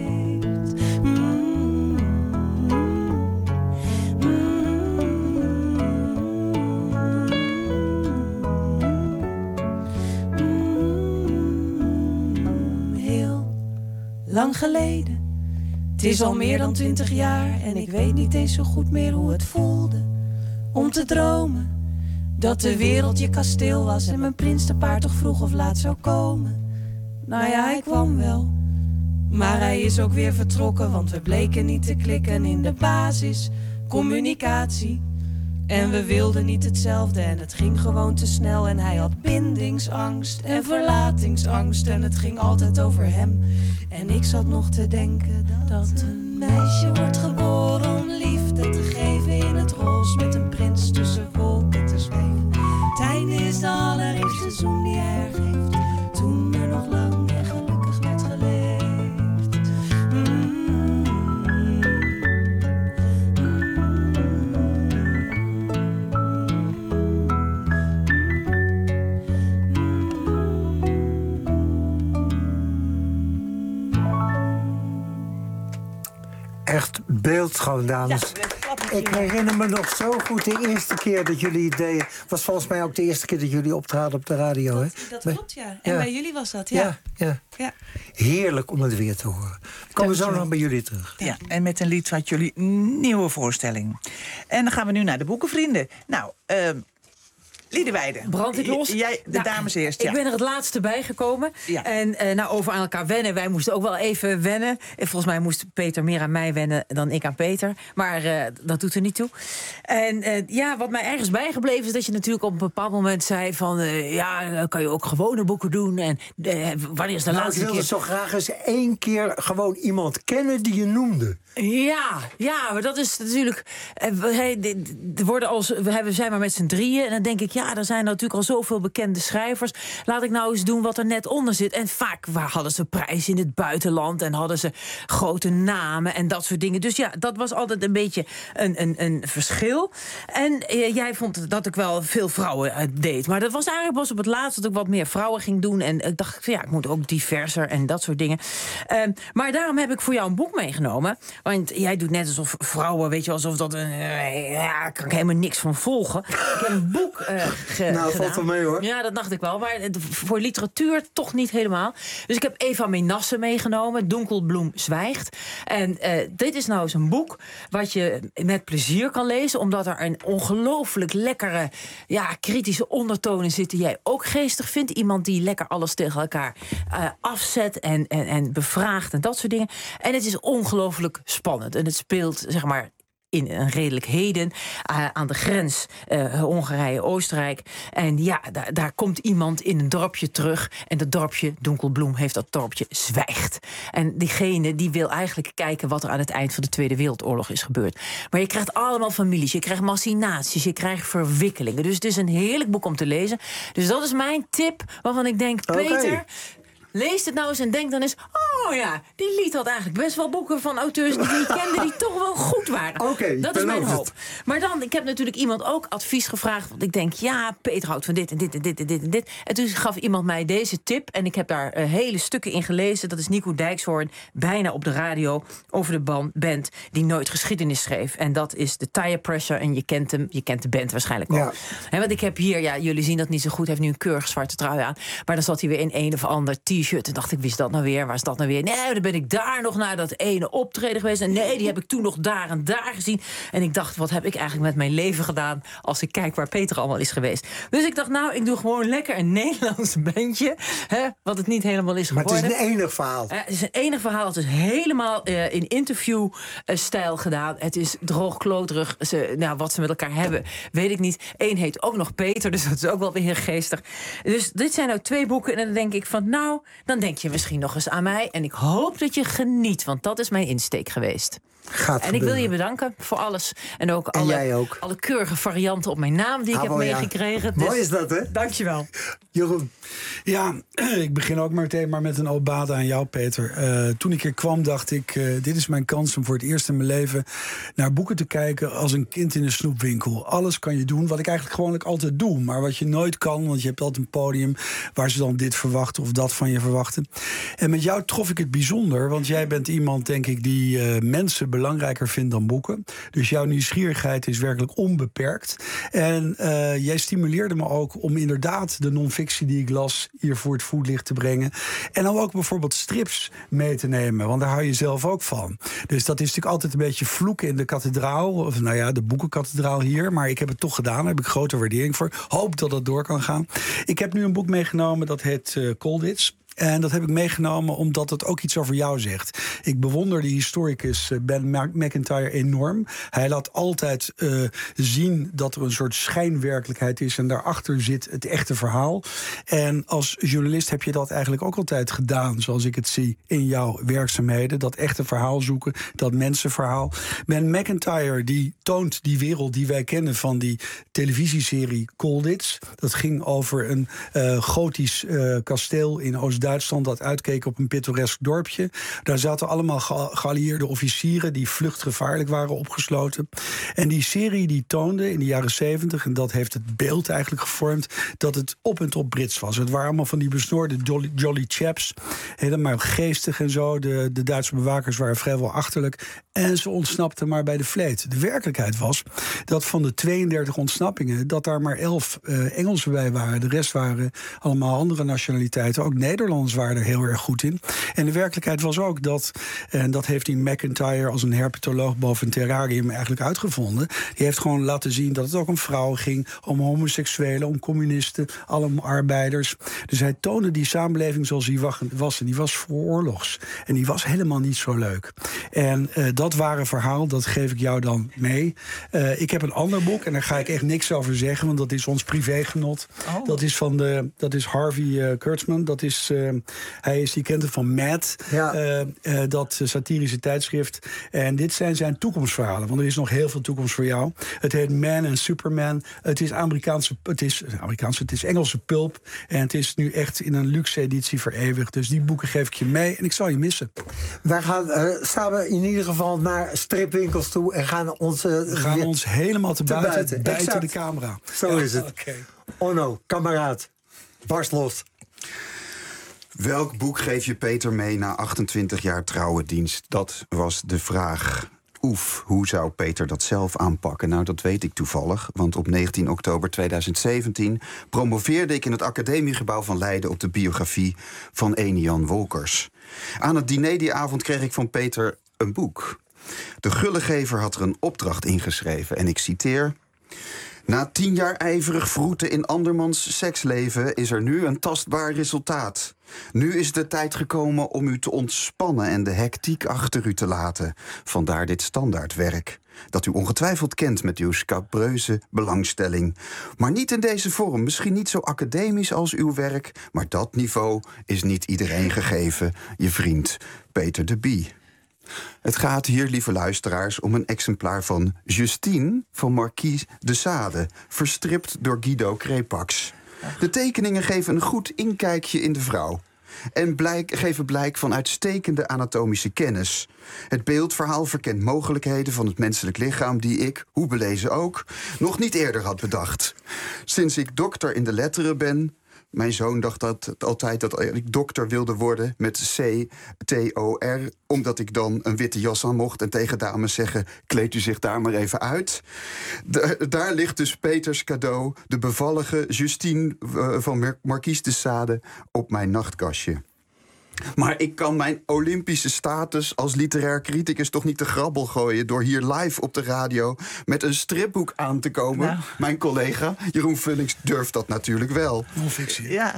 Lang geleden, het is al meer dan 20 jaar en ik weet niet eens zo goed meer hoe het voelde om te dromen dat de wereld je kasteel was en mijn prins te paard toch vroeg of laat zou komen. Nou ja, hij kwam wel, maar hij is ook weer vertrokken, want we bleken niet te klikken in de basis, communicatie. En we wilden niet hetzelfde en het ging gewoon te snel. En hij had bindingsangst en verlatingsangst en het ging altijd over hem. En ik zat nog te denken dat een meisje wordt geboren om liefde te geven in het roze met een prins tussen wolken te zweven. Het einde is de allereerste zoen die hij haar geeft, toen er nog lang en gelukkig werd geleefd. Echt beeldschoon, dames. Ja, ik herinner me nog zo goed de eerste keer dat jullie het deden. Was volgens mij ook de eerste keer dat jullie optraden op de radio. Dat klopt, ja. En bij jullie was dat, ja. Heerlijk om het weer te horen. Komen we zo nog bij jullie terug. Ja, en met een lied uit jullie nieuwe voorstelling. En dan gaan we nu naar de boekenvrienden. Nou, Liederwijde. Brand ik los? Jij, de dames eerst, ja. Ik ben er het laatste bij gekomen. Ja. En over aan elkaar wennen. Wij moesten ook wel even wennen. En volgens mij moest Peter meer aan mij wennen dan ik aan Peter. Maar dat doet er niet toe. En wat mij ergens bijgebleven is dat je natuurlijk op een bepaald moment zei van... kan je ook gewone boeken doen? En wanneer is de laatste keer... Ik wilde zo graag eens 1 keer gewoon iemand kennen die je noemde. Ja, maar dat is natuurlijk... We zijn maar met z'n drieën. En dan denk ik, er zijn natuurlijk al zoveel bekende schrijvers. Laat ik nou eens doen wat er net onder zit. En vaak hadden ze prijzen in het buitenland. En hadden ze grote namen en dat soort dingen. Dus dat was altijd een beetje een verschil. En jij vond dat ik wel veel vrouwen deed. Maar dat was eigenlijk pas op het laatst dat ik wat meer vrouwen ging doen. En ik dacht, ik moet ook diverser en dat soort dingen. Maar daarom heb ik voor jou een boek meegenomen. Want jij doet net alsof vrouwen, weet je, alsof dat daar kan ik helemaal niks van volgen. Ik heb een boek gedaan. Valt wel mee hoor. Ja, dat dacht ik wel. Maar voor literatuur toch niet helemaal. Dus ik heb Eva Menasse meegenomen. Donkelbloem zwijgt. En dit is nou eens een boek wat je met plezier kan lezen. Omdat er een ongelooflijk lekkere, kritische ondertoon in zit die jij ook geestig vindt. Iemand die lekker alles tegen elkaar afzet en bevraagt en dat soort dingen. En het is ongelooflijk spannend. En het speelt, zeg maar, in een redelijk heden aan de grens Hongarije-Oostenrijk. En daar komt iemand in een dorpje terug. En dat dorpje, Donkelbloem, heeft dat dorpje zwijgt. En diegene die wil eigenlijk kijken wat er aan het eind van de Tweede Wereldoorlog is gebeurd. Maar je krijgt allemaal families, je krijgt machinaties, je krijgt verwikkelingen. Dus het is een heerlijk boek om te lezen. Dus dat is mijn tip waarvan ik denk, Peter... Lees het nou eens en denk dan eens... die liet had eigenlijk best wel boeken van auteurs die je kende... die toch wel goed waren. Dat is mijn hoop. Maar dan, ik heb natuurlijk iemand ook advies gevraagd... want ik denk, Peter houdt van dit en dit en dit en dit en dit. En toen gaf iemand mij deze tip... en ik heb daar hele stukken in gelezen. Dat is Nico Dijkshoorn, bijna op de radio... over de band die nooit geschiedenis schreef. En dat is de Tire Pressure. En je kent hem, je kent de band waarschijnlijk ook. Ja. Want ik heb hier, jullie zien dat niet zo goed... hij heeft nu een keurig zwarte trui aan... maar dan zat hij weer in een of ander t-shirt. En dacht ik, wie is dat nou weer? Waar is dat nou weer? Nee, dan ben ik daar nog naar dat ene optreden geweest. En nee, die heb ik toen nog daar en daar gezien. En ik dacht, wat heb ik eigenlijk met mijn leven gedaan... als ik kijk waar Peter allemaal is geweest. Dus ik dacht, ik doe gewoon lekker een Nederlands bandje. Wat het niet helemaal is geworden. Maar het is een enig verhaal. Het is een enig verhaal. Het is helemaal in interviewstijl gedaan. Het is droogkloterig. Wat ze met elkaar hebben, weet ik niet. Eén heet ook nog Peter, dus dat is ook wel weer heel geestig. Dus dit zijn nou 2 boeken. En dan denk ik van, dan denk je misschien nog eens aan mij. En ik hoop dat je geniet, want dat is mijn insteek geweest. Ik wil je bedanken voor alles. En ook alle keurige varianten op mijn naam die ik heb meegekregen. Dus mooi is dat, hè? Dankjewel. Jeroen. Ja, ik begin ook meteen maar met een obade aan jou, Peter. Toen ik hier kwam, dacht ik... dit is mijn kans om voor het eerst in mijn leven... naar boeken te kijken als een kind in een snoepwinkel. Alles kan je doen, wat ik eigenlijk gewoonlijk altijd doe. Maar wat je nooit kan, want je hebt altijd een podium... waar ze dan dit verwachten of dat van je verwachten. En met jou trof ik het bijzonder. Want jij bent iemand, denk ik, die mensen belangrijker vindt dan boeken. Dus jouw nieuwsgierigheid is werkelijk onbeperkt. En jij stimuleerde me ook om inderdaad de non-fictie die ik las... hier voor het voetlicht te brengen. En dan ook bijvoorbeeld strips mee te nemen. Want daar hou je zelf ook van. Dus dat is natuurlijk altijd een beetje vloeken in de kathedraal. Of de boekenkathedraal hier. Maar ik heb het toch gedaan. Daar heb ik grote waardering voor. Hoop dat het door kan gaan. Ik heb nu een boek meegenomen. Dat heet Colditz. En dat heb ik meegenomen omdat het ook iets over jou zegt. Ik bewonder de historicus Ben McIntyre enorm. Hij laat altijd zien dat er een soort schijnwerkelijkheid is... en daarachter zit het echte verhaal. En als journalist heb je dat eigenlijk ook altijd gedaan... zoals ik het zie in jouw werkzaamheden. Dat echte verhaal zoeken, dat mensenverhaal. Ben McIntyre die toont die wereld die wij kennen... van die televisieserie Colditz. Dat ging over een gotisch kasteel in Oost-Duitsland... dat uitkeek op een pittoresk dorpje. Daar zaten allemaal geallieerde officieren... die vluchtgevaarlijk waren opgesloten. En die serie die toonde in de jaren 70... en dat heeft het beeld eigenlijk gevormd... dat het op en top Brits was. Het waren allemaal van die besnoorde jolly chaps. Helemaal geestig en zo. De Duitse bewakers waren vrijwel achterlijk. En ze ontsnapten maar bij de vleet. De werkelijkheid was dat van de 32 ontsnappingen... dat daar maar 11 Engelsen bij waren. De rest waren allemaal andere nationaliteiten. Ook Nederlanders waren er heel erg goed in. En de werkelijkheid was ook dat... en dat heeft die McIntyre als een herpetoloog boven een terrarium eigenlijk uitgevoerd... gevonden. Die heeft gewoon laten zien dat het ook om vrouwen ging, om homoseksuelen, om communisten, allemaal arbeiders. Dus hij toonde die samenleving zoals die was. En die was vooroorlogs. En die was helemaal niet zo leuk. En dat ware verhaal, dat geef ik jou dan mee. Ik heb een ander boek en daar ga ik echt niks over zeggen, want dat is ons privégenot. Oh. Dat is Harvey Kurtzman. Je kent het van Mad, dat satirische tijdschrift. En dit zijn zijn toekomstverhalen, want er is nog heel veel toekomst voor jou. Het heet Man and Superman. Het is het is Engelse pulp. En het is nu echt in een luxe editie vereeuwigd. Dus die boeken geef ik je mee en ik zal je missen. Wij gaan samen in ieder geval naar stripwinkels toe en gaan ons helemaal te buiten. Buiten de camera. Zo is het. Okay. Onno, kameraad, barst los. Welk boek geef je Peter mee na 28 jaar trouwe dienst? Dat was de vraag. Hoe zou Peter dat zelf aanpakken? Nou, dat weet ik toevallig, want op 19 oktober 2017... promoveerde ik in het Academiegebouw van Leiden op de biografie van Enian Wolkers. Aan het diner die avond kreeg ik van Peter een boek. De gullegever had er een opdracht ingeschreven en ik citeer: na 10 jaar ijverig vroeten in andermans seksleven is er nu een tastbaar resultaat. Nu is de tijd gekomen om u te ontspannen en de hectiek achter u te laten. Vandaar dit standaardwerk, dat u ongetwijfeld kent met uw scabreuze belangstelling. Maar niet in deze vorm, misschien niet zo academisch als uw werk, maar dat niveau is niet iedereen gegeven. Je vriend Peter de Bie. Het gaat hier, lieve luisteraars, om een exemplaar van Justine van Marquise de Sade, verstript door Guido Crepax. De tekeningen geven een goed inkijkje in de vrouw en geven blijk van uitstekende anatomische kennis. Het beeldverhaal verkent mogelijkheden van het menselijk lichaam die ik, hoe belezen ook, nog niet eerder had bedacht. Sinds ik dokter in de letteren ben... Mijn zoon dacht altijd dat ik dokter wilde worden met C-T-O-R... omdat ik dan een witte jas aan mocht en tegen dames zeggen: kleed u zich daar maar even uit. Daar ligt dus Peters cadeau, de bevallige Justine van Marquise de Sade, op mijn nachtkastje. Maar ik kan mijn Olympische status als literair criticus toch niet te grabbel gooien door hier live op de radio met een stripboek aan te komen. Nou. Mijn collega Jeroen Vullings durft dat natuurlijk wel. Non-fictie. Ja.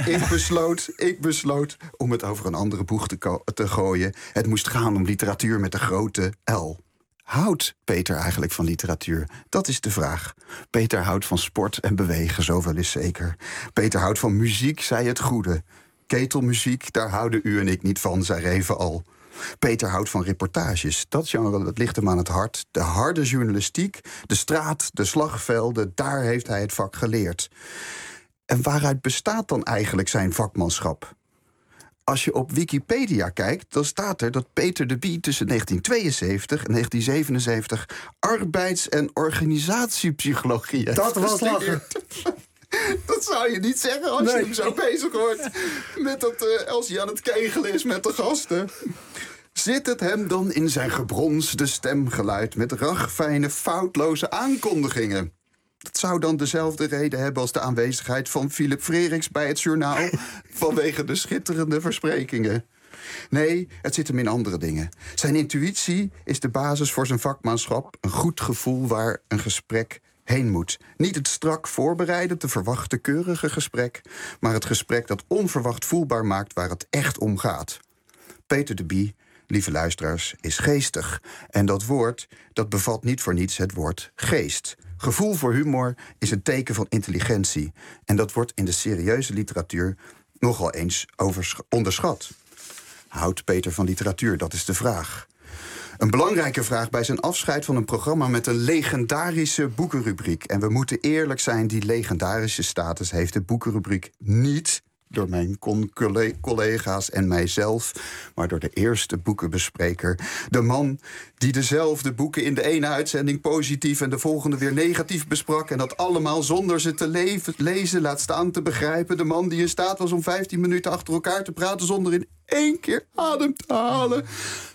Ik besloot om het over een andere boeg te gooien. Het moest gaan om literatuur met de grote L. Houdt Peter eigenlijk van literatuur? Dat is de vraag. Peter houdt van sport en bewegen, zoveel is zeker. Peter houdt van muziek, zei het goede. Ketelmuziek, daar houden u en ik niet van, zei Reven al. Peter houdt van reportages. Dat genre, dat ligt hem aan het hart. De harde journalistiek, de straat, de slagvelden, daar heeft hij het vak geleerd. En waaruit bestaat dan eigenlijk zijn vakmanschap? Als je op Wikipedia kijkt, dan staat er dat Peter de Bie tussen 1972 en 1977 arbeids- en organisatiepsychologie heeft gestudeerd. Dat zou je niet zeggen als je hem zo bezig hoort met dat, als hij aan het kegelen is met de gasten. Zit het hem dan in zijn gebronsde stemgeluid met ragfijne, foutloze aankondigingen? Dat zou dan dezelfde reden hebben als de aanwezigheid van Philip Freriks bij het journaal vanwege de schitterende versprekingen. Nee, het zit hem in andere dingen. Zijn intuïtie is de basis voor zijn vakmanschap, een goed gevoel waar een gesprek heen moet. Niet het strak voorbereide, te verwachten keurige gesprek, maar het gesprek dat onverwacht voelbaar maakt waar het echt om gaat. Peter de Bie, lieve luisteraars, is geestig. En dat woord, dat bevat niet voor niets het woord geest. Gevoel voor humor is een teken van intelligentie. En dat wordt in de serieuze literatuur nogal eens onderschat. Houdt Peter van literatuur? Dat is de vraag. Een belangrijke vraag bij zijn afscheid van een programma met een legendarische boekenrubriek. En we moeten eerlijk zijn, die legendarische status heeft de boekenrubriek niet door mijn collega's en mijzelf, maar door de eerste boekenbespreker. De man die dezelfde boeken in de ene uitzending positief en de volgende weer negatief besprak, en dat allemaal zonder ze te lezen, laat staan te begrijpen. De man die in staat was om 15 minuten achter elkaar te praten zonder in 1 keer adem te halen.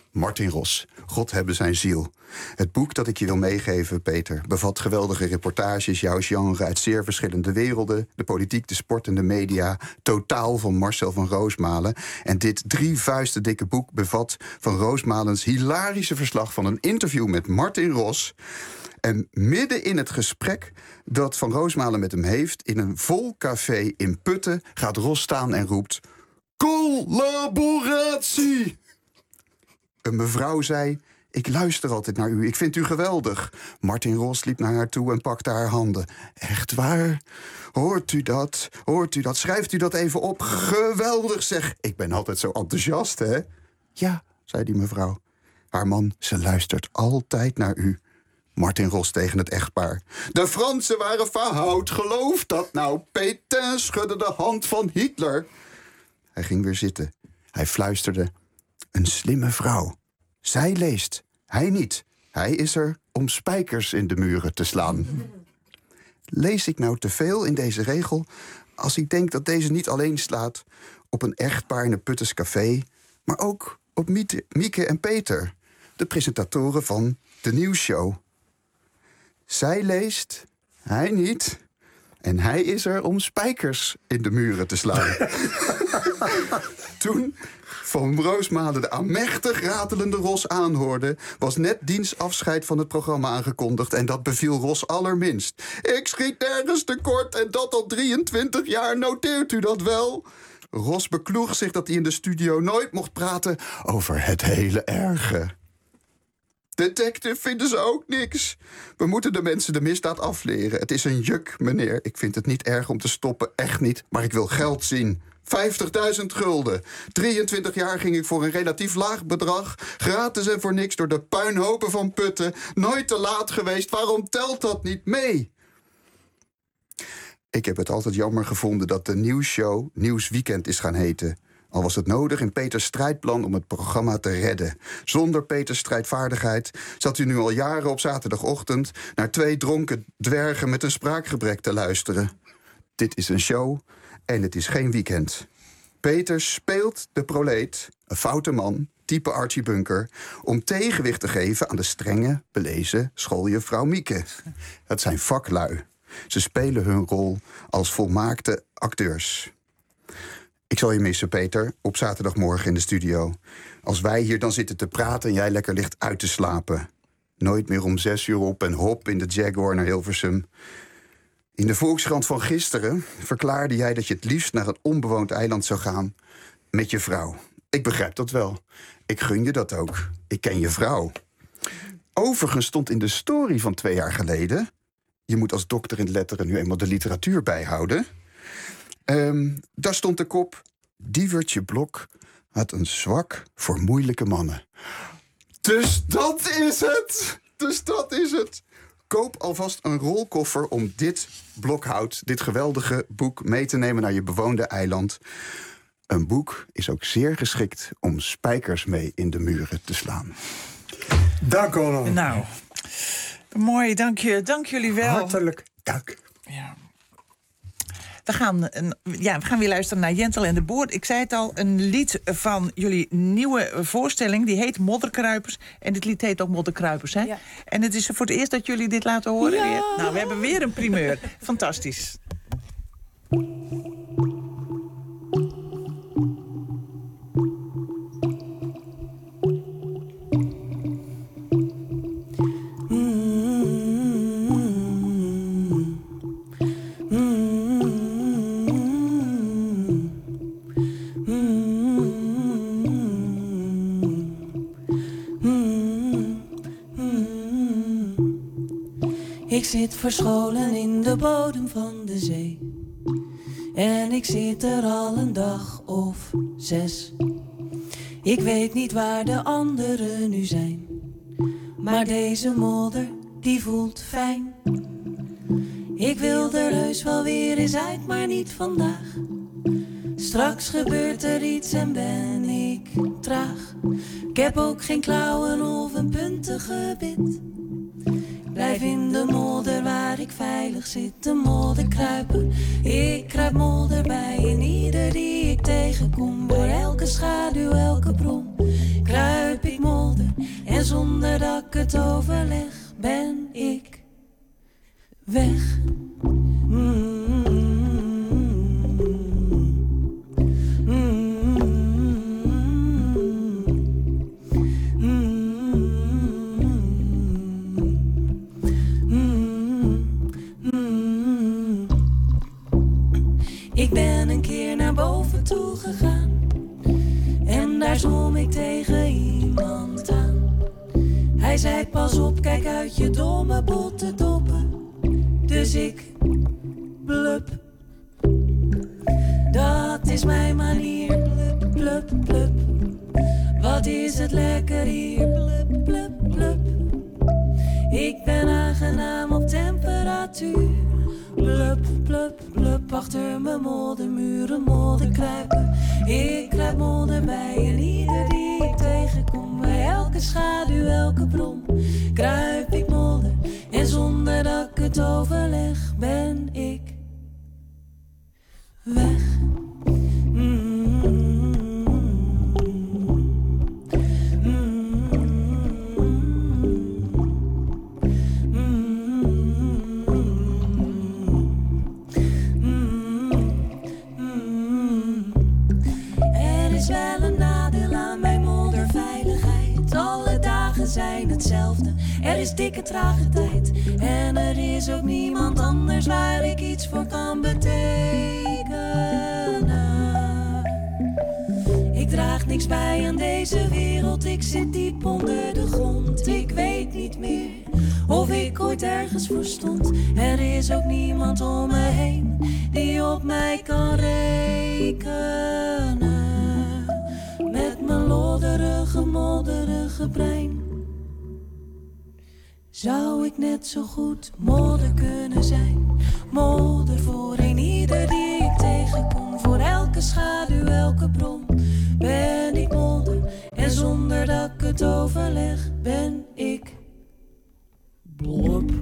Martin Ros, God hebben zijn ziel. Het boek dat ik je wil meegeven, Peter, bevat geweldige reportages, jouw genre uit zeer verschillende werelden, de politiek, de sport en de media, totaal van Marcel van Roosmalen. En dit 3 vuisten dikke boek bevat van Roosmalens hilarische verslag van een interview met Martin Ros. En midden in het gesprek dat Van Roosmalen met hem heeft, in een vol café in Putten, gaat Ros staan en roept: collaboratie! Een mevrouw zei: ik luister altijd naar u, ik vind u geweldig. Martin Ros liep naar haar toe en pakte haar handen. Echt waar? Hoort u dat? Hoort u dat? Schrijft u dat even op? Geweldig zeg. Ik ben altijd zo enthousiast, hè? Ja, zei die mevrouw. Haar man, ze luistert altijd naar u. Martin Ros tegen het echtpaar. De Fransen waren verhoud, geloof dat nou. Pétain schudde de hand van Hitler. Hij ging weer zitten. Hij fluisterde: een slimme vrouw. Zij leest, hij niet. Hij is er om spijkers in de muren te slaan. Lees ik nou te veel in deze regel als ik denk dat deze niet alleen slaat op een echtpaar in een Puttens café, maar ook op Mieke en Peter, de presentatoren van de nieuwsshow. Zij leest, hij niet. En hij is er om spijkers in de muren te slaan. Toen Van Roosmalen de aanmächtig ratelende Ros aanhoorde, was net diens afscheid van het programma aangekondigd. En dat beviel Ros allerminst. Ik schiet nergens tekort en dat al 23 jaar, noteert u dat wel? Ros bekloeg zich dat hij in de studio nooit mocht praten over het hele erge. Detective vinden ze ook niks. We moeten de mensen de misdaad afleren. Het is een juk, meneer. Ik vind het niet erg om te stoppen, echt niet. Maar ik wil geld zien. 50.000 gulden. 23 jaar ging ik voor een relatief laag bedrag. Gratis en voor niks door de puinhopen van Putten. Nooit te laat geweest. Waarom telt dat niet mee? Ik heb het altijd jammer gevonden dat de nieuwsshow Nieuwsweekend is gaan heten. Al was het nodig in Peters strijdplan om het programma te redden. Zonder Peters strijdvaardigheid zat u nu al jaren op zaterdagochtend naar 2 dronken dwergen met een spraakgebrek te luisteren. Dit is een show en het is geen weekend. Peter speelt de proleet, een foute man, type Archie Bunker, om tegenwicht te geven aan de strenge, belezen schooljuffrouw Mieke. Het zijn vaklui. Ze spelen hun rol als volmaakte acteurs. Ik zal je missen, Peter, op zaterdagmorgen in de studio. Als wij hier dan zitten te praten en jij lekker ligt uit te slapen. Nooit meer om 6 uur op en hop in de Jaguar naar Hilversum. In de Volkskrant van gisteren verklaarde jij dat je het liefst naar een onbewoond eiland zou gaan met je vrouw. Ik begrijp dat wel. Ik gun je dat ook. Ik ken je vrouw. Overigens stond in de story van 2 jaar geleden... je moet als dokter in letteren nu eenmaal de literatuur bijhouden... daar stond de kop: Diewertje Blok had een zwak voor moeilijke mannen. Dus dat is het! Dus dat is het! Koop alvast een rolkoffer om dit Blokhout, dit geweldige boek, mee te nemen naar je bewoonde eiland. Een boek is ook zeer geschikt om spijkers mee in de muren te slaan. Dank u wel. Nou, mooi, dank jullie wel. Hartelijk dank. Ja. We gaan weer luisteren naar Jentel en de Boer. Ik zei het al, een lied van jullie nieuwe voorstelling. Die heet Modderkruipers. En dit lied heet ook Modderkruipers, hè? Ja. En het is voor het eerst dat jullie dit laten horen. Ja. Weer. Nou, we hebben weer een primeur. Fantastisch. Ik zit verscholen in de bodem van de zee. En ik zit er al een dag of 6. Ik weet niet waar de anderen nu zijn. Maar deze modder, die voelt fijn. Ik wil er heus wel weer eens uit, maar niet vandaag. Straks gebeurt er iets en ben ik traag. Ik heb ook geen klauwen of een puntige bit. Blijf in de modder waar ik veilig zit, de modderkruiper. Ik kruip modder bij en ieder die ik tegenkom. Door elke schaduw, elke bron, kruip ik modder. En zonder dat ik het overleg, ben ik weg. Ik ben een keer naar boven toe gegaan en daar zwom ik tegen iemand aan. Hij zei pas op, kijk uit je domme botte doppen. Dus ik blub. Dat is mijn manier, blub, blub, blub. Wat is het lekker hier, blub, blub, blub. Ik ben aangenaam op temperatuur. Blub, blub, blub, achter mijn moddermuren modder kruipen. Ik kruip modder bij en ieder die ik tegenkom. Bij elke schaduw, elke bron, kruip ik modder. En zonder dat ik het overleg, ben ik weg. Zijn hetzelfde. Er is dikke trage tijd en er is ook niemand anders waar ik iets voor kan betekenen. Ik draag niks bij aan deze wereld, ik zit diep onder de grond. Ik weet niet meer of ik ooit ergens voor stond. Er is ook niemand om me heen die op mij kan rekenen. Met mijn lodderige, modderige brein zou ik net zo goed modder kunnen zijn. Modder voor een ieder die ik tegenkom. Voor elke schaduw, elke bron ben ik modder. En zonder dat ik het overleg, ben ik blob.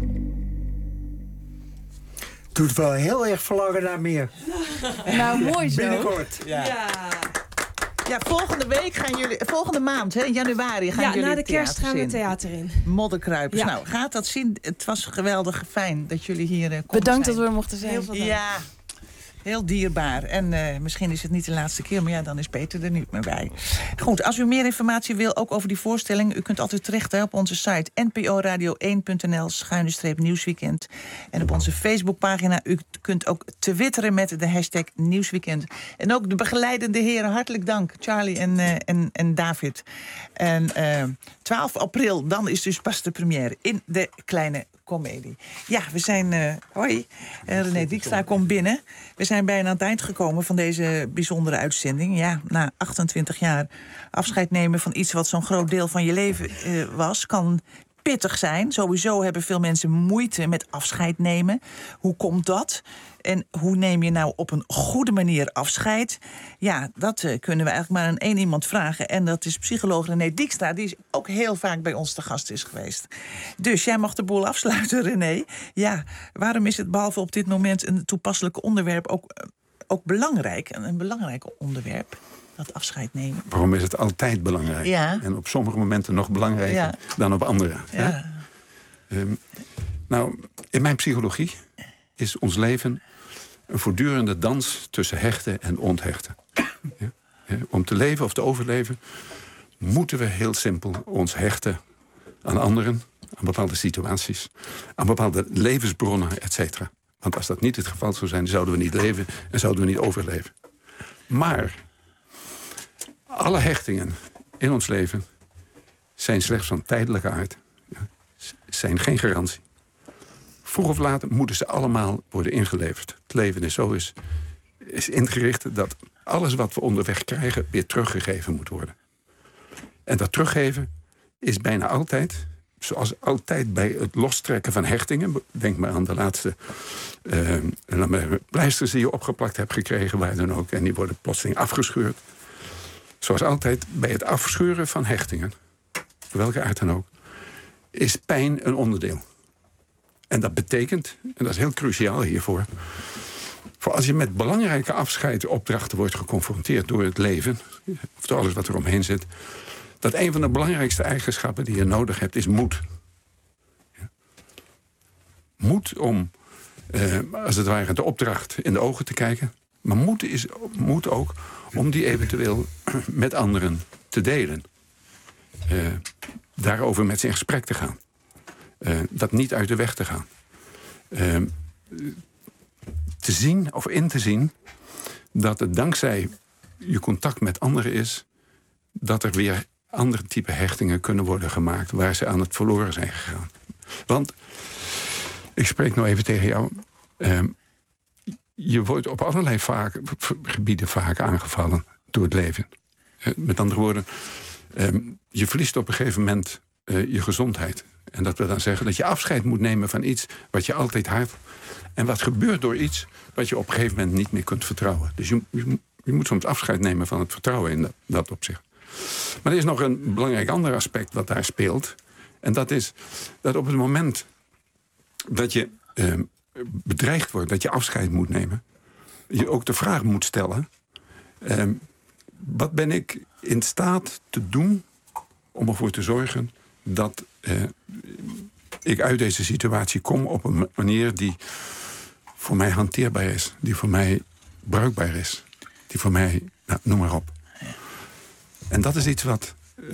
Doet wel heel erg verlangen naar meer. Nou, mooi zo. Binnenkort. Ja, volgende maand, hè, in januari, gaan jullie na de kerst theaters gaan we in. het theater in. Modderkruipers. Ja. Nou, gaat dat zien? Het was geweldig fijn dat jullie hier konden Bedankt zijn. dat we er mochten zijn. Heel veel dank. Ja, heel dierbaar. En misschien is het niet de laatste keer, maar ja, dan is Peter er niet meer bij. Goed, als u meer informatie wil, ook over die voorstelling, u kunt altijd terecht op onze site nporadio1.nl/nieuwsweekend. En op onze Facebookpagina, u kunt ook twitteren met de hashtag Nieuwsweekend. En ook de begeleidende heren, hartelijk dank, Charlie en David. En 12 april, dan is dus pas de première in de Kleine Comedie. Ja, we zijn... hoi, René Dijkstra komt binnen. We zijn bijna aan het eind gekomen van deze bijzondere uitzending. Ja, na 28 jaar afscheid nemen van iets wat zo'n groot deel van je leven was, kan pittig zijn. Sowieso hebben veel mensen moeite met afscheid nemen. Hoe komt dat? En hoe neem je nou op een goede manier afscheid? Ja, dat kunnen we eigenlijk maar aan één iemand vragen. En dat is psycholoog René Dijkstra, die ook heel vaak bij ons te gast is geweest. Dus jij mag de boel afsluiten, René. Ja, waarom is het behalve op dit moment een toepasselijk onderwerp ook belangrijk? Een belangrijk onderwerp, dat afscheid nemen. Waarom is het altijd belangrijk? Ja. En op sommige momenten nog belangrijker dan op andere. Ja. Nou, in mijn psychologie is ons leven een voortdurende dans tussen hechten en onthechten. Om te leven of te overleven moeten we heel simpel ons hechten aan anderen, aan bepaalde situaties, aan bepaalde levensbronnen, et cetera. Want als dat niet het geval zou zijn, zouden we niet leven en zouden we niet overleven. Maar alle hechtingen in ons leven zijn slechts van tijdelijke aard. Zijn geen garantie. Vroeg of laat moeten ze allemaal worden ingeleverd. Het leven is ingericht dat alles wat we onderweg krijgen weer teruggegeven moet worden. En dat teruggeven is bijna altijd, zoals altijd bij het lostrekken van hechtingen. Denk maar aan de laatste pleisters die je opgeplakt hebt gekregen, waar dan ook. En die worden plotseling afgescheurd. Zoals altijd bij het afscheuren van hechtingen, voor welke aard dan ook, is pijn een onderdeel. En dat betekent, en dat is heel cruciaal hiervoor, voor als je met belangrijke afscheidsopdrachten wordt geconfronteerd door het leven, of door alles wat er omheen zit, dat een van de belangrijkste eigenschappen die je nodig hebt is moed. Ja. Moed om, als het ware, de opdracht in de ogen te kijken. Maar moed ook om die eventueel met anderen te delen. Daarover met ze in gesprek te gaan. Dat niet uit de weg te gaan. Te zien of in te zien dat het dankzij je contact met anderen is, dat er weer andere type hechtingen kunnen worden gemaakt waar ze aan het verloren zijn gegaan. Want, ik spreek nou even tegen jou, je wordt op allerlei gebieden vaak aangevallen door het leven. Met andere woorden, je verliest op een gegeven moment je gezondheid. En dat wil dan zeggen dat je afscheid moet nemen van iets wat je altijd had. En wat gebeurt door iets wat je op een gegeven moment niet meer kunt vertrouwen. Dus je moet soms afscheid nemen van het vertrouwen in dat opzicht. Maar er is nog een belangrijk ander aspect wat daar speelt. En dat is dat op het moment dat je bedreigd wordt, dat je afscheid moet nemen, je ook de vraag moet stellen: wat ben ik in staat te doen om ervoor te zorgen dat ik uit deze situatie kom op een manier die voor mij hanteerbaar is, die voor mij bruikbaar is, die voor mij, nou, noem maar op. En dat is iets wat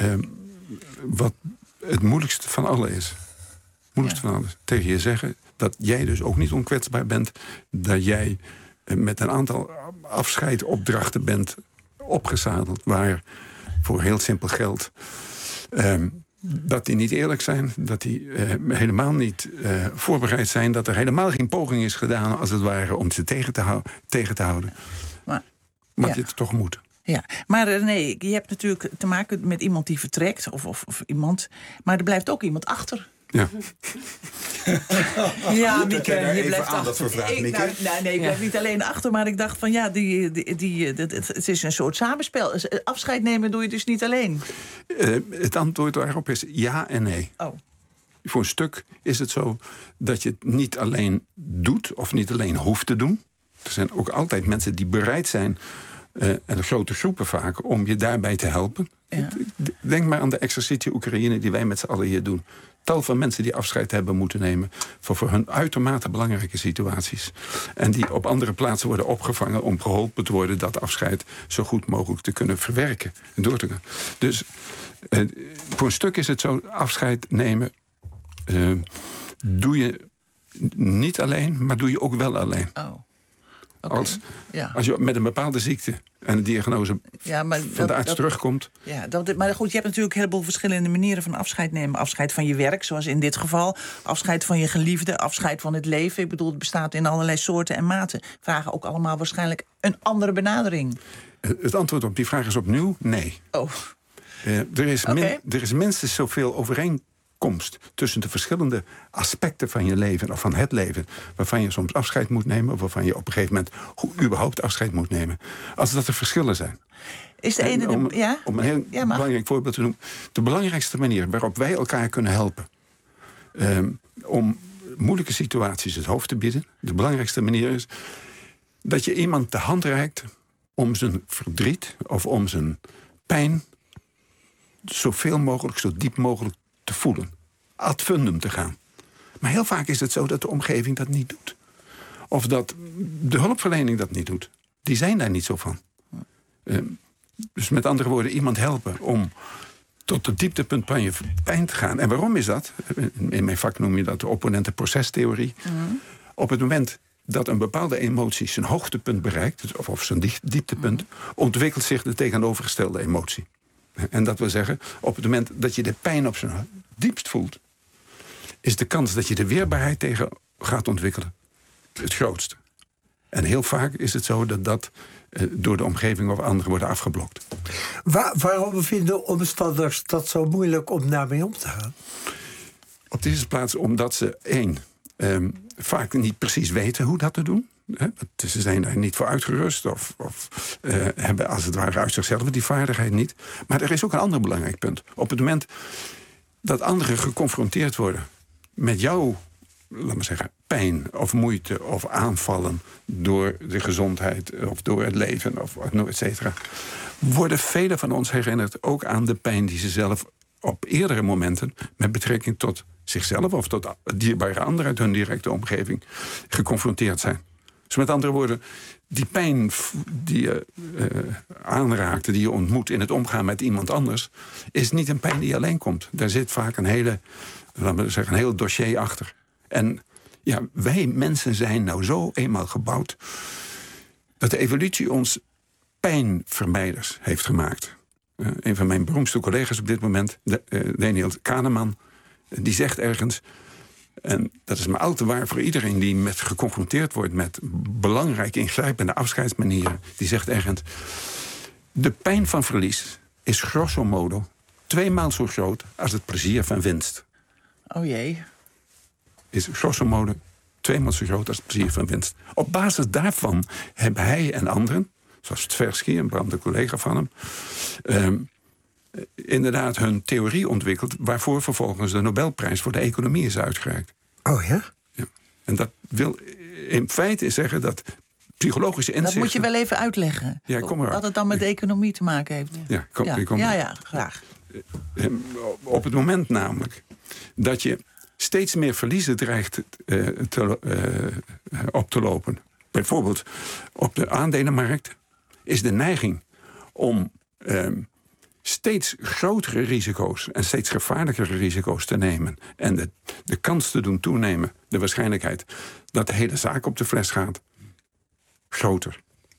het moeilijkste van allen is. Moeilijkste van alles. Tegen je zeggen dat jij dus ook niet onkwetsbaar bent, dat jij met een aantal afscheidopdrachten bent opgezadeld, waar voor heel simpel geld dat die niet eerlijk zijn, dat die helemaal niet voorbereid zijn, dat er helemaal geen poging is gedaan, als het ware, om ze tegen te houden. Maar dit toch moet. Ja, maar nee, je hebt natuurlijk te maken met iemand die vertrekt, of iemand, maar er blijft ook iemand achter. Ja. Ja, Mieke, je blijft aandacht voor vragen, Mieke. Ik blijf niet alleen achter, maar ik dacht van ja, het is een soort samenspel. Afscheid nemen doe je dus niet alleen. Het antwoord daarop is ja en nee. Oh. Voor een stuk is het zo dat je het niet alleen doet of niet alleen hoeft te doen. Er zijn ook altijd mensen die bereid zijn, en de grote groepen vaak, om je daarbij te helpen. Ja. Denk maar aan de exercitie Oekraïne die wij met z'n allen hier doen. Tal van mensen die afscheid hebben moeten nemen voor hun uitermate belangrijke situaties. En die op andere plaatsen worden opgevangen om geholpen te worden dat afscheid zo goed mogelijk te kunnen verwerken en door te gaan. Dus voor een stuk is het zo, afscheid nemen doe je niet alleen, maar doe je ook wel alleen. Oh. Okay. Als je met een bepaalde ziekte en de diagnose van de arts terugkomt. Ja, maar goed, je hebt natuurlijk een heleboel verschillende manieren van afscheid nemen. Afscheid van je werk, zoals in dit geval. Afscheid van je geliefde, afscheid van het leven. Ik bedoel, het bestaat in allerlei soorten en maten. Vragen ook allemaal waarschijnlijk een andere benadering. Het antwoord op die vraag is opnieuw nee. Oh. Er is minstens zoveel overeenkomst tussen de verschillende aspecten van je leven of van het leven, waarvan je soms afscheid moet nemen, of waarvan je op een gegeven moment überhaupt afscheid moet nemen, als dat er verschillen zijn. Is de ene om een heel belangrijk voorbeeld te noemen, de belangrijkste manier waarop wij elkaar kunnen helpen om moeilijke situaties het hoofd te bieden, de belangrijkste manier is dat je iemand de hand reikt om zijn verdriet of om zijn pijn zoveel mogelijk, zo diep mogelijk te voelen. Ad fundum te gaan. Maar heel vaak is het zo dat de omgeving dat niet doet. Of dat de hulpverlening dat niet doet. Die zijn daar niet zo van. Dus met andere woorden, iemand helpen om tot het dieptepunt van je pijn te gaan. En waarom is dat? In mijn vak noem je dat de opponentenprocestheorie. Op het moment dat een bepaalde emotie zijn hoogtepunt bereikt, of zijn dieptepunt, ontwikkelt zich de tegenovergestelde emotie. En dat wil zeggen, op het moment dat je de pijn op zijn diepst voelt, is de kans dat je de weerbaarheid tegen gaat ontwikkelen het grootste. En heel vaak is het zo dat door de omgeving of anderen wordt afgeblokt. Waarom vinden omstanders dat zo moeilijk om daarmee om te gaan? Op de eerste plaats omdat ze vaak niet precies weten hoe dat te doen. Ze zijn daar niet voor uitgerust of hebben als het ware uit zichzelf die vaardigheid niet. Maar er is ook een ander belangrijk punt. Op het moment dat anderen geconfronteerd worden met jouw laat maar zeggen, pijn of moeite of aanvallen door de gezondheid of door het leven of et cetera, worden velen van ons herinnerd ook aan de pijn die ze zelf op eerdere momenten met betrekking tot zichzelf of tot dierbare anderen uit hun directe omgeving geconfronteerd zijn. Dus met andere woorden, die pijn die je aanraakt, die je ontmoet in het omgaan met iemand anders, is niet een pijn die alleen komt. Daar zit vaak een heel dossier achter. En ja, wij mensen zijn nou zo eenmaal gebouwd dat de evolutie ons pijnvermijders heeft gemaakt. Een van mijn beroemdste collega's op dit moment, Daniel Kahneman, die zegt ergens, en dat is maar al te waar voor iedereen die geconfronteerd wordt met belangrijk ingrijpende afscheidsmanieren, die zegt ergens, de pijn van verlies is grosso modo 2 maal zo groot als het plezier van winst. Oh jee. Is grosso modo 2 maal zo groot als het plezier van winst. Op basis daarvan hebben hij en anderen, zoals Tversky, een beroemde collega van hem, inderdaad hun theorie ontwikkeld, waarvoor vervolgens de Nobelprijs voor de economie is uitgereikt. Oh ja? Ja. En dat wil in feite zeggen dat psychologische inzichten... Dat moet je wel even uitleggen. Ja, kom maar. Wat het dan met de economie te maken heeft. Ja, ja, graag. Op het moment namelijk dat je steeds meer verliezen dreigt op te lopen, bijvoorbeeld op de aandelenmarkt, is de neiging om steeds grotere risico's en steeds gevaarlijkere risico's te nemen. En de kans te doen toenemen, de waarschijnlijkheid dat de hele zaak op de fles gaat, groter.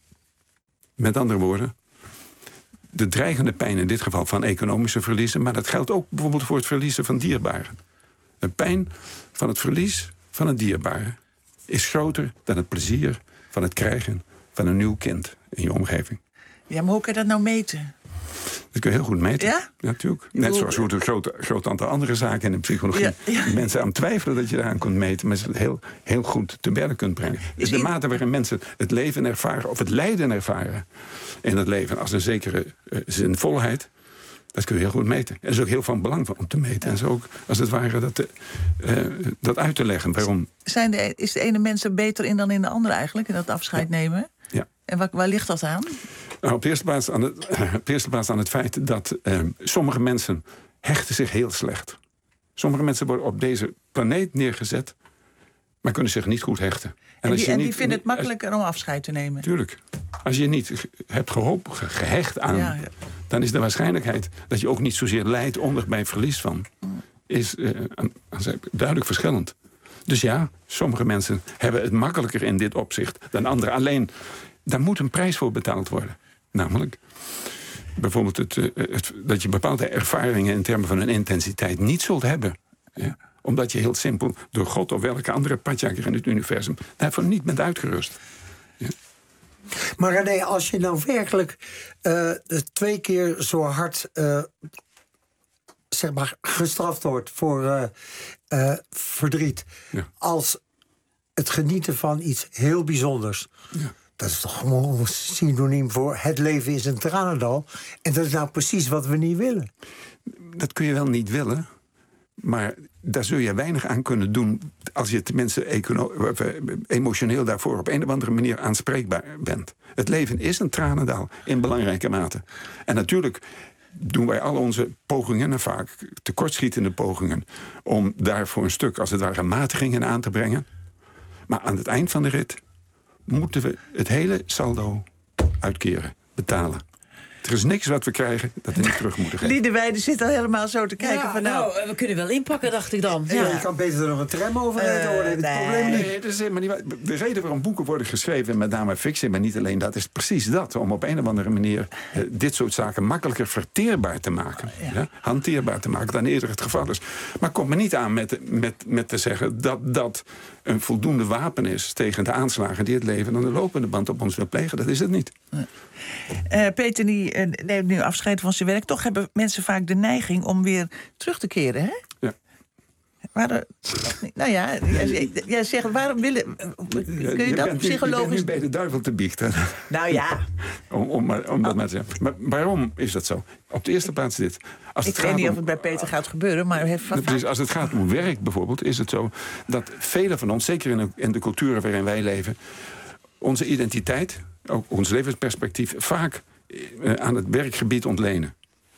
Met andere woorden, de dreigende pijn in dit geval van economische verliezen, maar dat geldt ook bijvoorbeeld voor het verliezen van dierbaren. De pijn van het verlies van een dierbare is groter dan het plezier van het krijgen van een nieuw kind in je omgeving. Ja, maar hoe kan je dat nou meten? Dat kun je heel goed meten. Ja? Natuurlijk. Net zoals hoe een groot aantal andere zaken in de psychologie mensen aan twijfelen dat je daaraan kunt meten, maar ze het heel goed te berden kunt brengen. Dus de mate waarin mensen het leven ervaren of het lijden ervaren in het leven als een zekere zinvolheid, dat kun je heel goed meten. En dat is ook heel van belang om te meten. En zo ook, als het ware, dat uit te leggen. Waarom? Is de ene mens er beter in dan in de andere eigenlijk, in dat afscheid nemen? Ja. En waar ligt dat aan? Nou, op de eerste plaats aan het feit dat sommige mensen hechten zich heel slecht. Sommige mensen worden op deze planeet neergezet, maar kunnen zich niet goed hechten. En die vinden het makkelijker om afscheid te nemen? Tuurlijk. Als je niet hebt gehecht aan, dan is de waarschijnlijkheid dat je ook niet zozeer lijdt onder bij verlies van, is duidelijk verschillend. Dus ja, sommige mensen hebben het makkelijker in dit opzicht dan anderen. Alleen, daar moet een prijs voor betaald worden. Namelijk, bijvoorbeeld dat je bepaalde ervaringen in termen van een intensiteit niet zult hebben. Ja? Omdat je heel simpel door God of welke andere padjakker in het universum daarvoor niet bent uitgerust. Ja. Maar René, als je nou werkelijk 2 keer zo hard zeg maar gestraft wordt voor verdriet, als het genieten van iets heel bijzonders. Ja. Dat is toch gewoon een synoniem voor het leven is een tranendal. En dat is nou precies wat we niet willen. Dat kun je wel niet willen, maar daar zul je weinig aan kunnen doen als je tenminste emotioneel daarvoor op een of andere manier aanspreekbaar bent. Het leven is een tranendal in belangrijke mate. En natuurlijk doen wij al onze pogingen, en vaak tekortschietende pogingen, om daar voor een stuk als het ware matigingen aan te brengen. Maar aan het eind van de rit moeten we het hele saldo uitkeren, betalen. Er is niks wat we krijgen dat we niet terug moeten geven. Liedewijde zit al helemaal zo te kijken van we kunnen wel inpakken, dacht ik dan. Ja. Je kan beter er nog een tram over rijden, het probleem niet. Nee, dat is helemaal niet. De reden waarom boeken worden geschreven, met name fictie, maar niet alleen dat, is precies dat. Om op een of andere manier dit soort zaken makkelijker verteerbaar te maken. Ja, hanteerbaar te maken dan eerder het geval is. Maar kom me niet aan met te zeggen dat een voldoende wapen is tegen de aanslagen die het leven aan de lopende band op ons wil plegen. Dat is het niet. Peter neemt nu afscheid van zijn werk. Toch hebben mensen vaak de neiging om weer terug te keren, hè? Ja. Nou ja, jij zegt, waarom willen... Kun je dat psychologisch... Je bent nu bij de duivel te biechten. Nou ja. om dat maar te zeggen. Maar waarom is dat zo? Op de eerste plaats dit. Ik weet niet of het bij Peter gaat gebeuren, maar... Precies, als het gaat om werk bijvoorbeeld, is het zo... dat velen van ons, zeker in de culturen waarin wij leven... onze identiteit, ook ons levensperspectief... vaak aan het werkgebied ontlenen.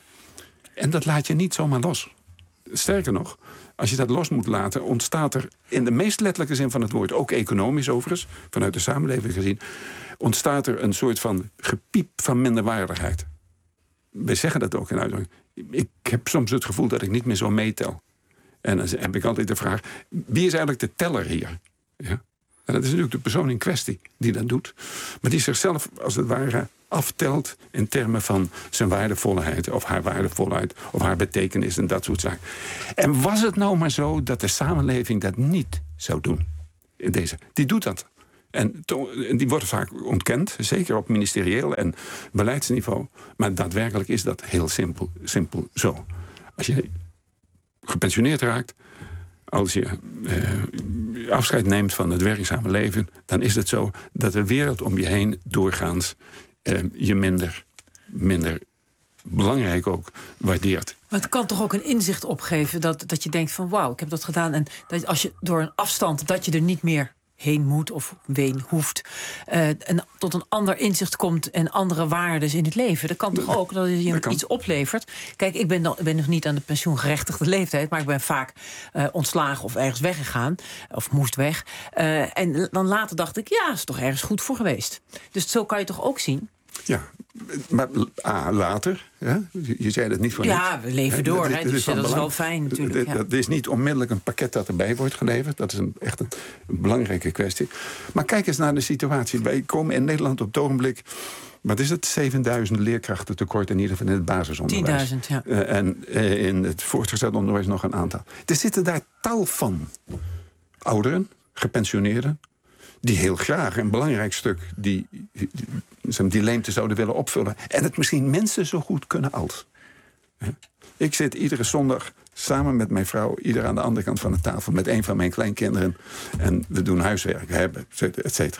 En dat laat je niet zomaar los. Sterker nog, als je dat los moet laten... ontstaat er in de meest letterlijke zin van het woord... ook economisch overigens, vanuit de samenleving gezien... ontstaat er een soort van gepiep van minderwaardigheid. Wij zeggen dat ook in uitdrukking. Ik heb soms het gevoel dat ik niet meer zo meetel. En dan heb ik altijd de vraag... wie is eigenlijk de teller hier? Ja? En dat is natuurlijk de persoon in kwestie die dat doet. Maar die zichzelf, als het ware, aftelt... in termen van zijn waardevolheid of haar waardevolheid... of haar betekenis en dat soort zaken. En was het nou maar zo dat de samenleving dat niet zou doen? Die doet dat. En die wordt vaak ontkend, zeker op ministerieel en beleidsniveau. Maar daadwerkelijk is dat heel simpel zo. Als je gepensioneerd raakt... als je afscheid neemt van het werkzame leven... dan is het zo dat de wereld om je heen doorgaans... je minder belangrijk ook waardeert. Maar het kan toch ook een inzicht opgeven... dat je denkt van wauw, ik heb dat gedaan. En dat als je door een afstand, dat je er niet meer heen moet of heen hoeft... en tot een ander inzicht komt en andere waarden in het leven. Dat kan toch ook, dat je iets oplevert. Kijk, ik ben nog niet aan de pensioengerechtigde leeftijd... maar ik ben vaak ontslagen of ergens weggegaan. Of moest weg. En dan later dacht ik, ja, is toch ergens goed voor geweest. Dus zo kan je toch ook zien... Ja, maar later, ja? Je zei dat niet voor niks. Ja, we leven door, dus dat is wel fijn natuurlijk. Dat is niet onmiddellijk een pakket dat erbij wordt geleverd. Dat is echt een belangrijke kwestie. Maar kijk eens naar de situatie. Wij komen in Nederland op het ogenblik... wat is het? 7.000 leerkrachten tekort in ieder geval in het basisonderwijs. 10.000, ja. En in het voortgezet onderwijs nog een aantal. Er zitten daar tal van ouderen, gepensioneerden... die heel graag een belangrijk stuk die leemte zouden willen opvullen. En het misschien mensen zo goed kunnen als. Ik zit iedere zondag samen met mijn vrouw... ieder aan de andere kant van de tafel... met een van mijn kleinkinderen. En we doen huiswerk, hebben, et cetera.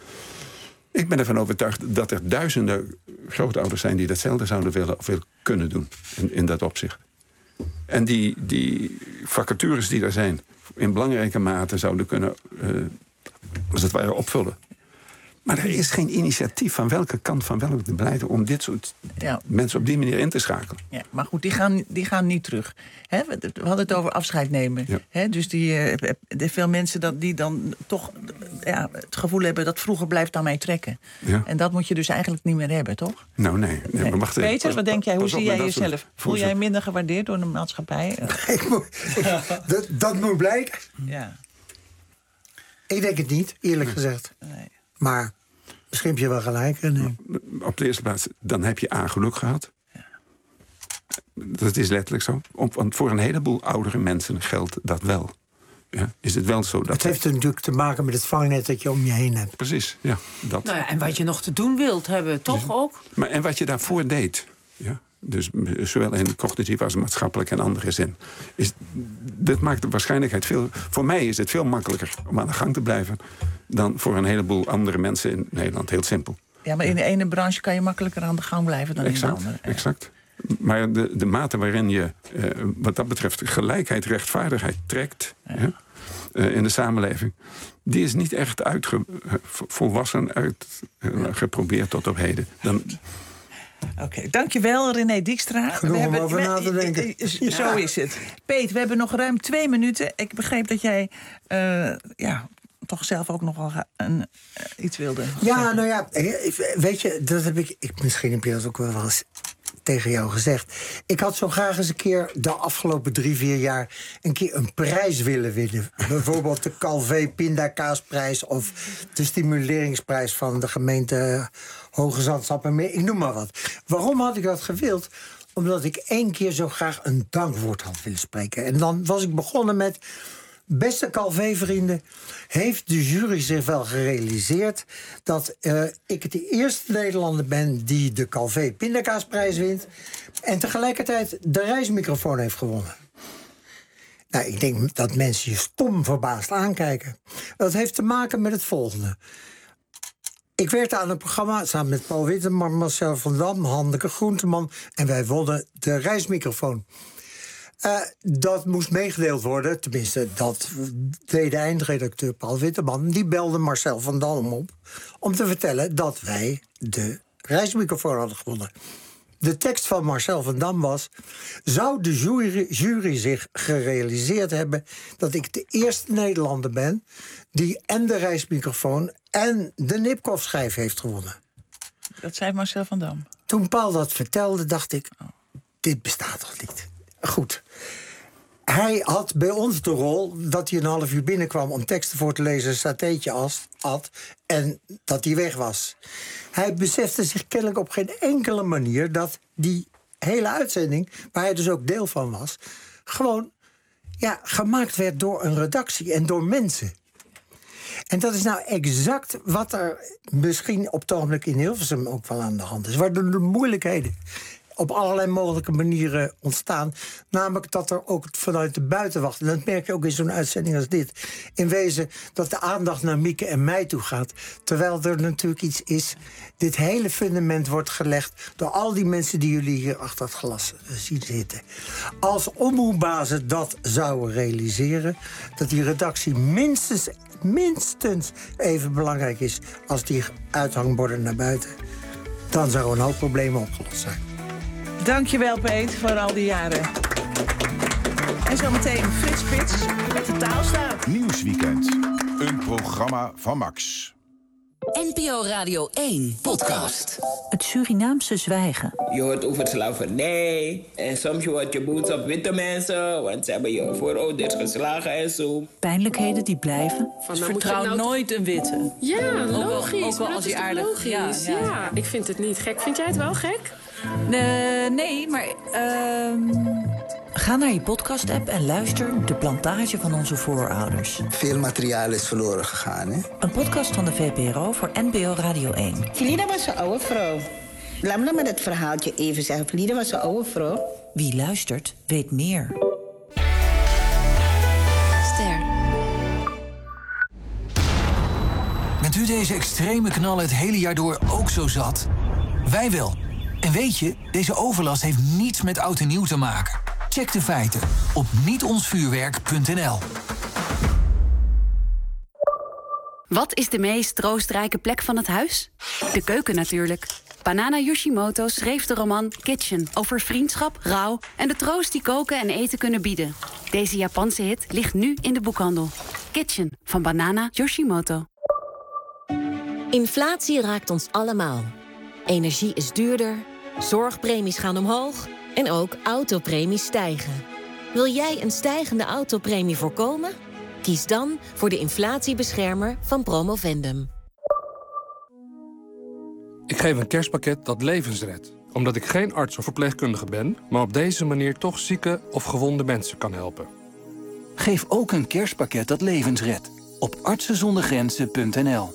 Ik ben ervan overtuigd dat er duizenden grootouders zijn... die datzelfde zouden willen of willen kunnen doen in dat opzicht. En die vacatures die er zijn... in belangrijke mate zouden kunnen... als het ware opvullen. Maar er is geen initiatief van welke kant van welk beleid... om dit soort mensen op die manier in te schakelen. Ja, maar goed, die gaan niet terug. Hè? We hadden het over afscheid nemen. Ja. Hè? Dus veel mensen die dan toch het gevoel hebben... dat vroeger blijft aan mij trekken. Ja. En dat moet je dus eigenlijk niet meer hebben, toch? Nou, nee. Maar wacht even. Peter, wat denk jij? Hoe zie jij jezelf? Voel jij minder gewaardeerd door de maatschappij? Dat moet blijken. Ja. Ik denk het niet, eerlijk gezegd. Nee. Maar misschien heb je wel gelijk. Nee. Op de eerste plaats, dan heb je geluk gehad. Ja. Dat is letterlijk zo. Want voor een heleboel oudere mensen geldt dat wel. Ja, is het wel zo dat... Het heeft natuurlijk te maken met het vangnet dat je om je heen hebt. Precies, ja. Dat. Nou ja, en wat je nog te doen wilt hebben, toch ook? Maar, en wat je daarvoor deed... Ja? Dus zowel in cognitief als maatschappelijk en andere zin. Dit maakt de waarschijnlijkheid veel... Voor mij is het veel makkelijker om aan de gang te blijven... dan voor een heleboel andere mensen in Nederland. Heel simpel. Ja, maar in de ene branche kan je makkelijker aan de gang blijven dan in de andere. Exact. Maar de mate waarin je, wat dat betreft... gelijkheid, rechtvaardigheid trekt... Ja. In de samenleving... die is niet echt volwassen uitgeprobeerd tot op heden. Oké, dankjewel René Dijkstra. Genoeg om over na te denken. Zo is het. Peet, we hebben nog ruim 2 minuten. Ik begreep dat jij toch zelf ook nogal iets wilde zeggen. Ja, nou ja, weet je, dat heb ik misschien heb je dat ook wel eens tegen jou gezegd. Ik had zo graag eens een keer de afgelopen 3-4 jaar... een keer een prijs willen winnen. Bijvoorbeeld de Calvé Pindakaasprijs... of de stimuleringsprijs van de gemeente Hoge Zand-Sappemeer. Ik noem maar wat. Waarom had ik dat gewild? Omdat ik 1 keer zo graag een dankwoord had willen spreken. En dan was ik begonnen met... Beste Calvé-vrienden, heeft de jury zich wel gerealiseerd... dat ik de eerste Nederlander ben die de Calvé Pindakaasprijs wint... en tegelijkertijd de reismicrofoon heeft gewonnen. Nou, ik denk dat mensen je stom verbaasd aankijken. Dat heeft te maken met het volgende. Ik werkte aan een programma samen met Paul Witteman, Marcel van Dam, Hanneke Groenteman, en wij wonnen de reismicrofoon. Dat moest meegedeeld worden, tenminste, dat deed de eindredacteur Paul Witteman. Die belde Marcel van Dam op om te vertellen dat wij de reismicrofoon hadden gewonnen. De tekst van Marcel van Dam was: zou de jury zich gerealiseerd hebben dat ik de eerste Nederlander ben die en de reismicrofoon en de Nipkoff-schijf heeft gewonnen? Dat zei Marcel van Dam. Toen Paul dat vertelde, dacht ik, dit bestaat toch niet? Goed. Hij had bij ons de rol dat hij een half uur binnenkwam om teksten voor te lezen, een satéetje at en dat hij weg was. Hij besefte zich kennelijk op geen enkele manier dat die hele uitzending, waar hij dus ook deel van was, gewoon gemaakt werd door een redactie en door mensen. En dat is nou exact wat er misschien op het ogenblik in Hilversum ook wel aan de hand is. Waardoor de moeilijkheden op allerlei mogelijke manieren ontstaan. Namelijk dat er ook vanuit de buitenwacht, en dat merk je ook in zo'n uitzending als dit, in wezen dat de aandacht naar Mieke en mij toe gaat. Terwijl er natuurlijk iets is. Dit hele fundament wordt gelegd door al die mensen die jullie hier achter het glas zien zitten. Als omroepbazen dat zouden realiseren, dat die redactie minstens even belangrijk is als die uithangborden naar buiten, dan zouden een hoop problemen opgelost zijn. Dankjewel, Peet, voor al die jaren. En zometeen Frits Spits met de taalstaat. Nieuwsweekend. Een programma van Max. NPO Radio 1 podcast. Het Surinaamse zwijgen. Je hoort over slavernij. En soms hoort je boos op witte mensen, want ze hebben je voorouders geslagen en zo. Pijnlijkheden die blijven. Dus vertrouw nooit een witte. Ja, logisch. Ook wel als hij aardig. Logisch. Ja, ik vind het niet gek. Vind jij het wel gek? Nee, maar ga naar je podcast-app en luister De Plantage van onze voorouders. Veel materiaal is verloren gegaan, hè? Een podcast van de VPRO voor NPO Radio 1. Felida was een oude vrouw. Laat me maar dat verhaaltje even zeggen. Felida was een oude vrouw. Wie luistert, weet meer. Ster. Bent u deze extreme knallen het hele jaar door ook zo zat? Wij wel. En weet je, deze overlast heeft niets met oud en nieuw te maken. Check de feiten op nietonsvuurwerk.nl. Wat is de meest troostrijke plek van het huis? De keuken natuurlijk. Banana Yoshimoto schreef de roman Kitchen over vriendschap, rouw en de troost die koken en eten kunnen bieden. Deze Japanse hit ligt nu in de boekhandel. Kitchen van Banana Yoshimoto. Inflatie raakt ons allemaal. Energie is duurder, zorgpremies gaan omhoog en ook autopremies stijgen. Wil jij een stijgende autopremie voorkomen? Kies dan voor de inflatiebeschermer van Promovendum. Ik geef een kerstpakket dat levens redt. Omdat ik geen arts of verpleegkundige ben, maar op deze manier toch zieke of gewonde mensen kan helpen. Geef ook een kerstpakket dat levens redt. Op artsenzondergrenzen.nl.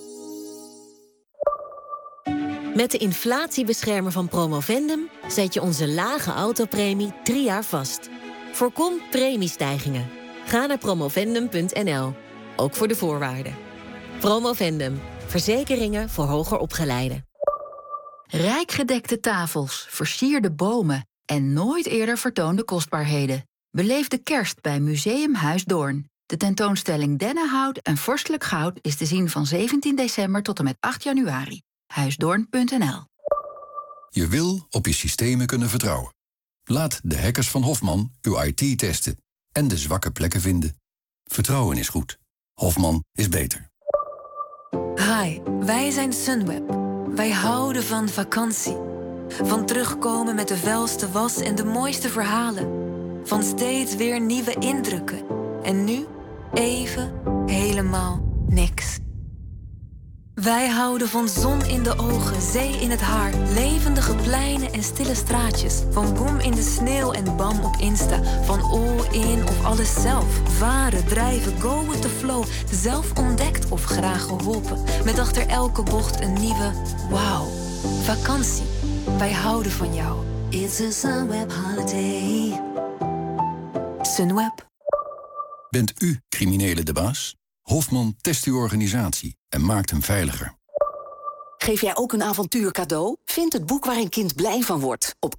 Met de inflatiebeschermer van Promovendum zet je onze lage autopremie 3 jaar vast. Voorkom premiestijgingen. Ga naar promovendum.nl. Ook voor de voorwaarden. Promovendum. Verzekeringen voor hoger opgeleiden. Rijk gedekte tafels, versierde bomen en nooit eerder vertoonde kostbaarheden. Beleef de kerst bij Museum Huis Doorn. De tentoonstelling Dennenhout en Vorstelijk Goud is te zien van 17 december tot en met 8 januari. Huisdoorn.nl. Je wil op je systemen kunnen vertrouwen. Laat de hackers van Hofman uw IT testen en de zwakke plekken vinden. Vertrouwen is goed. Hofman is beter. Hi, wij zijn Sunweb. Wij houden van vakantie. Van terugkomen met de welste was en de mooiste verhalen. Van steeds weer nieuwe indrukken. En nu even helemaal niks. Wij houden van zon in de ogen, zee in het haar, levendige pleinen en stille straatjes. Van boom in de sneeuw en bam op Insta. Van all in of alles zelf. Varen, drijven, go with the flow. Zelf ontdekt of graag geholpen. Met achter elke bocht een nieuwe wauw. Vakantie, wij houden van jou. It's a Sunweb holiday. Sunweb. Bent u criminele de baas? Hofman test uw organisatie en maakt hem veiliger. Geef jij ook een avontuur cadeau? Vind het boek waar een kind blij van wordt op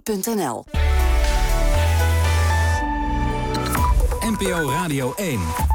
kinderboeken.nl. NPO Radio 1.